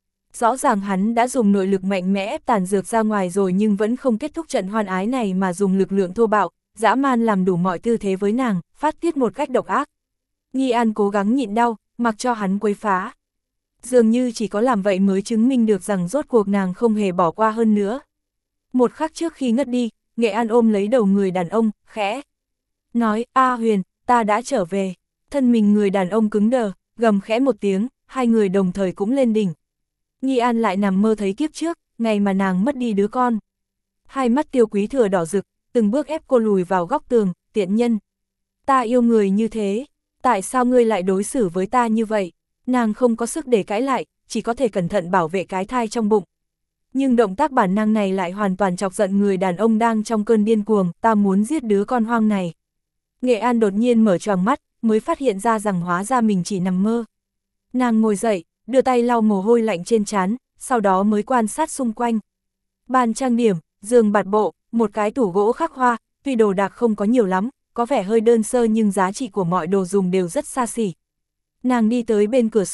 Rõ ràng hắn đã dùng nội lực mạnh mẽ ép tàn dược ra ngoài rồi nhưng vẫn không kết thúc trận hoan ái này mà dùng lực lượng thô bạo, dã man làm đủ mọi tư thế với nàng, phát tiết một cách độc ác. Nghi An cố gắng nhịn đau, mặc cho hắn quấy phá. Dường như chỉ có làm vậy mới chứng minh được rằng rốt cuộc nàng không hề bỏ qua hơn nữa. Một khắc trước khi ngất đi, Nghệ An ôm lấy đầu người đàn ông, khẽ nói, A Huyền, ta đã trở về. Thân mình người đàn ông cứng đờ, gầm khẽ một tiếng, hai người đồng thời cũng lên đỉnh. Nghi An lại nằm mơ thấy kiếp trước, ngày mà nàng mất đi đứa con. Hai mắt Tiêu Quý Thừa đỏ rực, từng bước ép cô lùi vào góc tường, tiện nhân. Ta yêu người như thế, tại sao ngươi lại đối xử với ta như vậy? Nàng không có sức để cãi lại, chỉ có thể cẩn thận bảo vệ cái thai trong bụng. Nhưng động tác bản năng này lại hoàn toàn chọc giận người đàn ông đang trong cơn điên cuồng, ta muốn giết đứa con hoang này. Nghệ An đột nhiên mở choàng mắt, mới phát hiện ra rằng hóa ra mình chỉ nằm mơ. Nàng ngồi dậy, đưa tay lau mồ hôi lạnh trên trán, sau đó mới quan sát xung quanh. Bàn trang điểm, giường bạt bộ, một cái tủ gỗ khắc hoa, tuy đồ đạc không có nhiều lắm, có vẻ hơi đơn sơ nhưng giá trị của mọi đồ dùng đều rất xa xỉ. Nàng đi tới bên cửa sổ,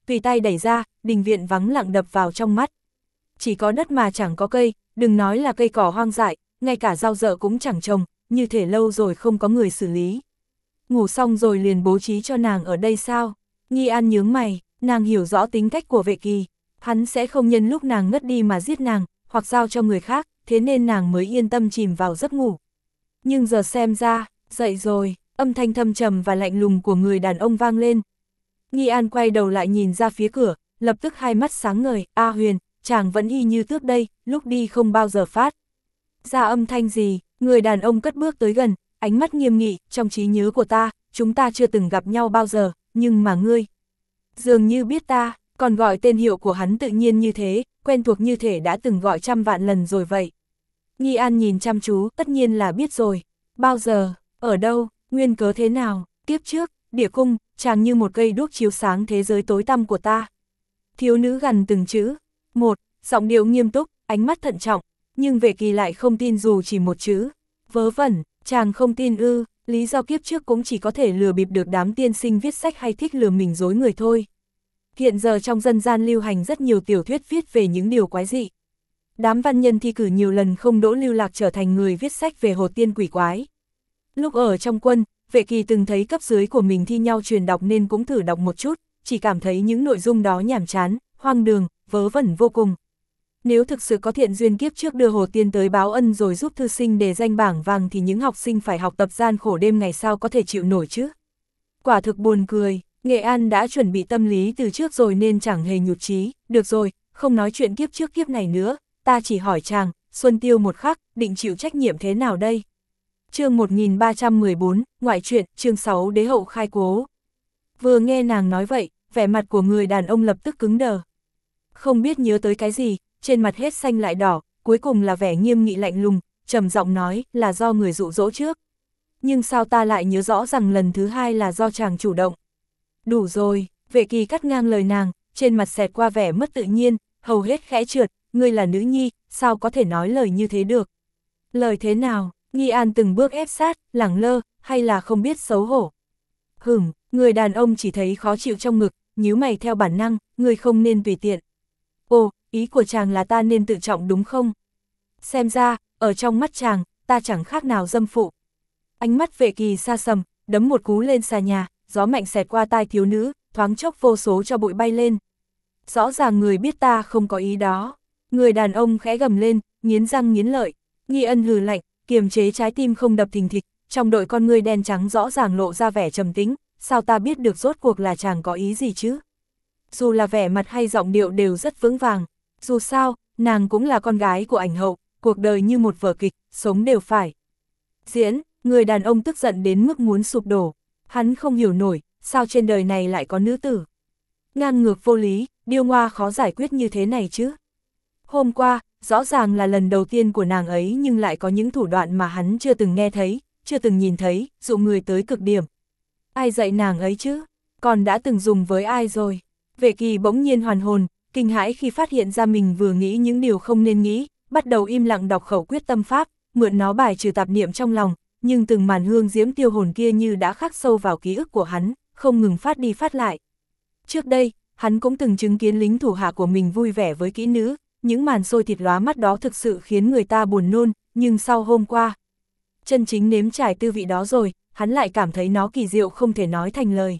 tùy tay đẩy ra, đình viện vắng lặng đập vào trong mắt. Chỉ có đất mà chẳng có cây, đừng nói là cây cỏ hoang dại, ngay cả rau dợ cũng chẳng trồng, như thể lâu rồi không có người xử lý. Ngủ xong rồi liền bố trí cho nàng ở đây sao? Nghi An nhướng mày, nàng hiểu rõ tính cách của Vệ Kỳ, hắn sẽ không nhân lúc nàng ngất đi mà giết nàng, hoặc giao cho người khác, thế nên nàng mới yên tâm chìm vào giấc ngủ. Nhưng giờ xem ra, dậy rồi, âm thanh thâm trầm và lạnh lùng của người đàn ông vang lên. Nghi An quay đầu lại nhìn ra phía cửa, lập tức hai mắt sáng ngời, A Huyền, chàng vẫn y như trước đây, lúc đi không bao giờ phát ra âm thanh gì. Người đàn ông cất bước tới gần, ánh mắt nghiêm nghị, trong trí nhớ của ta, chúng ta chưa từng gặp nhau bao giờ, nhưng mà ngươi dường như biết ta, còn gọi tên hiệu của hắn tự nhiên như thế, quen thuộc như thể đã từng gọi trăm vạn lần rồi vậy. Nghi An nhìn chăm chú, tất nhiên là biết rồi. Bao giờ, ở đâu, nguyên cớ thế nào, kiếp trước, địa cung, chàng như một cây đuốc chiếu sáng thế giới tối tăm của ta. Thiếu nữ gằn từng chữ, một, giọng điệu nghiêm túc, ánh mắt thận trọng, nhưng Vệ Kỳ lại không tin dù chỉ một chữ. Vớ vẩn, chàng không tin ư, lý do kiếp trước cũng chỉ có thể lừa bịp được đám tiên sinh viết sách hay thích lừa mình dối người thôi. Hiện giờ trong dân gian lưu hành rất nhiều tiểu thuyết viết về những điều quái dị. Đám văn nhân thi cử nhiều lần không đỗ lưu lạc trở thành người viết sách về hồ tiên quỷ quái. Lúc ở trong quân, Vệ Kỳ từng thấy cấp dưới của mình thi nhau truyền đọc nên cũng thử đọc một chút, chỉ cảm thấy những nội dung đó nhàm chán, hoang đường, vớ vẩn vô cùng. Nếu thực sự có thiện duyên kiếp trước đưa hồ tiên tới báo ân rồi giúp thư sinh đề danh bảng vàng thì những học sinh phải học tập gian khổ đêm ngày sao có thể chịu nổi chứ. Quả thực buồn cười, Nghệ An đã chuẩn bị tâm lý từ trước rồi nên chẳng hề nhụt chí. Được rồi, không nói chuyện kiếp trước kiếp này nữa, ta chỉ hỏi chàng, Xuân Tiêu một khắc, định chịu trách nhiệm thế nào đây? Chương một nghìn ba trăm mười bốn, ngoại truyện, chương sáu đế hậu khai cố. Vừa nghe nàng nói vậy, vẻ mặt của người đàn ông lập tức cứng đờ. Không biết nhớ tới cái gì, trên mặt hết xanh lại đỏ, cuối cùng là vẻ nghiêm nghị lạnh lùng, trầm giọng nói là do người dụ dỗ trước. Nhưng sao ta lại nhớ rõ rằng lần thứ hai là do chàng chủ động. Đủ rồi, Vệ Kỳ cắt ngang lời nàng, trên mặt xẹt qua vẻ mất tự nhiên, hầu hết khẽ trượt, ngươi là nữ nhi, sao có thể nói lời như thế được. Lời thế nào? Nghi An từng bước ép sát, lẳng lơ, hay là không biết xấu hổ? Hửm, người đàn ông chỉ thấy khó chịu trong ngực, nhíu mày theo bản năng, ngươi không nên tùy tiện. Ồ, ý của chàng là ta nên tự trọng đúng không? Xem ra, ở trong mắt chàng, ta chẳng khác nào dâm phụ. Ánh mắt Vệ Kỳ xa sầm, đấm một cú lên xà nhà, gió mạnh xẹt qua tai thiếu nữ, thoáng chốc vô số cho bụi bay lên. Rõ ràng người biết ta không có ý đó. Người đàn ông khẽ gầm lên, nghiến răng nghiến lợi. Nghi Ân hừ lạnh, kiềm chế trái tim không đập thình thịch, trong đội con ngươi đen trắng rõ ràng lộ ra vẻ trầm tĩnh, sao ta biết được rốt cuộc là chàng có ý gì chứ? Dù là vẻ mặt hay giọng điệu đều rất vững vàng, dù sao, nàng cũng là con gái của ảnh hậu, cuộc đời như một vở kịch, sống đều phải diễn. Người đàn ông tức giận đến mức muốn sụp đổ, hắn không hiểu nổi, sao trên đời này lại có nữ tử ngang ngược vô lý, điêu ngoa khó giải quyết như thế này chứ? Hôm qua, rõ ràng là lần đầu tiên của nàng ấy nhưng lại có những thủ đoạn mà hắn chưa từng nghe thấy, chưa từng nhìn thấy, dụ người tới cực điểm. Ai dạy nàng ấy chứ? Còn đã từng dùng với ai rồi? Vệ Kỳ bỗng nhiên hoàn hồn, kinh hãi khi phát hiện ra mình vừa nghĩ những điều không nên nghĩ, bắt đầu im lặng đọc khẩu quyết tâm pháp, mượn nó bài trừ tạp niệm trong lòng, nhưng từng màn hương diễm tiêu hồn kia như đã khắc sâu vào ký ức của hắn, không ngừng phát đi phát lại. Trước đây, hắn cũng từng chứng kiến lính thủ hạ của mình vui vẻ với kỹ nữ, những màn sôi thịt lóa mắt đó thực sự khiến người ta buồn nôn, nhưng sau hôm qua, chân chính nếm trải tư vị đó rồi, hắn lại cảm thấy nó kỳ diệu không thể nói thành lời.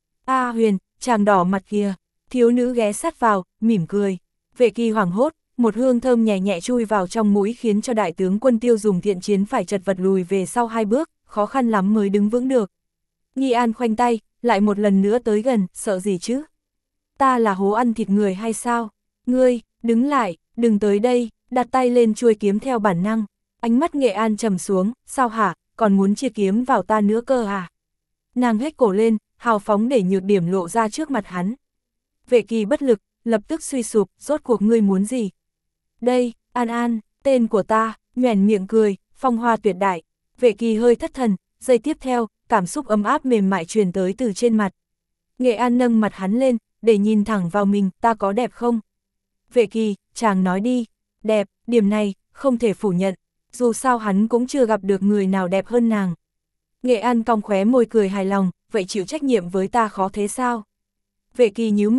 A Huyền, chàng đỏ mặt kìa, thiếu nữ ghé sát vào, mỉm cười. Vệ Kỳ hoảng hốt, một hương thơm nhẹ nhẹ chui vào trong mũi khiến cho đại tướng Quân Tiêu dùng thiện chiến phải chật vật lùi về sau hai bước, khó khăn lắm mới đứng vững được. Nghi An khoanh tay, lại một lần nữa tới gần, sợ gì chứ? Ta là hố ăn thịt người hay sao? Ngươi, đứng lại, đừng tới đây, đặt tay lên chuôi kiếm theo bản năng. Ánh mắt Nghệ An trầm xuống, sao hả, còn muốn chia kiếm vào ta nữa cơ à? Nàng hét cổ lên, hào phóng để nhược điểm lộ ra trước mặt hắn. Vệ Kỳ bất lực, lập tức suy sụp, rốt cuộc ngươi muốn gì? Đây, An An, tên của ta, nhoẻn miệng cười, phong hoa tuyệt đại. Vệ Kỳ hơi thất thần, giây tiếp theo, cảm xúc ấm áp mềm mại truyền tới từ trên mặt. Nghệ An nâng mặt hắn lên, để nhìn thẳng vào mình, ta có đẹp không? Vệ Kỳ, chàng nói đi, đẹp, điểm này, không thể phủ nhận, dù sao hắn cũng chưa gặp được người nào đẹp hơn nàng. Nghệ An cong khóe môi cười hài lòng, vậy chịu trách nhiệm với ta khó thế sao? Vệ Kỳ nhíu mày,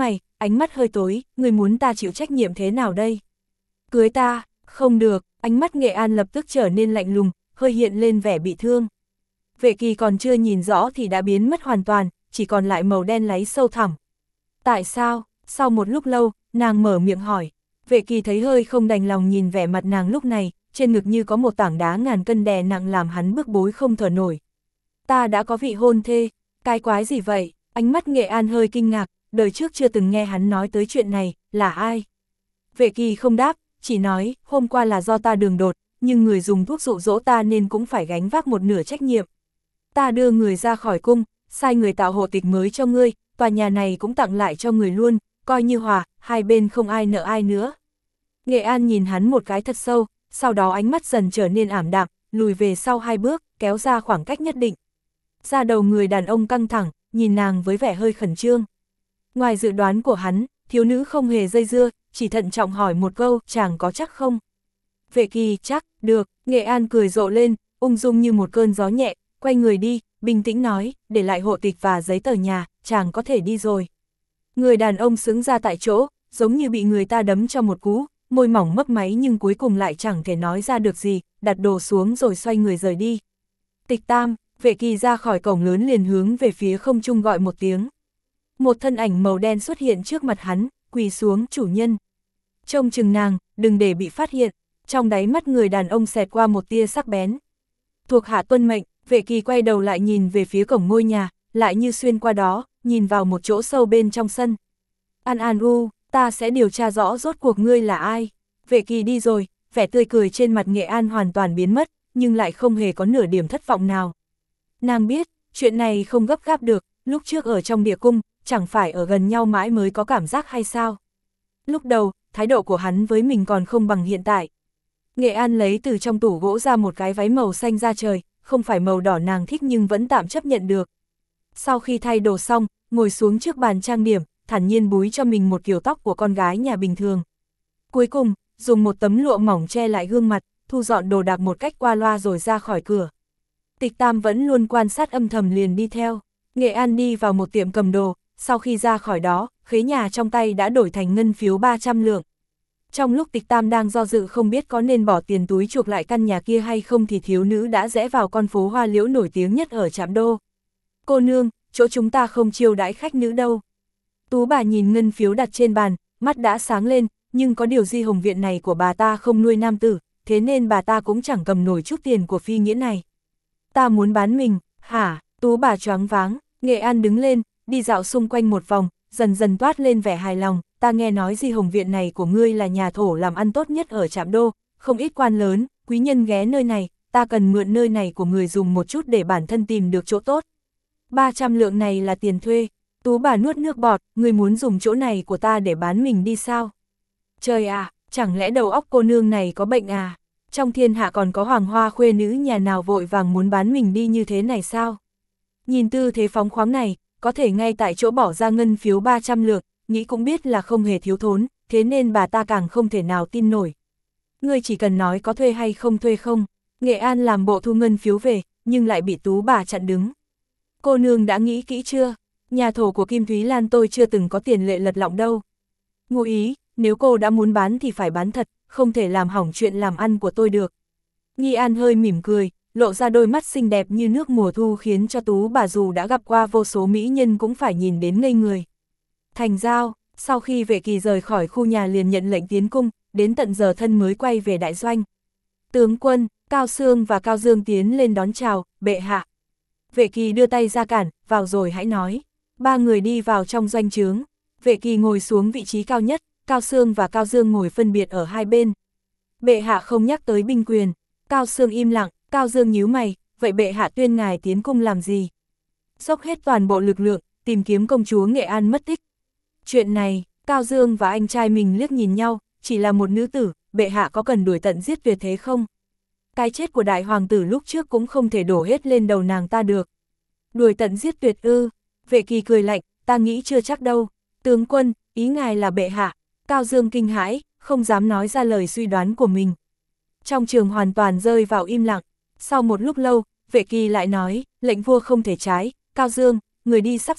ánh mắt hơi tối, người muốn ta chịu trách nhiệm thế nào đây? Cưới ta, không được, ánh mắt Nghệ An lập tức trở nên lạnh lùng, hơi hiện lên vẻ bị thương. Vệ Kỳ còn chưa nhìn rõ thì đã biến mất hoàn toàn, chỉ còn lại màu đen láy sâu thẳm. Tại sao? Sau một lúc lâu, nàng mở miệng hỏi. Vệ Kỳ thấy hơi không đành lòng nhìn vẻ mặt nàng lúc này, trên ngực như có một tảng đá ngàn cân đè nặng làm hắn bức bối không thở nổi. Ta đã có vị hôn thê, cái quái gì vậy? Ánh mắt Nghệ An hơi kinh ngạc, đời trước chưa từng nghe hắn nói tới chuyện này, là ai? Vệ Kỳ không đáp, chỉ nói, hôm qua là do ta đường đột, nhưng người dùng thuốc dụ dỗ ta nên cũng phải gánh vác một nửa trách nhiệm. Ta đưa người ra khỏi cung, sai người tạo hộ tịch mới cho ngươi, tòa nhà này cũng tặng lại cho người luôn, coi như hòa, hai bên không ai nợ ai nữa. Nghệ An nhìn hắn một cái thật sâu, sau đó ánh mắt dần trở nên ảm đạm, lùi về sau hai bước, kéo ra khoảng cách nhất định. Da đầu người đàn ông căng thẳng, nhìn nàng với vẻ hơi khẩn trương. Ngoài dự đoán của hắn, thiếu nữ không hề dây dưa, chỉ thận trọng hỏi một câu, chàng có chắc không? Vệ Kỳ, chắc, được, Nghệ An cười rộ lên, ung dung như một cơn gió nhẹ, quay người đi, bình tĩnh nói, để lại hộ tịch và giấy tờ nhà, chàng có thể đi rồi. Người đàn ông sững ra tại chỗ, giống như bị người ta đấm cho một cú, môi mỏng mấp máy nhưng cuối cùng lại chẳng thể nói ra được gì, đặt đồ xuống rồi xoay người rời đi. Tịch Tam, Vệ Kỳ ra khỏi cổng lớn liền hướng về phía không trung gọi một tiếng. Một thân ảnh màu đen xuất hiện trước mặt hắn, quỳ xuống, chủ nhân. Trông chừng nàng, đừng để bị phát hiện, trong đáy mắt người đàn ông xẹt qua một tia sắc bén. Thuộc hạ tuân mệnh, Vệ Kỳ quay đầu lại nhìn về phía cổng ngôi nhà, lại như xuyên qua đó, nhìn vào một chỗ sâu bên trong sân. An An U, ta sẽ điều tra rõ rốt cuộc ngươi là ai. Vệ Kỳ đi rồi, vẻ tươi cười trên mặt Nghệ An hoàn toàn biến mất, nhưng lại không hề có nửa điểm thất vọng nào. Nàng biết, chuyện này không gấp gáp được, lúc trước ở trong địa cung, chẳng phải ở gần nhau mãi mới có cảm giác hay sao. Lúc đầu, thái độ của hắn với mình còn không bằng hiện tại. Nghệ An lấy từ trong tủ gỗ ra một cái váy màu xanh da trời, không phải màu đỏ nàng thích nhưng vẫn tạm chấp nhận được. Sau khi thay đồ xong, ngồi xuống trước bàn trang điểm, thản nhiên búi cho mình một kiểu tóc của con gái nhà bình thường. Cuối cùng, dùng một tấm lụa mỏng che lại gương mặt, thu dọn đồ đạc một cách qua loa rồi ra khỏi cửa. Tịch Tam vẫn luôn quan sát âm thầm liền đi theo. Nghệ An đi vào một tiệm cầm đồ, sau khi ra khỏi đó, khế nhà trong tay đã đổi thành ngân phiếu ba trăm lượng. Trong lúc Tịch Tam đang do dự không biết có nên bỏ tiền túi chuộc lại căn nhà kia hay không thì thiếu nữ đã rẽ vào con phố hoa liễu nổi tiếng nhất ở Trạm Đô. Cô nương, chỗ chúng ta không chiêu đãi khách nữ đâu. Tú bà nhìn ngân phiếu đặt trên bàn, mắt đã sáng lên, nhưng có điều Di Hồng viện này của bà ta không nuôi nam tử, thế nên bà ta cũng chẳng cầm nổi chút tiền của phi nghĩa này. Ta muốn bán mình, hả? Tú bà choáng váng, Nghệ An đứng lên, đi dạo xung quanh một vòng, dần dần toát lên vẻ hài lòng. Ta nghe nói Di Hồng viện này của ngươi là nhà thổ làm ăn tốt nhất ở Trạm Đô, không ít quan lớn, quý nhân ghé nơi này, ta cần mượn nơi này của người dùng một chút để bản thân tìm được chỗ tốt. ba trăm lượng này là tiền thuê. Tú bà nuốt nước bọt, ngươi muốn dùng chỗ này của ta để bán mình đi sao? Trời à, chẳng lẽ đầu óc cô nương này có bệnh à? Trong thiên hạ còn có hoàng hoa khuê nữ nhà nào vội vàng muốn bán mình đi như thế này sao? Nhìn tư thế phóng khoáng này, có thể ngay tại chỗ bỏ ra ngân phiếu ba trăm lượng, nghĩ cũng biết là không hề thiếu thốn, thế nên bà ta càng không thể nào tin nổi. Ngươi chỉ cần nói có thuê hay không thuê không. Nghệ An làm bộ thu ngân phiếu về, nhưng lại bị Tú bà chặn đứng. Cô nương đã nghĩ kỹ chưa? Nhà thổ của Kim Thúy Lan tôi chưa từng có tiền lệ lật lọng đâu. Ngụ ý, nếu cô đã muốn bán thì phải bán thật, không thể làm hỏng chuyện làm ăn của tôi được. Nghi An hơi mỉm cười, lộ ra đôi mắt xinh đẹp như nước mùa thu khiến cho Tú bà dù đã gặp qua vô số mỹ nhân cũng phải nhìn đến ngây người. Thành giao, sau khi Vệ Kỳ rời khỏi khu nhà liền nhận lệnh tiến cung, đến tận giờ thân mới quay về đại doanh. Tướng quân, Cao Sương và Cao Dương tiến lên đón chào, bệ hạ. Vệ Kỳ đưa tay ra cản, vào rồi hãy nói. Ba người đi vào trong doanh trướng. Vệ Kỳ ngồi xuống vị trí cao nhất, Cao Sương và Cao Dương ngồi phân biệt ở hai bên. Bệ hạ không nhắc tới binh quyền. Cao Sương im lặng, Cao Dương nhíu mày, vậy bệ hạ tuyên ngài tiến cung làm gì? Dốc hết toàn bộ lực lượng, tìm kiếm công chúa Nghệ An mất tích. Chuyện này, Cao Dương và anh trai mình liếc nhìn nhau, chỉ là một nữ tử, bệ hạ có cần đuổi tận giết tuyệt thế không? Cái chết của đại hoàng tử lúc trước cũng không thể đổ hết lên đầu nàng ta được. Đuổi tận giết tuyệt ư? Vệ Kỳ cười lạnh, ta nghĩ chưa chắc đâu. Tướng quân, ý ngài là bệ hạ. Cao Dương kinh hãi, không dám nói ra lời suy đoán của mình. Trong trường hoàn toàn rơi vào im lặng. Sau một lúc lâu, Vệ Kỳ lại nói, lệnh vua không thể trái. Cao Dương, người đi sắp xếp,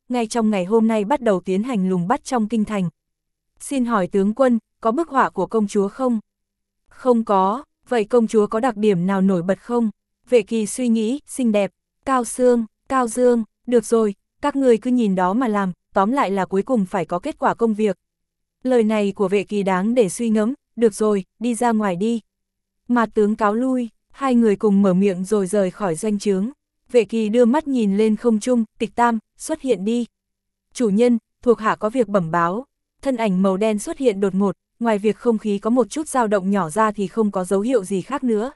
ngay trong ngày hôm nay bắt đầu tiến hành lùng bắt trong kinh thành. Xin hỏi tướng quân, có bức họa của công chúa không? Không có, vậy công chúa có đặc điểm nào nổi bật không? Vệ Kỳ suy nghĩ, xinh đẹp, cao xương, cao dương, được rồi, các người cứ nhìn đó mà làm, tóm lại là cuối cùng phải có kết quả công việc. Lời này của Vệ Kỳ đáng để suy ngẫm, được rồi, đi ra ngoài đi. Mà tướng cáo lui, hai người cùng mở miệng rồi rời khỏi doanh trướng. Vệ Kỳ đưa mắt nhìn lên không trung, Tịch Tam, xuất hiện đi. Chủ nhân, thuộc hạ có việc bẩm báo. Thân ảnh màu đen xuất hiện đột ngột, ngoài việc không khí có một chút dao động nhỏ ra thì không có dấu hiệu gì khác nữa.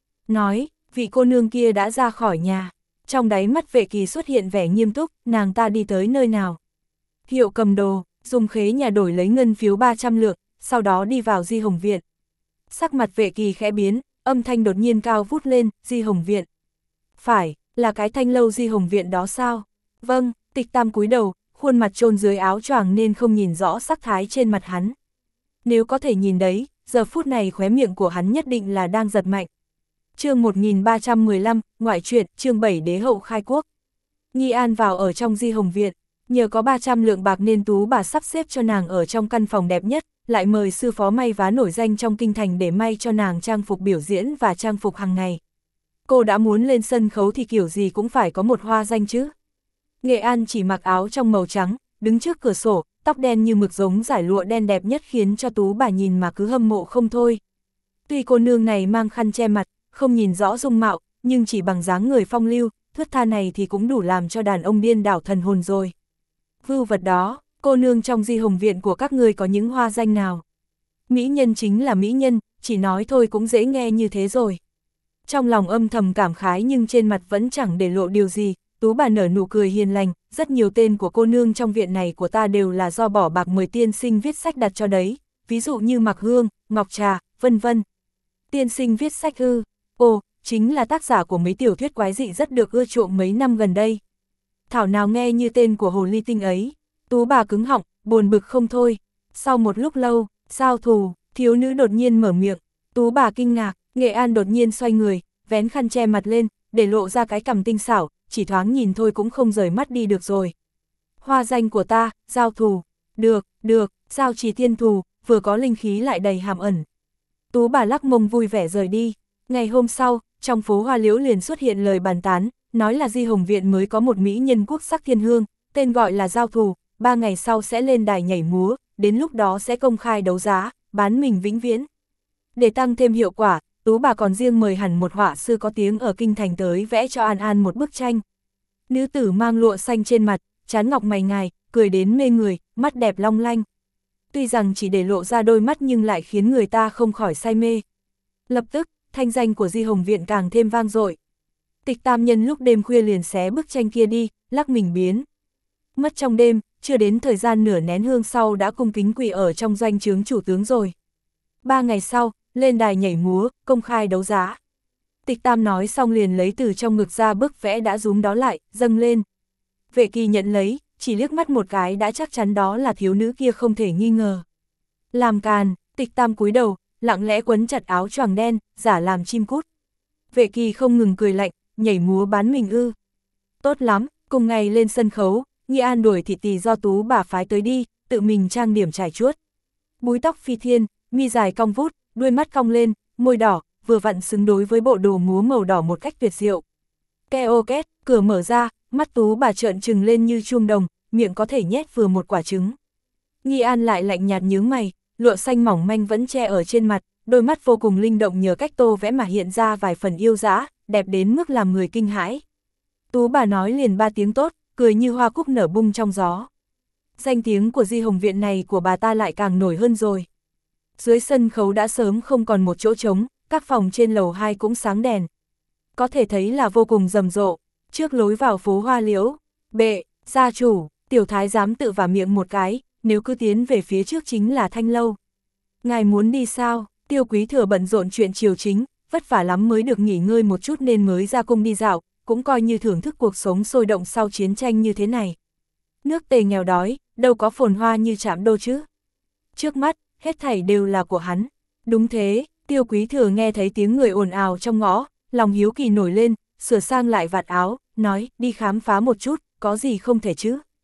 Nói, vị cô nương kia đã ra khỏi nhà. Trong đáy mắt Vệ Kỳ xuất hiện vẻ nghiêm túc, nàng ta đi tới nơi nào? Hiệu cầm đồ, dùng khế nhà đổi lấy ngân phiếu ba trăm lượng, sau đó đi vào Di Hồng Viện. Sắc mặt Vệ Kỳ khẽ biến, âm thanh đột nhiên cao vút lên, Di Hồng Viện. Phải, là cái thanh lâu Di Hồng Viện đó sao? Vâng, Tịch Tam cúi đầu, khuôn mặt chôn dưới áo choàng nên không nhìn rõ sắc thái trên mặt hắn. Nếu có thể nhìn đấy, giờ phút này khóe miệng của hắn nhất định là đang giật mạnh. Chương một nghìn ba trăm mười lăm, ngoại truyện, chương bảy đế hậu khai quốc. Nghi An vào ở trong Di Hồng Viện, nhờ có ba trăm lượng bạc nên Tú bà sắp xếp cho nàng ở trong căn phòng đẹp nhất, lại mời sư phó may vá nổi danh trong kinh thành để may cho nàng trang phục biểu diễn và trang phục hàng ngày. Cô đã muốn lên sân khấu thì kiểu gì cũng phải có một hoa danh chứ. Nghệ An chỉ mặc áo trong màu trắng, đứng trước cửa sổ, tóc đen như mực giống dải lụa đen đẹp nhất khiến cho Tú bà nhìn mà cứ hâm mộ không thôi. Tuy cô nương này mang khăn che mặt, không nhìn rõ dung mạo, nhưng chỉ bằng dáng người phong lưu, thướt tha này thì cũng đủ làm cho đàn ông điên đảo thần hồn rồi. Vưu vật đó, cô nương trong Di Hồng Viện của các ngươi có những hoa danh nào? Mỹ nhân chính là mỹ nhân, chỉ nói thôi cũng dễ nghe như thế rồi. Trong lòng âm thầm cảm khái nhưng trên mặt vẫn chẳng để lộ điều gì, Tú bà nở nụ cười hiền lành, rất nhiều tên của cô nương trong viện này của ta đều là do bỏ bạc mười tiên sinh viết sách đặt cho đấy, ví dụ như Mạc Hương, Ngọc Trà, vân vân. Tiên sinh viết sách ư? Ồ, chính là tác giả của mấy tiểu thuyết quái dị rất được ưa chuộng mấy năm gần đây. Thảo nào nghe như tên của hồ ly tinh ấy. Tú bà cứng họng, buồn bực không thôi. Sau một lúc lâu, giao thù, thiếu nữ đột nhiên mở miệng. Tú bà kinh ngạc, Nghệ An đột nhiên xoay người, vén khăn che mặt lên, để lộ ra cái cằm tinh xảo, chỉ thoáng nhìn thôi cũng không rời mắt đi được rồi. Hoa danh của ta, giao thù. Được, được, giao trì tiên thù, vừa có linh khí lại đầy hàm ẩn. Tú bà lắc mông vui vẻ rời đi. Ngày hôm sau, trong phố Hoa Liễu liền xuất hiện lời bàn tán, nói là Di Hồng Viện mới có một mỹ nhân quốc sắc thiên hương, tên gọi là giao thù, ba ngày sau sẽ lên đài nhảy múa, đến lúc đó sẽ công khai đấu giá, bán mình vĩnh viễn. Để tăng thêm hiệu quả, Tú bà còn riêng mời hẳn một họa sư có tiếng ở kinh thành tới vẽ cho An An một bức tranh. Nữ tử mang lụa xanh trên mặt, trán ngọc mày ngài, cười đến mê người, mắt đẹp long lanh. Tuy rằng chỉ để lộ ra đôi mắt nhưng lại khiến người ta không khỏi say mê. Lập tức, thanh danh của Di Hồng Viện càng thêm vang dội. Tịch Tam nhân lúc đêm khuya liền xé bức tranh kia đi, lắc mình biến. Mất trong đêm, chưa đến thời gian nửa nén hương sau đã cung kính quỳ ở trong doanh trướng chủ tướng rồi. Ba ngày sau, lên đài nhảy múa, công khai đấu giá. Tịch Tam nói xong liền lấy từ trong ngực ra bức vẽ đã rúm đó lại, dâng lên. Vệ Kỳ nhận lấy, chỉ liếc mắt một cái đã chắc chắn đó là thiếu nữ kia không thể nghi ngờ. Làm càn, Tịch Tam cúi đầu, lặng lẽ quấn chặt áo choàng đen, giả làm chim cút. Vệ Kỳ không ngừng cười lạnh, nhảy múa bán mình ư. Tốt lắm, cùng ngày lên sân khấu, Nghi An đuổi thị tỳ do Tú bà phái tới đi, tự mình trang điểm trải chuốt. Búi tóc phi thiên, mi dài cong vút, đuôi mắt cong lên, môi đỏ, vừa vặn xứng đối với bộ đồ múa màu đỏ một cách tuyệt diệu. Keo két, cửa mở ra, mắt Tú bà trợn trừng lên như chuông đồng, miệng có thể nhét vừa một quả trứng. Nghi An lại lạnh nhạt nhướng mày, lụa xanh mỏng manh vẫn che ở trên mặt, đôi mắt vô cùng linh động nhờ cách tô vẽ mà hiện ra vài phần yêu dã, đẹp đến mức làm người kinh hãi. Tú bà nói liền ba tiếng tốt, cười như hoa cúc nở bung trong gió. Danh tiếng của Di Hồng Viện này của bà ta lại càng nổi hơn rồi. Dưới sân khấu đã sớm không còn một chỗ trống, các phòng trên lầu hai cũng sáng đèn. Có thể thấy là vô cùng rầm rộ. Trước lối vào phố Hoa Liễu, bệ, gia chủ, tiểu thái giám tự vả miệng một cái, nếu cứ tiến về phía trước chính là thanh lâu. Ngài muốn đi sao? Tiêu Quý Thừa bận rộn chuyện triều chính, vất vả lắm mới được nghỉ ngơi một chút nên mới ra cung đi dạo, cũng coi như thưởng thức cuộc sống sôi động sau chiến tranh như thế này. Nước Tề nghèo đói, đâu có phồn hoa như Trạm Đô chứ. Trước mắt, hết thảy đều là của hắn. Đúng thế, Tiêu Quý Thừa nghe thấy tiếng người ồn ào trong ngõ, lòng hiếu kỳ nổi lên, sửa sang lại vạt áo, nói, đi khám phá một chút, có gì không thể chứ.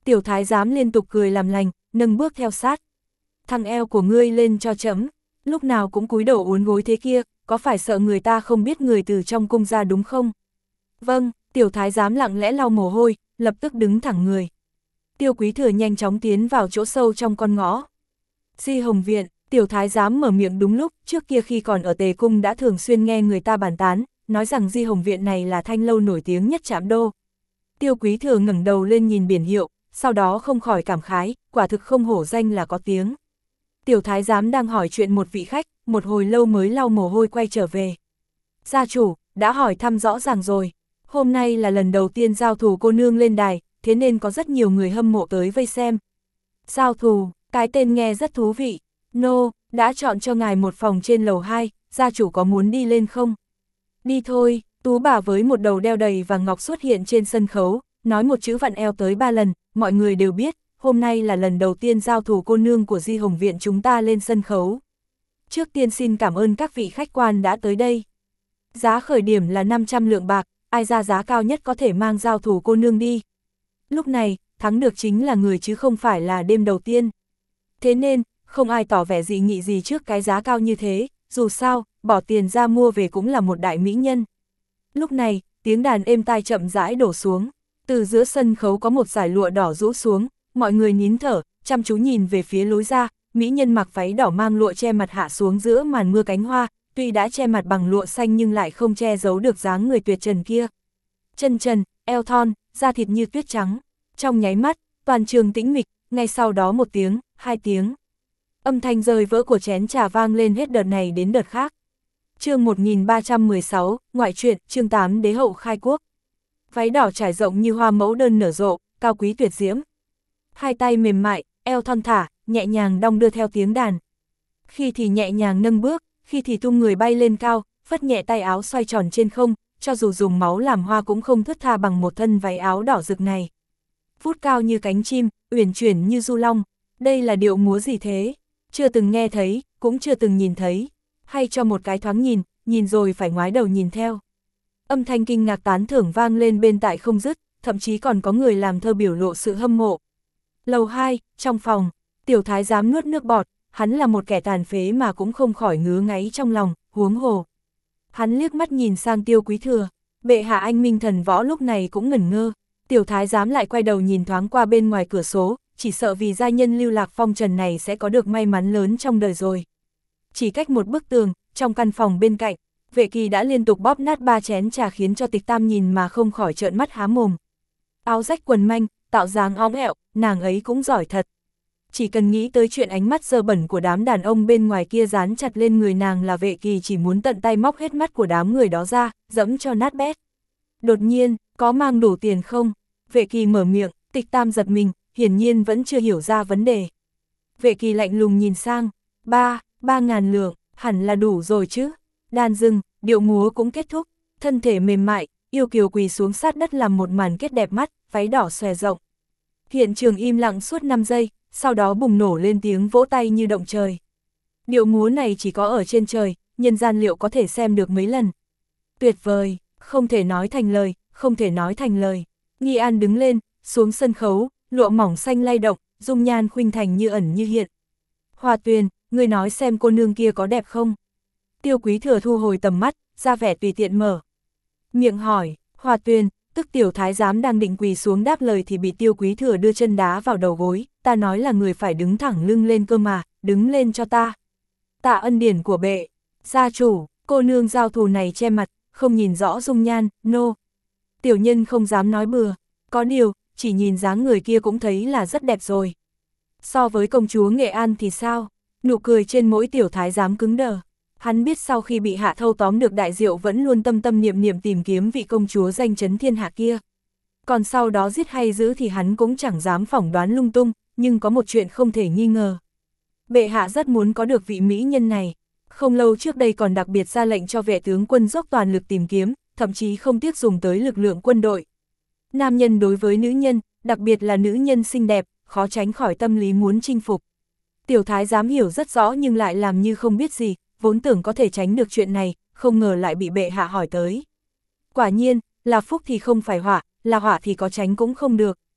Tiểu thái giám liên tục cười làm lành, nâng bước theo sát. Thằng eo của ngươi lên cho chấm, lúc nào cũng cúi đầu uốn gối thế kia, có phải sợ người ta không biết người từ trong cung ra đúng không? Vâng, tiểu thái giám lặng lẽ lau mồ hôi, lập tức đứng thẳng người. Tiêu Quý Thừa nhanh chóng tiến vào chỗ sâu trong con ngõ. Di Hồng Viện, tiểu thái giám mở miệng đúng lúc, trước kia khi còn ở Tề Cung đã thường xuyên nghe người ta bàn tán, nói rằng Di Hồng Viện này là thanh lâu nổi tiếng nhất Trạm Đô. Tiêu Quý Thừa ngẩng đầu lên nhìn biển hiệu, sau đó không khỏi cảm khái, quả thực không hổ danh là có tiếng. Tiểu thái giám đang hỏi chuyện một vị khách, một hồi lâu mới lau mồ hôi quay trở về. Gia chủ, đã hỏi thăm rõ ràng rồi, hôm nay là lần đầu tiên giao thủ cô nương lên đài, thế nên có rất nhiều người hâm mộ tới vây xem. Giao thủ, cái tên nghe rất thú vị. Nô, no, đã chọn cho ngài một phòng trên lầu hai, gia chủ có muốn đi lên không? Đi thôi, tú bà với một đầu đeo đầy vàng ngọc xuất hiện trên sân khấu, nói một chữ vặn eo tới ba lần, mọi người đều biết, hôm nay là lần đầu tiên giao thủ cô nương của Di Hồng Viện chúng ta lên sân khấu. Trước tiên xin cảm ơn các vị khách quan đã tới đây. Giá khởi điểm là năm trăm lượng bạc, ai ra giá cao nhất có thể mang giao thủ cô nương đi. Lúc này, thắng được chính là người chứ không phải là đêm đầu tiên. Thế nên, không ai tỏ vẻ dị nghị gì trước cái giá cao như thế, dù sao, bỏ tiền ra mua về cũng là một đại mỹ nhân. Lúc này, tiếng đàn êm tai chậm rãi đổ xuống, từ giữa sân khấu có một dải lụa đỏ rũ xuống, mọi người nín thở, chăm chú nhìn về phía lối ra, mỹ nhân mặc váy đỏ mang lụa che mặt hạ xuống giữa màn mưa cánh hoa, tuy đã che mặt bằng lụa xanh nhưng lại không che giấu được dáng người tuyệt trần kia. Chân trần, eo thon, da thịt như tuyết trắng, trong nháy mắt, toàn trường tĩnh mịch, ngay sau đó một tiếng, hai tiếng. Âm thanh rơi vỡ của chén trà vang lên hết đợt này đến đợt khác. Chương một nghìn ba trăm mười sáu, ngoại truyện, chương tám đế hậu khai quốc. Váy đỏ trải rộng như hoa mẫu đơn nở rộ, cao quý tuyệt diễm. Hai tay mềm mại, eo thon thả, nhẹ nhàng đong đưa theo tiếng đàn. Khi thì nhẹ nhàng nâng bước, khi thì tung người bay lên cao, phất nhẹ tay áo xoay tròn trên không, cho dù dùng máu làm hoa cũng không thướt tha bằng một thân váy áo đỏ rực này. Vút cao như cánh chim, uyển chuyển như du long, đây là điệu múa gì thế? Chưa từng nghe thấy, cũng chưa từng nhìn thấy, hay cho một cái thoáng nhìn, nhìn rồi phải ngoái đầu nhìn theo. Âm thanh kinh ngạc tán thưởng vang lên bên tại không dứt, thậm chí còn có người làm thơ biểu lộ sự hâm mộ. Lầu hai, trong phòng, tiểu thái giám nuốt nước bọt, hắn là một kẻ tàn phế mà cũng không khỏi ngứa ngáy trong lòng, huống hồ. Hắn liếc mắt nhìn sang Tiêu Quý Thừa, bệ hạ anh minh thần võ lúc này cũng ngẩn ngơ, tiểu thái giám lại quay đầu nhìn thoáng qua bên ngoài cửa số, chỉ sợ vì gia nhân lưu lạc phong trần này sẽ có được may mắn lớn trong đời rồi. Chỉ cách một bức tường, trong căn phòng bên cạnh, Vệ Kỳ đã liên tục bóp nát ba chén trà khiến cho Tịch Tam nhìn mà không khỏi trợn mắt há mồm. Áo rách quần manh, tạo dáng óng ẹo, nàng ấy cũng giỏi thật. Chỉ cần nghĩ tới chuyện ánh mắt dơ bẩn của đám đàn ông bên ngoài kia dán chặt lên người nàng là Vệ Kỳ chỉ muốn tận tay móc hết mắt của đám người đó ra, dẫm cho nát bét. Đột nhiên, có mang đủ tiền không? Vệ Kỳ mở miệng, Tịch Tam giật mình, hiển nhiên vẫn chưa hiểu ra vấn đề. Vệ Kỳ lạnh lùng nhìn sang, ba, ba ngàn lượng, hẳn là đủ rồi chứ. Đàn dừng, điệu múa cũng kết thúc, thân thể mềm mại, yêu kiều quỳ xuống sát đất làm một màn kết đẹp mắt, váy đỏ xòe rộng. Hiện trường im lặng suốt năm giây, sau đó bùng nổ lên tiếng vỗ tay như động trời. Điệu múa này chỉ có ở trên trời, nhân gian liệu có thể xem được mấy lần. Tuyệt vời, không thể nói thành lời, không thể nói thành lời. Nghi An đứng lên, xuống sân khấu, lụa mỏng xanh lay động, dung nhan khuynh thành như ẩn như hiện. Hoa Tuyền, ngươi nói xem cô nương kia có đẹp không? Tiêu Quý Thừa thu hồi tầm mắt, ra vẻ tùy tiện mở miệng hỏi. Hoa Tuyền, tức tiểu thái giám đang định quỳ xuống đáp lời thì bị Tiêu Quý Thừa đưa chân đá vào đầu gối, ta nói là người phải đứng thẳng lưng lên cơ mà, đứng lên cho ta. Tạ ân điển của bệ, gia chủ, cô nương giao thù này che mặt, không nhìn rõ dung nhan, nô. No. Tiểu nhân không dám nói bừa, có điều, chỉ nhìn dáng người kia cũng thấy là rất đẹp rồi. So với công chúa Nghệ An thì sao? Nụ cười trên mỗi tiểu thái giám cứng đờ. Hắn biết sau khi bị hạ thâu tóm được đại diệu vẫn luôn tâm tâm niệm niệm tìm kiếm vị công chúa danh chấn thiên hạ kia. Còn sau đó giết hay giữ thì hắn cũng chẳng dám phỏng đoán lung tung, nhưng có một chuyện không thể nghi ngờ. Bệ hạ rất muốn có được vị mỹ nhân này. Không lâu trước đây còn đặc biệt ra lệnh cho vệ tướng quân dốc toàn lực tìm kiếm, thậm chí không tiếc dùng tới lực lượng quân đội. Nam nhân đối với nữ nhân, đặc biệt là nữ nhân xinh đẹp, khó tránh khỏi tâm lý muốn chinh phục. Tiểu thái dám hiểu rất rõ nhưng lại làm như không biết gì, vốn tưởng có thể tránh được chuyện này, không ngờ lại bị bệ hạ hỏi tới. Quả nhiên, là phúc thì không phải họa, là họa thì có tránh cũng không được.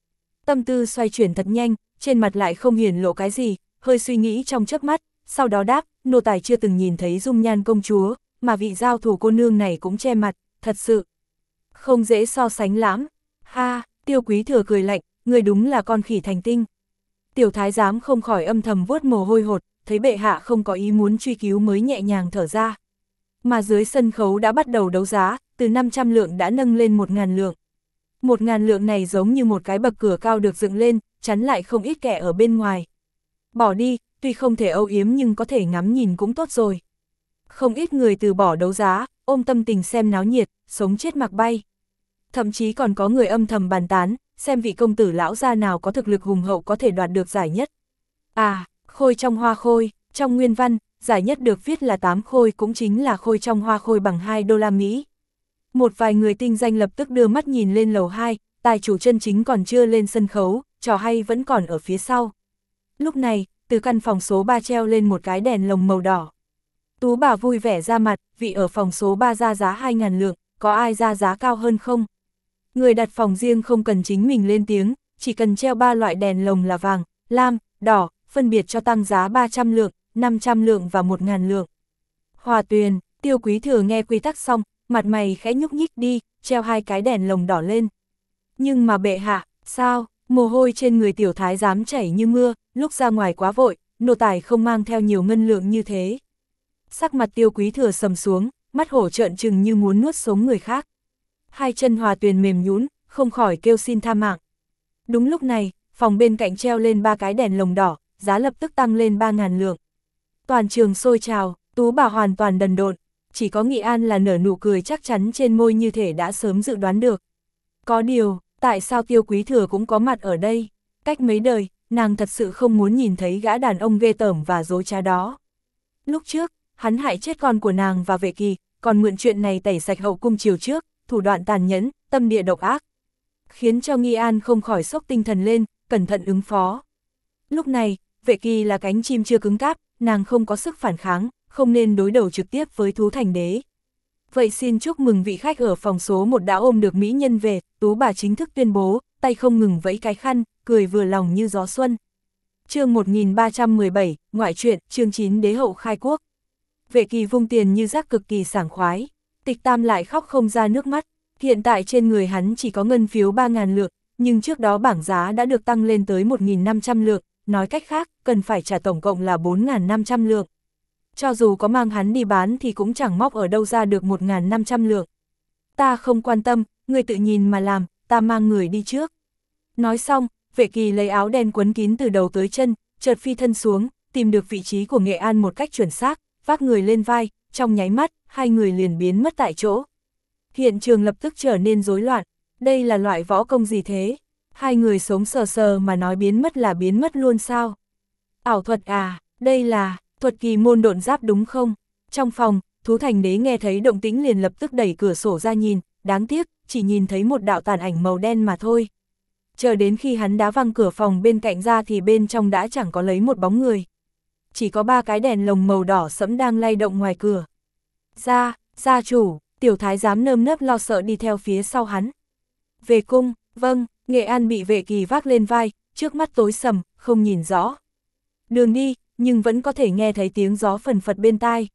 Tâm tư xoay chuyển thật nhanh, trên mặt lại không hiển lộ cái gì, hơi suy nghĩ trong chớp mắt, sau đó đáp, nô tài chưa từng nhìn thấy dung nhan công chúa, mà vị giao thủ cô nương này cũng che mặt, thật sự không dễ so sánh lắm. Ha, Tiêu Quý Thừa cười lạnh, người đúng là con khỉ thành tinh. Tiểu thái giám không khỏi âm thầm vuốt mồ hôi hột, thấy bệ hạ không có ý muốn truy cứu mới nhẹ nhàng thở ra. Mà dưới sân khấu đã bắt đầu đấu giá, từ năm trăm lượng đã nâng lên một nghìn lượng. Một ngàn lượng này giống như một cái bậc cửa cao được dựng lên, chắn lại không ít kẻ ở bên ngoài. Bỏ đi, tuy không thể âu yếm nhưng có thể ngắm nhìn cũng tốt rồi. Không ít người từ bỏ đấu giá, ôm tâm tình xem náo nhiệt, sống chết mặc bay. Thậm chí còn có người âm thầm bàn tán, xem vị công tử lão gia nào có thực lực hùng hậu có thể đoạt được giải nhất. À, khôi trong hoa khôi, trong nguyên văn, giải nhất được viết là tám khôi cũng chính là khôi trong hoa khôi bằng hai đô la Mỹ. Một vài người tinh danh lập tức đưa mắt nhìn lên lầu hai, tài chủ chân chính còn chưa lên sân khấu, trò hay vẫn còn ở phía sau. Lúc này, từ căn phòng số ba treo lên một cái đèn lồng màu đỏ. Tú bà vui vẻ ra mặt, vị ở phòng số ba ra giá hai nghìn lượng, có ai ra giá cao hơn không? Người đặt phòng riêng không cần chính mình lên tiếng, chỉ cần treo ba loại đèn lồng là vàng, lam, đỏ, phân biệt cho tăng giá ba trăm lượng, năm trăm lượng và một nghìn lượng. Hòa Tuyền, Tiêu Quý Thừa nghe quy tắc xong, mặt mày khẽ nhúc nhích đi, treo hai cái đèn lồng đỏ lên. Nhưng mà bệ hạ, sao, mồ hôi trên người tiểu thái giám chảy như mưa, lúc ra ngoài quá vội, nô tài không mang theo nhiều ngân lượng như thế. Sắc mặt Tiêu Quý Thừa sầm xuống, mắt hổ trợn trừng như muốn nuốt sống người khác. Hai chân Hòa Tuyền mềm nhũn, không khỏi kêu xin tha mạng. Đúng lúc này, phòng bên cạnh treo lên ba cái đèn lồng đỏ, giá lập tức tăng lên ba nghìn lượng. Toàn trường sôi trào, Tú bà hoàn toàn đần độn, chỉ có Nghị An là nở nụ cười chắc chắn trên môi như thể đã sớm dự đoán được. Có điều, tại sao Tiêu Quý Thừa cũng có mặt ở đây? Cách mấy đời, nàng thật sự không muốn nhìn thấy gã đàn ông ghê tởm và dối trá đó. Lúc trước, hắn hại chết con của nàng và Vệ Kỳ, còn mượn chuyện này tẩy sạch hậu cung triều trước, thủ đoạn tàn nhẫn, tâm địa độc ác. Khiến cho Nghi An không khỏi sốc tinh thần lên, cẩn thận ứng phó. Lúc này, Vệ Kỳ là cánh chim chưa cứng cáp, nàng không có sức phản kháng, không nên đối đầu trực tiếp với Thú Thành Đế. Vậy xin chúc mừng vị khách ở phòng số một đã ôm được mỹ nhân về, Tú bà chính thức tuyên bố, tay không ngừng vẫy cái khăn, cười vừa lòng như gió xuân. Chương một nghìn ba trăm mười bảy, ngoại truyện, chương chín Đế hậu khai quốc. Vệ Kỳ vung tiền như rác cực kỳ sảng khoái, Tịch Tam lại khóc không ra nước mắt. Hiện tại trên người hắn chỉ có ngân phiếu ba nghìn lượng, nhưng trước đó bảng giá đã được tăng lên tới một nghìn năm trăm lượng, nói cách khác, cần phải trả tổng cộng là bốn nghìn năm trăm lượng. Cho dù có mang hắn đi bán thì cũng chẳng móc ở đâu ra được một nghìn năm trăm lượng. Ta không quan tâm, người tự nhìn mà làm, ta mang người đi trước. Nói xong, Vệ Kỳ lấy áo đen quấn kín từ đầu tới chân, chợt phi thân xuống, tìm được vị trí của Nghệ An một cách chuẩn xác, vác người lên vai, trong nháy mắt, hai người liền biến mất tại chỗ. Hiện trường lập tức trở nên rối loạn, đây là loại võ công gì thế? Hai người sống sờ sờ mà nói biến mất là biến mất luôn sao? Ảo thuật à, đây là thuật kỳ môn độn giáp đúng không? Trong phòng, Thú Thành Đế nghe thấy động tĩnh liền lập tức đẩy cửa sổ ra nhìn, đáng tiếc, chỉ nhìn thấy một đạo tàn ảnh màu đen mà thôi. Chờ đến khi hắn đá văng cửa phòng bên cạnh ra thì bên trong đã chẳng có lấy một bóng người. Chỉ có ba cái đèn lồng màu đỏ sẫm đang lay động ngoài cửa. Gia, gia chủ, tiểu thái giám nơm nớp lo sợ đi theo phía sau hắn. Về cung, vâng, Nghệ An bị Vệ Kỳ vác lên vai, trước mắt tối sầm, không nhìn rõ. Đường đi, nhưng vẫn có thể nghe thấy tiếng gió phần phật bên tai.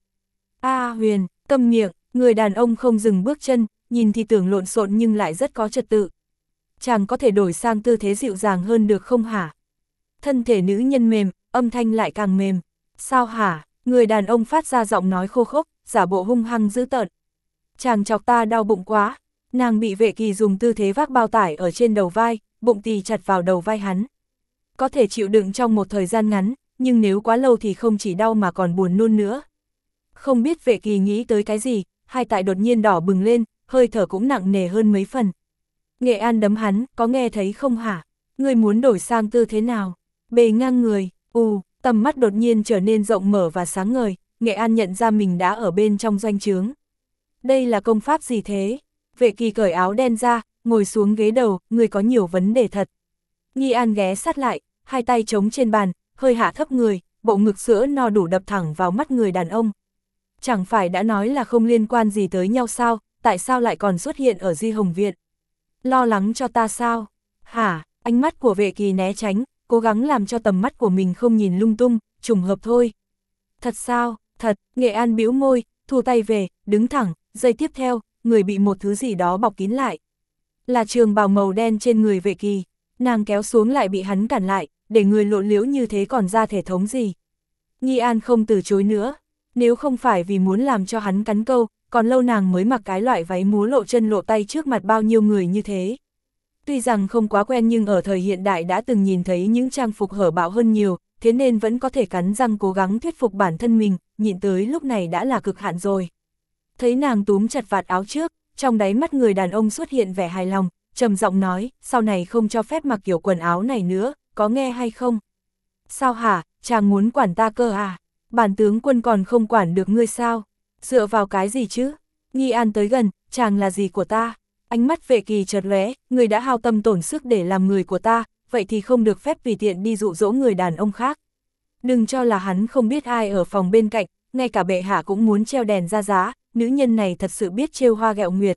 A Huyền, câm miệng, người đàn ông không dừng bước chân, nhìn thì tưởng lộn xộn nhưng lại rất có trật tự. Chàng có thể đổi sang tư thế dịu dàng hơn được không hả? Thân thể nữ nhân mềm, âm thanh lại càng mềm. Sao hả? Người đàn ông phát ra giọng nói khô khốc, giả bộ hung hăng dữ tợn. Chàng chọc ta đau bụng quá. Nàng bị Vệ Kỳ dùng tư thế vác bao tải ở trên đầu vai, bụng tì chặt vào đầu vai hắn. Có thể chịu đựng trong một thời gian ngắn, nhưng nếu quá lâu thì không chỉ đau mà còn buồn nôn nữa. Không biết Vệ Kỳ nghĩ tới cái gì, hai tại đột nhiên đỏ bừng lên, hơi thở cũng nặng nề hơn mấy phần. Nghệ An đấm hắn, có nghe thấy không hả? Ngươi muốn đổi sang tư thế nào? Bề ngang người, ù, tầm mắt đột nhiên trở nên rộng mở và sáng ngời, Nghệ An nhận ra mình đã ở bên trong doanh trướng. Đây là công pháp gì thế? Vệ Kỳ cởi áo đen ra, ngồi xuống ghế đầu, người có nhiều vấn đề thật. Nghi An ghé sát lại, hai tay chống trên bàn, hơi hạ thấp người, bộ ngực sữa no đủ đập thẳng vào mắt người đàn ông. Chẳng phải đã nói là không liên quan gì tới nhau sao, tại sao lại còn xuất hiện ở Di Hồng Viện? Lo lắng cho ta sao? Hả, Ánh mắt của Vệ Kỳ né tránh, cố gắng làm cho tầm mắt của mình không nhìn lung tung, trùng hợp thôi. Thật sao, thật, Nghệ An bĩu môi, thu tay về, đứng thẳng, giây tiếp theo, người bị một thứ gì đó bọc kín lại. Là trường bào màu đen trên người Vệ Kỳ, nàng kéo xuống lại bị hắn cản lại, để người lộ liễu như thế còn ra thể thống gì. Nghi An không từ chối nữa, nếu không phải vì muốn làm cho hắn cắn câu, còn lâu nàng mới mặc cái loại váy múa lộ chân lộ tay trước mặt bao nhiêu người như thế. Tuy rằng không quá quen nhưng ở thời hiện đại đã từng nhìn thấy những trang phục hở bạo hơn nhiều, thế nên vẫn có thể cắn răng cố gắng thuyết phục bản thân mình, nhịn tới lúc này đã là cực hạn rồi. Thấy nàng túm chặt vạt áo trước, trong đáy mắt người đàn ông xuất hiện vẻ hài lòng, trầm giọng nói, sau này không cho phép mặc kiểu quần áo này nữa, có nghe hay không? Sao hả, chàng muốn quản ta cơ à? Bản tướng quân còn không quản được ngươi sao? Dựa vào cái gì chứ? Nghi An tới gần, chàng là gì của ta? Ánh mắt Vệ Kỳ chợt lóe, người đã hao tâm tổn sức để làm người của ta, vậy thì không được phép tùy tiện đi dụ dỗ người đàn ông khác. Đừng cho là hắn không biết ai ở phòng bên cạnh, ngay cả bệ hạ cũng muốn treo đèn ra giá, nữ nhân này thật sự biết trêu hoa ghẹo nguyệt.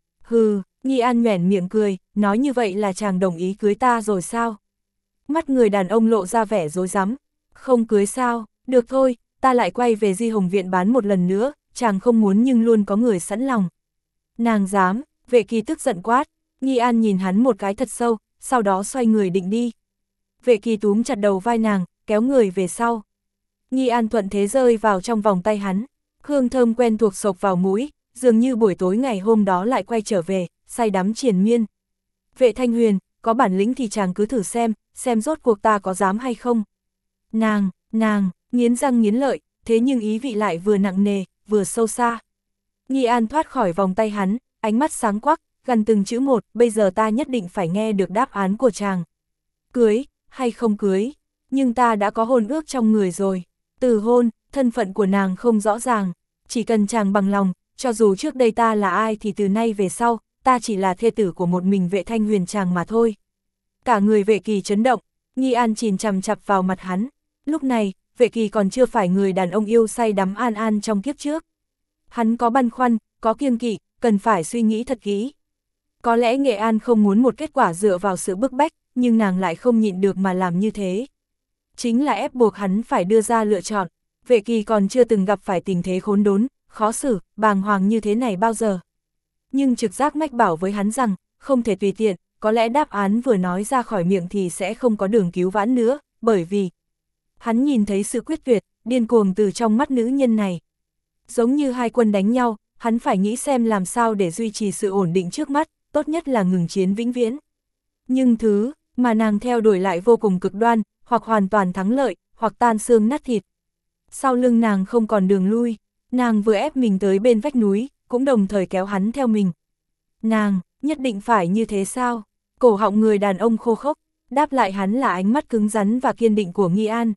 Hừ, Nghi An nhoẻn miệng cười, nói như vậy là chàng đồng ý cưới ta rồi sao? Mắt người đàn ông lộ ra vẻ rối rắm, không cưới sao, được thôi, ta lại quay về Di Hồng Viện bán một lần nữa, chàng không muốn nhưng luôn có người sẵn lòng. Nàng dám, Vệ Kỳ tức giận quát, Nghi An nhìn hắn một cái thật sâu, sau đó xoay người định đi. Vệ Kỳ túm chặt đầu vai nàng, kéo người về sau. Nghi An thuận thế rơi vào trong vòng tay hắn, hương thơm quen thuộc sộc vào mũi, dường như buổi tối ngày hôm đó lại quay trở về, say đắm triền miên. Vệ Thanh Huyền, có bản lĩnh thì chàng cứ thử xem, xem rốt cuộc ta có dám hay không. Nàng, nàng, nghiến răng nghiến lợi, thế nhưng ý vị lại vừa nặng nề, vừa sâu xa. Nghi An thoát khỏi vòng tay hắn, ánh mắt sáng quắc, gần từng chữ một, bây giờ ta nhất định phải nghe được đáp án của chàng. Cưới, hay không cưới, nhưng ta đã có hôn ước trong người rồi. Từ hôn, thân phận của nàng không rõ ràng, chỉ cần chàng bằng lòng, cho dù trước đây ta là ai thì từ nay về sau, ta chỉ là thê tử của một mình Vệ Thanh Huyền chàng mà thôi. Cả người Vệ Kỳ chấn động, Nghi An chìm chằm chặp vào mặt hắn. Lúc này, Vệ Kỳ còn chưa phải người đàn ông yêu say đắm An An trong kiếp trước. Hắn có băn khoăn, có kiêng kỵ, cần phải suy nghĩ thật kỹ. Có lẽ Nghệ An không muốn một kết quả dựa vào sự bức bách, nhưng nàng lại không nhịn được mà làm như thế. Chính là ép buộc hắn phải đưa ra lựa chọn. Vệ Kỳ còn chưa từng gặp phải tình thế khốn đốn, khó xử, bàng hoàng như thế này bao giờ. Nhưng trực giác mách bảo với hắn rằng, không thể tùy tiện, có lẽ đáp án vừa nói ra khỏi miệng thì sẽ không có đường cứu vãn nữa, bởi vì hắn nhìn thấy sự quyết tuyệt, điên cuồng từ trong mắt nữ nhân này. Giống như hai quân đánh nhau, hắn phải nghĩ xem làm sao để duy trì sự ổn định trước mắt, tốt nhất là ngừng chiến vĩnh viễn. Nhưng thứ mà nàng theo đuổi lại vô cùng cực đoan, hoặc hoàn toàn thắng lợi, hoặc tan xương nát thịt. Sau lưng nàng không còn đường lui, nàng vừa ép mình tới bên vách núi, cũng đồng thời kéo hắn theo mình. Nàng, nhất định phải như thế sao? Cổ họng người đàn ông khô khốc, đáp lại hắn là ánh mắt cứng rắn và kiên định của Nghi An.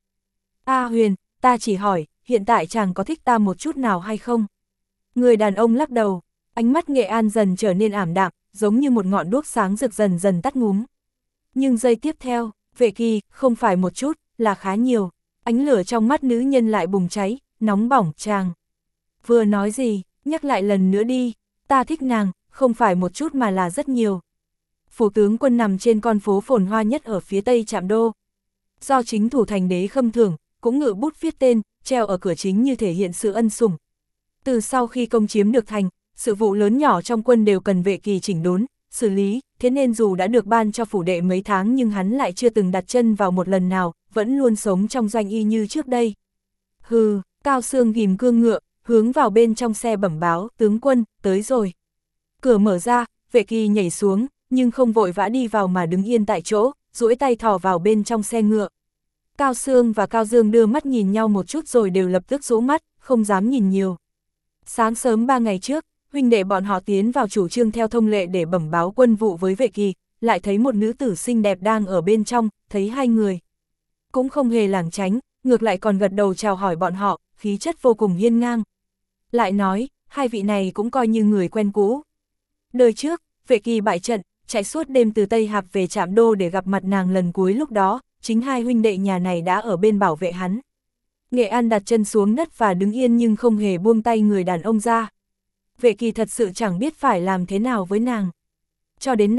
A Huyền, ta chỉ hỏi, hiện tại chàng có thích ta một chút nào hay không? Người đàn ông lắc đầu, ánh mắt Nghệ An dần trở nên ảm đạm, giống như một ngọn đuốc sáng rực dần dần tắt ngúm. Nhưng giây tiếp theo, Vệ Kỳ, không phải một chút, là khá nhiều. Ánh lửa trong mắt nữ nhân lại bùng cháy, nóng bỏng, chàng. Vừa nói gì, nhắc lại lần nữa đi, ta thích nàng, không phải một chút mà là rất nhiều. Phủ tướng quân nằm trên con phố phồn hoa nhất ở phía tây Trạm Đô. Do chính thủ thành đế khâm thưởng, cũng ngự bút viết tên, treo ở cửa chính như thể hiện sự ân sủng. Từ sau khi công chiếm được thành, sự vụ lớn nhỏ trong quân đều cần Vệ Kỳ chỉnh đốn, xử lý, thế nên dù đã được ban cho phủ đệ mấy tháng nhưng hắn lại chưa từng đặt chân vào một lần nào, vẫn luôn sống trong doanh y như trước đây. Hừ, Cao Sương ghim cương ngựa, hướng vào bên trong xe bẩm báo, tướng quân, tới rồi. Cửa mở ra, Vệ Kỳ nhảy xuống, nhưng không vội vã đi vào mà đứng yên tại chỗ, duỗi tay thò vào bên trong xe ngựa. Cao Sương và Cao Dương đưa mắt nhìn nhau một chút rồi đều lập tức rũ mắt, không dám nhìn nhiều. Sáng sớm ba ngày trước, huynh đệ bọn họ tiến vào chủ trương theo thông lệ để bẩm báo quân vụ với Vệ Kỳ, lại thấy một nữ tử xinh đẹp đang ở bên trong, thấy hai người. Cũng không hề lảng tránh, ngược lại còn gật đầu chào hỏi bọn họ, khí chất vô cùng hiên ngang. Lại nói, hai vị này cũng coi như người quen cũ. Đời trước, Vệ Kỳ bại trận, chạy suốt đêm từ Tây Hạp về Trạm Đô để gặp mặt nàng lần cuối, lúc đó, chính hai huynh đệ nhà này đã ở bên bảo vệ hắn. Nghệ An đặt chân xuống đất và đứng yên nhưng không hề buông tay người đàn ông ra. Vệ Kỳ thật sự chẳng biết phải làm thế nào với nàng. Cho đến nay,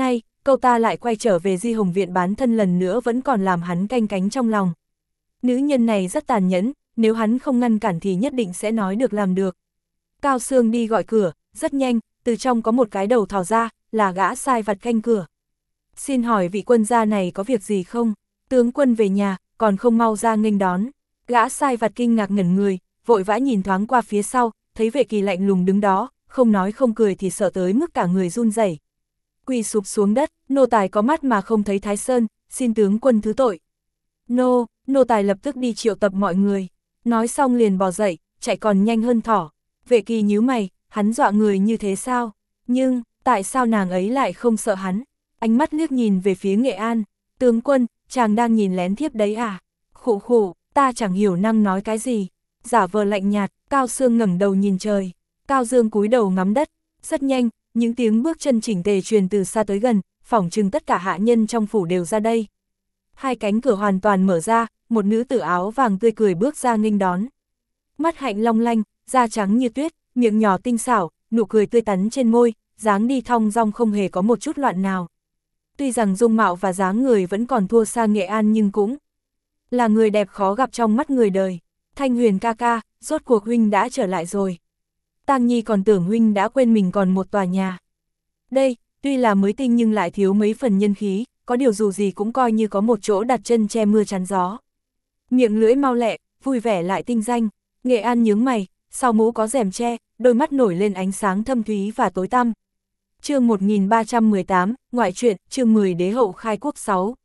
câu ta lại quay trở về Di Hồng Viện bán thân lần nữa vẫn còn làm hắn canh cánh trong lòng. Nữ nhân này rất tàn nhẫn, nếu hắn không ngăn cản thì nhất định sẽ nói được làm được. Cao Sương đi gọi cửa, rất nhanh, từ trong có một cái đầu thò ra, là gã sai vặt canh cửa. Xin hỏi vị quân gia này có việc gì không? Tướng quân về nhà, còn không mau ra nghênh đón. Gã sai vặt kinh ngạc ngẩn người, vội vã nhìn thoáng qua phía sau, thấy Vệ Kỳ lạnh lùng đứng đó, không nói không cười thì sợ tới mức cả người run rẩy. Quỳ sụp xuống đất, nô tài có mắt mà không thấy Thái Sơn, xin tướng quân thứ tội. Nô, nô tài lập tức đi triệu tập mọi người. Nói xong liền bò dậy, chạy còn nhanh hơn thỏ. Vệ Kỳ nhíu mày, hắn dọa người như thế sao? Nhưng, tại sao nàng ấy lại không sợ hắn? Ánh mắt liếc nhìn về phía Nghệ An. Tướng quân, chàng đang nhìn lén thiếp đấy à? Khụ khụ, ta chẳng hiểu năng nói cái gì. Giả vờ lạnh nhạt, Cao Sương ngẩng đầu nhìn trời. Cao Dương cúi đầu ngắm đất. Rất nhanh, những tiếng bước chân chỉnh tề truyền từ xa tới gần, phỏng chừng tất cả hạ nhân trong phủ đều ra đây. Hai cánh cửa hoàn toàn mở ra, một nữ tử áo vàng tươi cười bước ra nghênh đón. Mắt hạnh long lanh, da trắng như tuyết, miệng nhỏ tinh xảo, nụ cười tươi tắn trên môi, dáng đi thong dong không hề có một chút loạn nào. Tuy rằng dung mạo và dáng người vẫn còn thua xa Nghệ An nhưng cũng là người đẹp khó gặp trong mắt người đời. Thanh Huyền ca ca, rốt cuộc huynh đã trở lại rồi. Tang Nhi còn tưởng huynh đã quên mình còn một tòa nhà. Đây, tuy là mới tinh nhưng lại thiếu mấy phần nhân khí, có điều dù gì cũng coi như có một chỗ đặt chân che mưa chắn gió. Miệng lưỡi mau lẹ, vui vẻ lại tinh danh. Nghệ An nhướng mày, sau mũ có rèm che, đôi mắt nổi lên ánh sáng thâm thúy và tối tăm. Chương một nghìn ba trăm mười tám, ngoại truyện, chương mười Đế hậu khai quốc sáu.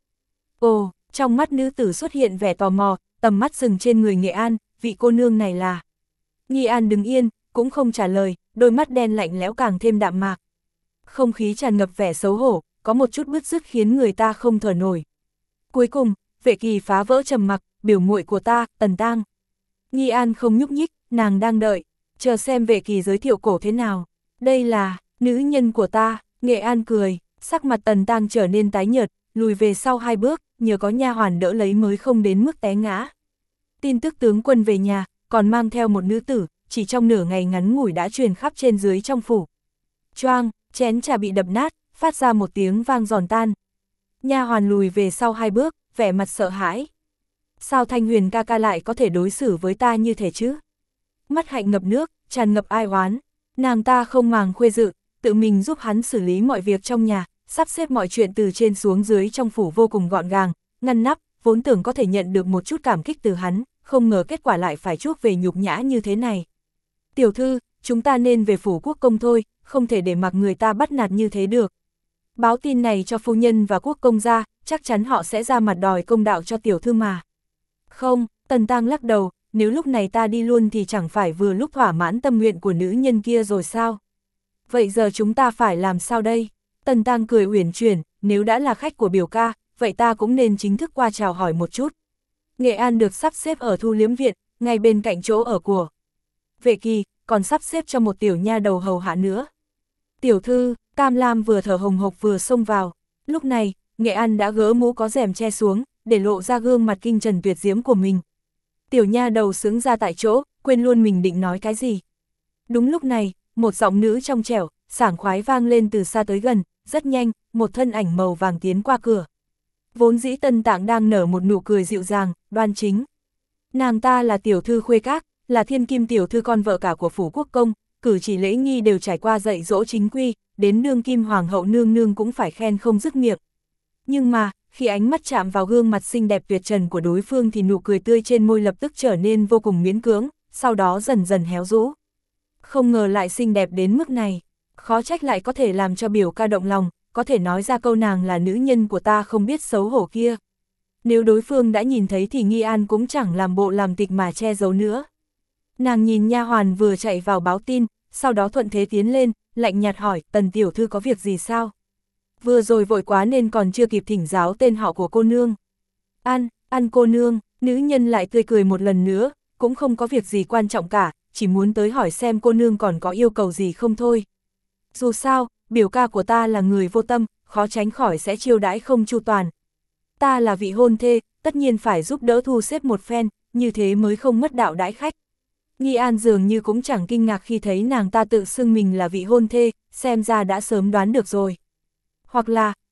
Ồ, trong mắt nữ tử xuất hiện vẻ tò mò, tầm mắt dừng trên người Nghệ An, vị cô nương này là. Nghi An đứng yên, cũng không trả lời, đôi mắt đen lạnh lẽo càng thêm đạm mạc. Không khí tràn ngập vẻ xấu hổ, có một chút bứt rứt khiến người ta không thở nổi. Cuối cùng, Vệ Kỳ phá vỡ trầm mặc, biểu muội của ta, Tần Tang. Nghi An không nhúc nhích, nàng đang đợi, chờ xem Vệ Kỳ giới thiệu cổ thế nào. Đây là, nữ nhân của ta, Nghệ An cười, sắc mặt Tần Tang trở nên tái nhợt, lùi về sau hai bước, nhờ có nha hoàn đỡ lấy mới không đến mức té ngã. Tin tức tướng quân về nhà, còn mang theo một nữ tử, chỉ trong nửa ngày ngắn ngủi đã truyền khắp trên dưới trong phủ. Choang, chén trà bị đập nát, phát ra một tiếng vang giòn tan. Nha hoàn lùi về sau hai bước, vẻ mặt sợ hãi. Sao Thanh Huyền ca ca lại có thể đối xử với ta như thế chứ? Mắt hạnh ngập nước, tràn ngập ai oán. Nàng ta không màng khuê dự, tự mình giúp hắn xử lý mọi việc trong nhà, sắp xếp mọi chuyện từ trên xuống dưới trong phủ vô cùng gọn gàng, ngăn nắp, vốn tưởng có thể nhận được một chút cảm kích từ hắn, không ngờ kết quả lại phải chuốc về nhục nhã như thế này. Tiểu thư, chúng ta nên về phủ quốc công thôi, không thể để mặc người ta bắt nạt như thế được. Báo tin này cho phu nhân và quốc công ra, chắc chắn họ sẽ ra mặt đòi công đạo cho tiểu thư mà. Không, Tần Tang lắc đầu, nếu lúc này ta đi luôn thì chẳng phải vừa lúc thỏa mãn tâm nguyện của nữ nhân kia rồi sao? Vậy giờ chúng ta phải làm sao đây? Tần Tang cười uyển chuyển, nếu đã là khách của biểu ca, vậy ta cũng nên chính thức qua chào hỏi một chút. Nghệ An được sắp xếp ở Thu Liếm Viện, ngay bên cạnh chỗ ở của Vệ Kỳ, còn sắp xếp cho một tiểu nha đầu hầu hạ nữa. Tiểu thư, Cam Lam vừa thở hồng hộc vừa xông vào. Lúc này, Nghệ An đã gỡ mũ có rèm che xuống, để lộ ra gương mặt kinh trần tuyệt diễm của mình. Tiểu nha đầu sững ra tại chỗ, quên luôn mình định nói cái gì. Đúng lúc này, một giọng nữ trong trẻo, sảng khoái vang lên từ xa tới gần, rất nhanh, một thân ảnh màu vàng tiến qua cửa. Vốn dĩ Tân Tạng đang nở một nụ cười dịu dàng, đoan chính. Nàng ta là tiểu thư Khuê Các, là thiên kim tiểu thư con vợ cả của phủ quốc công, cử chỉ lễ nghi đều trải qua dạy dỗ chính quy, đến nương kim hoàng hậu nương nương cũng phải khen không dứt miệng. Nhưng mà, khi ánh mắt chạm vào gương mặt xinh đẹp tuyệt trần của đối phương thì nụ cười tươi trên môi lập tức trở nên vô cùng miễn cưỡng, sau đó dần dần héo rũ. Không ngờ lại xinh đẹp đến mức này, khó trách lại có thể làm cho biểu ca động lòng, có thể nói ra câu nàng là nữ nhân của ta không biết xấu hổ kia. Nếu đối phương đã nhìn thấy thì Nghi An cũng chẳng làm bộ làm tịch mà che giấu nữa. Nàng nhìn nha hoàn vừa chạy vào báo tin, sau đó thuận thế tiến lên, lạnh nhạt hỏi, Tần tiểu thư có việc gì sao? Vừa rồi vội quá nên còn chưa kịp thỉnh giáo tên họ của cô nương. An, An cô nương, nữ nhân lại tươi cười một lần nữa, cũng không có việc gì quan trọng cả, chỉ muốn tới hỏi xem cô nương còn có yêu cầu gì không thôi. Dù sao, biểu ca của ta là người vô tâm, khó tránh khỏi sẽ chiêu đãi không chu toàn. Ta là vị hôn thê, tất nhiên phải giúp đỡ thu xếp một phen, như thế mới không mất đạo đãi khách. Nghi An dường như cũng chẳng kinh ngạc khi thấy nàng ta tự xưng mình là vị hôn thê, xem ra đã sớm đoán được rồi. Hoặc là,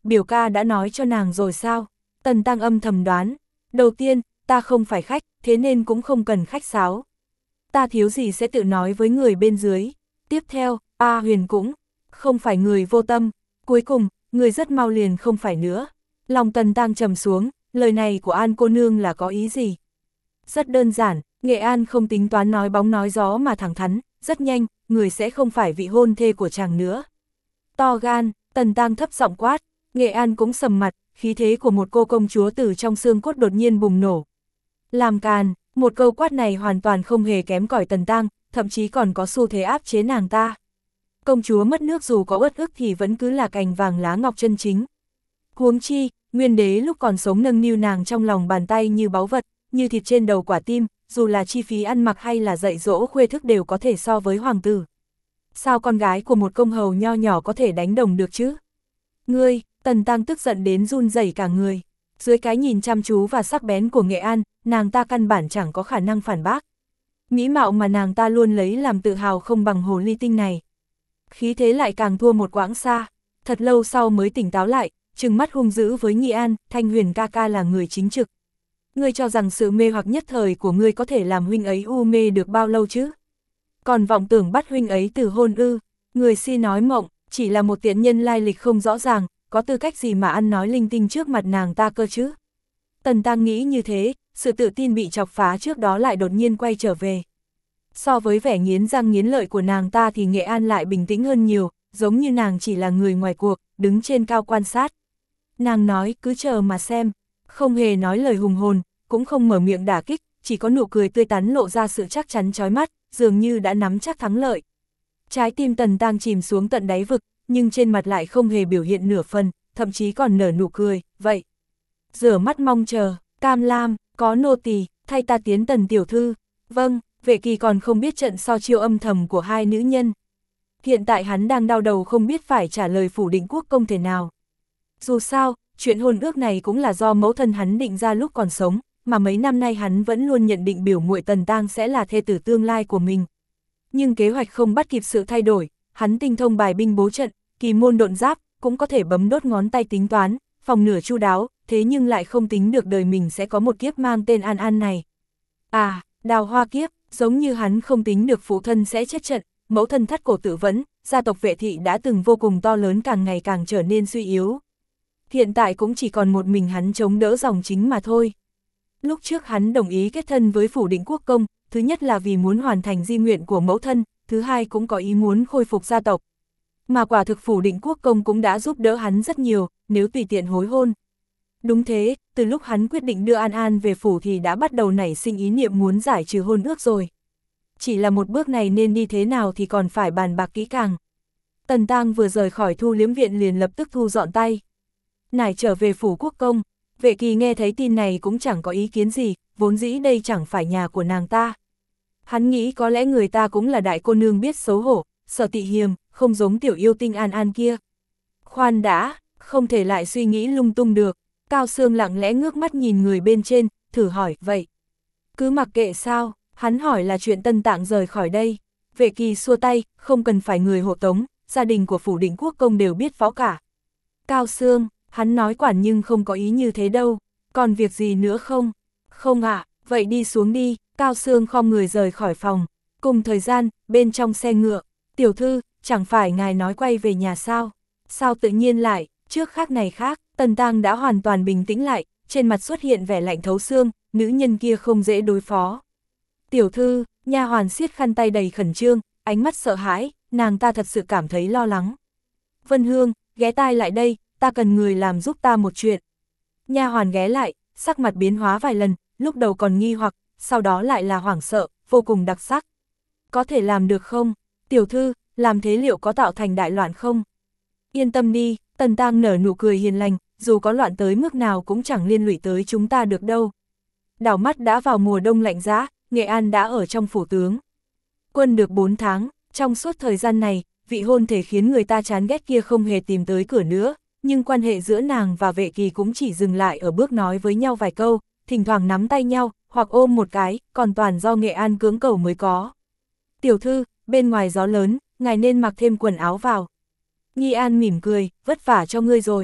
biểu ca đã nói cho nàng rồi sao? Tần Tăng âm thầm đoán. Đầu tiên, ta không phải khách, thế nên cũng không cần khách sáo. Ta thiếu gì sẽ tự nói với người bên dưới. Tiếp theo, A Huyền cũng không phải người vô tâm. Cuối cùng, người rất mau liền không phải nữa. Lòng Tần Tăng trầm xuống, lời này của An cô nương là có ý gì? Rất đơn giản, Nghệ An không tính toán nói bóng nói gió mà thẳng thắn, rất nhanh, người sẽ không phải vị hôn thê của chàng nữa. To gan, Tần Tăng thấp giọng quát, Nghệ An cũng sầm mặt, khí thế của một cô công chúa từ trong xương cốt đột nhiên bùng nổ. Làm càn, một câu quát này hoàn toàn không hề kém cỏi Tần Tăng, thậm chí còn có xu thế áp chế nàng ta. Công chúa mất nước dù có uất ức thì vẫn cứ là cành vàng lá ngọc chân chính. Huống chi, Nguyên đế lúc còn sống nâng niu nàng trong lòng bàn tay như báu vật, như thịt trên đầu quả tim, dù là chi phí ăn mặc hay là dạy dỗ khuê thức đều có thể so với hoàng tử. Sao con gái của một công hầu nho nhỏ có thể đánh đồng được chứ? Ngươi, Tần Tăng tức giận đến run rẩy cả người. Dưới cái nhìn chăm chú và sắc bén của Nghệ An, nàng ta căn bản chẳng có khả năng phản bác. Mỹ mạo mà nàng ta luôn lấy làm tự hào không bằng hồ ly tinh này. Khí thế lại càng thua một quãng xa. Thật lâu sau mới tỉnh táo lại, trừng mắt hung dữ với Nghị An, Thanh Huyền ca ca là người chính trực. Ngươi cho rằng sự mê hoặc nhất thời của ngươi có thể làm huynh ấy u mê được bao lâu chứ? Còn vọng tưởng bắt huynh ấy từ hôn ư? Người si nói mộng, chỉ là một tiện nhân lai lịch không rõ ràng, có tư cách gì mà ăn nói linh tinh trước mặt nàng ta cơ chứ? Tần Tăng nghĩ như thế, sự tự tin bị chọc phá trước đó lại đột nhiên quay trở về. So với vẻ nghiến răng nghiến lợi của nàng ta thì Nghệ An lại bình tĩnh hơn nhiều, giống như nàng chỉ là người ngoài cuộc, đứng trên cao quan sát. Nàng nói cứ chờ mà xem, không hề nói lời hùng hồn, cũng không mở miệng đả kích, chỉ có nụ cười tươi tắn lộ ra sự chắc chắn chói mắt, dường như đã nắm chắc thắng lợi. Trái tim Tần Tăng chìm xuống tận đáy vực, nhưng trên mặt lại không hề biểu hiện nửa phần, thậm chí còn nở nụ cười, vậy. Rửa mắt mong chờ, Cam Lam, có nô tỳ, thay ta tiến Tần tiểu thư. Vâng, Vệ Kỳ còn không biết trận so chiêu âm thầm của hai nữ nhân. Hiện tại hắn đang đau đầu không biết phải trả lời Phủ Định Quốc công thể nào. Dù sao, chuyện hôn ước này cũng là do mẫu thân hắn định ra lúc còn sống, mà mấy năm nay hắn vẫn luôn nhận định biểu muội Tần Tăng sẽ là thê tử tương lai của mình. Nhưng kế hoạch không bắt kịp sự thay đổi, hắn tinh thông bài binh bố trận, kỳ môn độn giáp, cũng có thể bấm đốt ngón tay tính toán, phòng nửa chu đáo, thế nhưng lại không tính được đời mình sẽ có một kiếp mang tên An An này. À, đào hoa kiếp, giống như hắn không tính được phụ thân sẽ chết trận, mẫu thân thắt cổ tự vẫn, gia tộc Vệ thị đã từng vô cùng to lớn càng ngày càng trở nên suy yếu. Hiện tại cũng chỉ còn một mình hắn chống đỡ dòng chính mà thôi. Lúc trước hắn đồng ý kết thân với Phủ Định Quốc công, thứ nhất là vì muốn hoàn thành di nguyện của mẫu thân, thứ hai cũng có ý muốn khôi phục gia tộc. Mà quả thực Phủ Định Quốc công cũng đã giúp đỡ hắn rất nhiều, nếu tùy tiện hối hôn. Đúng thế, từ lúc hắn quyết định đưa An An về phủ thì đã bắt đầu nảy sinh ý niệm muốn giải trừ hôn ước rồi. Chỉ là một bước này nên đi thế nào thì còn phải bàn bạc kỹ càng. Tần Tăng vừa rời khỏi Thu Liếm viện liền lập tức thu dọn tay. Nải trở về phủ quốc công, Vệ Kỳ nghe thấy tin này cũng chẳng có ý kiến gì, vốn dĩ đây chẳng phải nhà của nàng ta. Hắn nghĩ có lẽ người ta cũng là đại cô nương biết xấu hổ, sợ tị hiềm, không giống tiểu yêu tinh An An kia. Khoan đã, không thể lại suy nghĩ lung tung được. Cao Sương lặng lẽ ngước mắt nhìn người bên trên, thử hỏi, vậy. Cứ mặc kệ sao, hắn hỏi là chuyện Tân Tạng rời khỏi đây. Vệ Kỳ xua tay, không cần phải người hộ tống, gia đình của Phủ Định Quốc công đều biết phó cả. Cao Sương, hắn nói quản nhưng không có ý như thế đâu, còn việc gì nữa không? Không ạ, à, vậy đi xuống đi. Cao Sương khom người rời khỏi phòng. Cùng thời gian, bên trong xe ngựa, tiểu thư, chẳng phải ngài nói quay về nhà sao? Sao tự nhiên lại, trước khác này khác, Tần Tăng đã hoàn toàn bình tĩnh lại, trên mặt xuất hiện vẻ lạnh thấu xương, nữ nhân kia không dễ đối phó. Tiểu thư, nha hoàn siết khăn tay đầy khẩn trương, ánh mắt sợ hãi, nàng ta thật sự cảm thấy lo lắng. Vân Hương, ghé tai lại đây, ta cần người làm giúp ta một chuyện. Nha hoàn ghé lại, sắc mặt biến hóa vài lần, lúc đầu còn nghi hoặc, sau đó lại là hoảng sợ, vô cùng đặc sắc. Có thể làm được không? Tiểu thư, làm thế liệu có tạo thành đại loạn không? Yên tâm đi, Tần Tăng nở nụ cười hiền lành, dù có loạn tới mức nào cũng chẳng liên lụy tới chúng ta được đâu. Đảo mắt đã vào mùa đông lạnh giá, Nghệ An đã ở trong phủ tướng. Quân được bốn tháng, trong suốt thời gian này, vị hôn thể khiến người ta chán ghét kia không hề tìm tới cửa nữa, nhưng quan hệ giữa nàng và Vệ Kỳ cũng chỉ dừng lại ở bước nói với nhau vài câu, thỉnh thoảng nắm tay nhau, hoặc ôm một cái, còn toàn do Nghệ An cưỡng cầu mới có. Tiểu thư, bên ngoài gió lớn, ngài nên mặc thêm quần áo vào. Nghi An mỉm cười, vất vả cho ngươi rồi.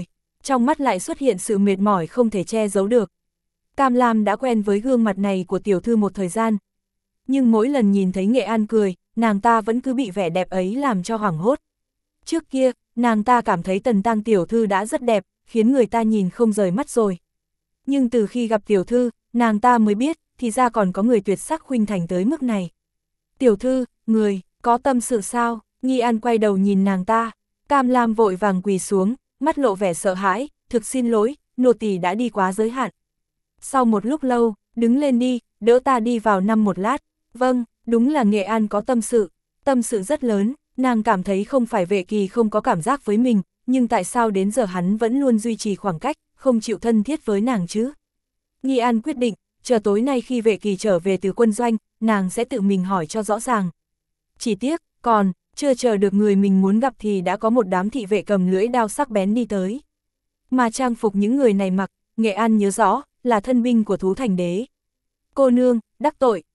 trong mắt lại xuất hiện sự mệt mỏi không thể che giấu được. Cam Lam đã quen với gương mặt này của tiểu thư một thời gian. Nhưng mỗi lần nhìn thấy Nghệ An cười, nàng ta vẫn cứ bị vẻ đẹp ấy làm cho hoảng hốt. Trước kia, nàng ta cảm thấy Tần Tăng tiểu thư đã rất đẹp, khiến người ta nhìn không rời mắt rồi. Nhưng từ khi gặp tiểu thư, nàng ta mới biết, thì ra còn có người tuyệt sắc khuynh thành tới mức này. Tiểu thư, người, có tâm sự sao? Nghi An quay đầu nhìn nàng ta. Cam Lam vội vàng quỳ xuống, mắt lộ vẻ sợ hãi, thực xin lỗi, nô tỳ đã đi quá giới hạn. Sau một lúc lâu, đứng lên đi, đỡ ta đi vào năm một lát. Vâng, đúng là Nghệ An có tâm sự, tâm sự rất lớn, nàng cảm thấy không phải Vệ Kỳ không có cảm giác với mình, nhưng tại sao đến giờ hắn vẫn luôn duy trì khoảng cách, không chịu thân thiết với nàng chứ? Nghi An quyết định, chờ tối nay khi Vệ Kỳ trở về từ quân doanh, nàng sẽ tự mình hỏi cho rõ ràng. Chỉ tiếc, còn, chưa chờ được người mình muốn gặp thì đã có một đám thị vệ cầm lưỡi đao sắc bén đi tới. Mà trang phục những người này mặc, Nghệ An nhớ rõ, là thân binh của Thú Thành Đế. Cô nương, đắc tội,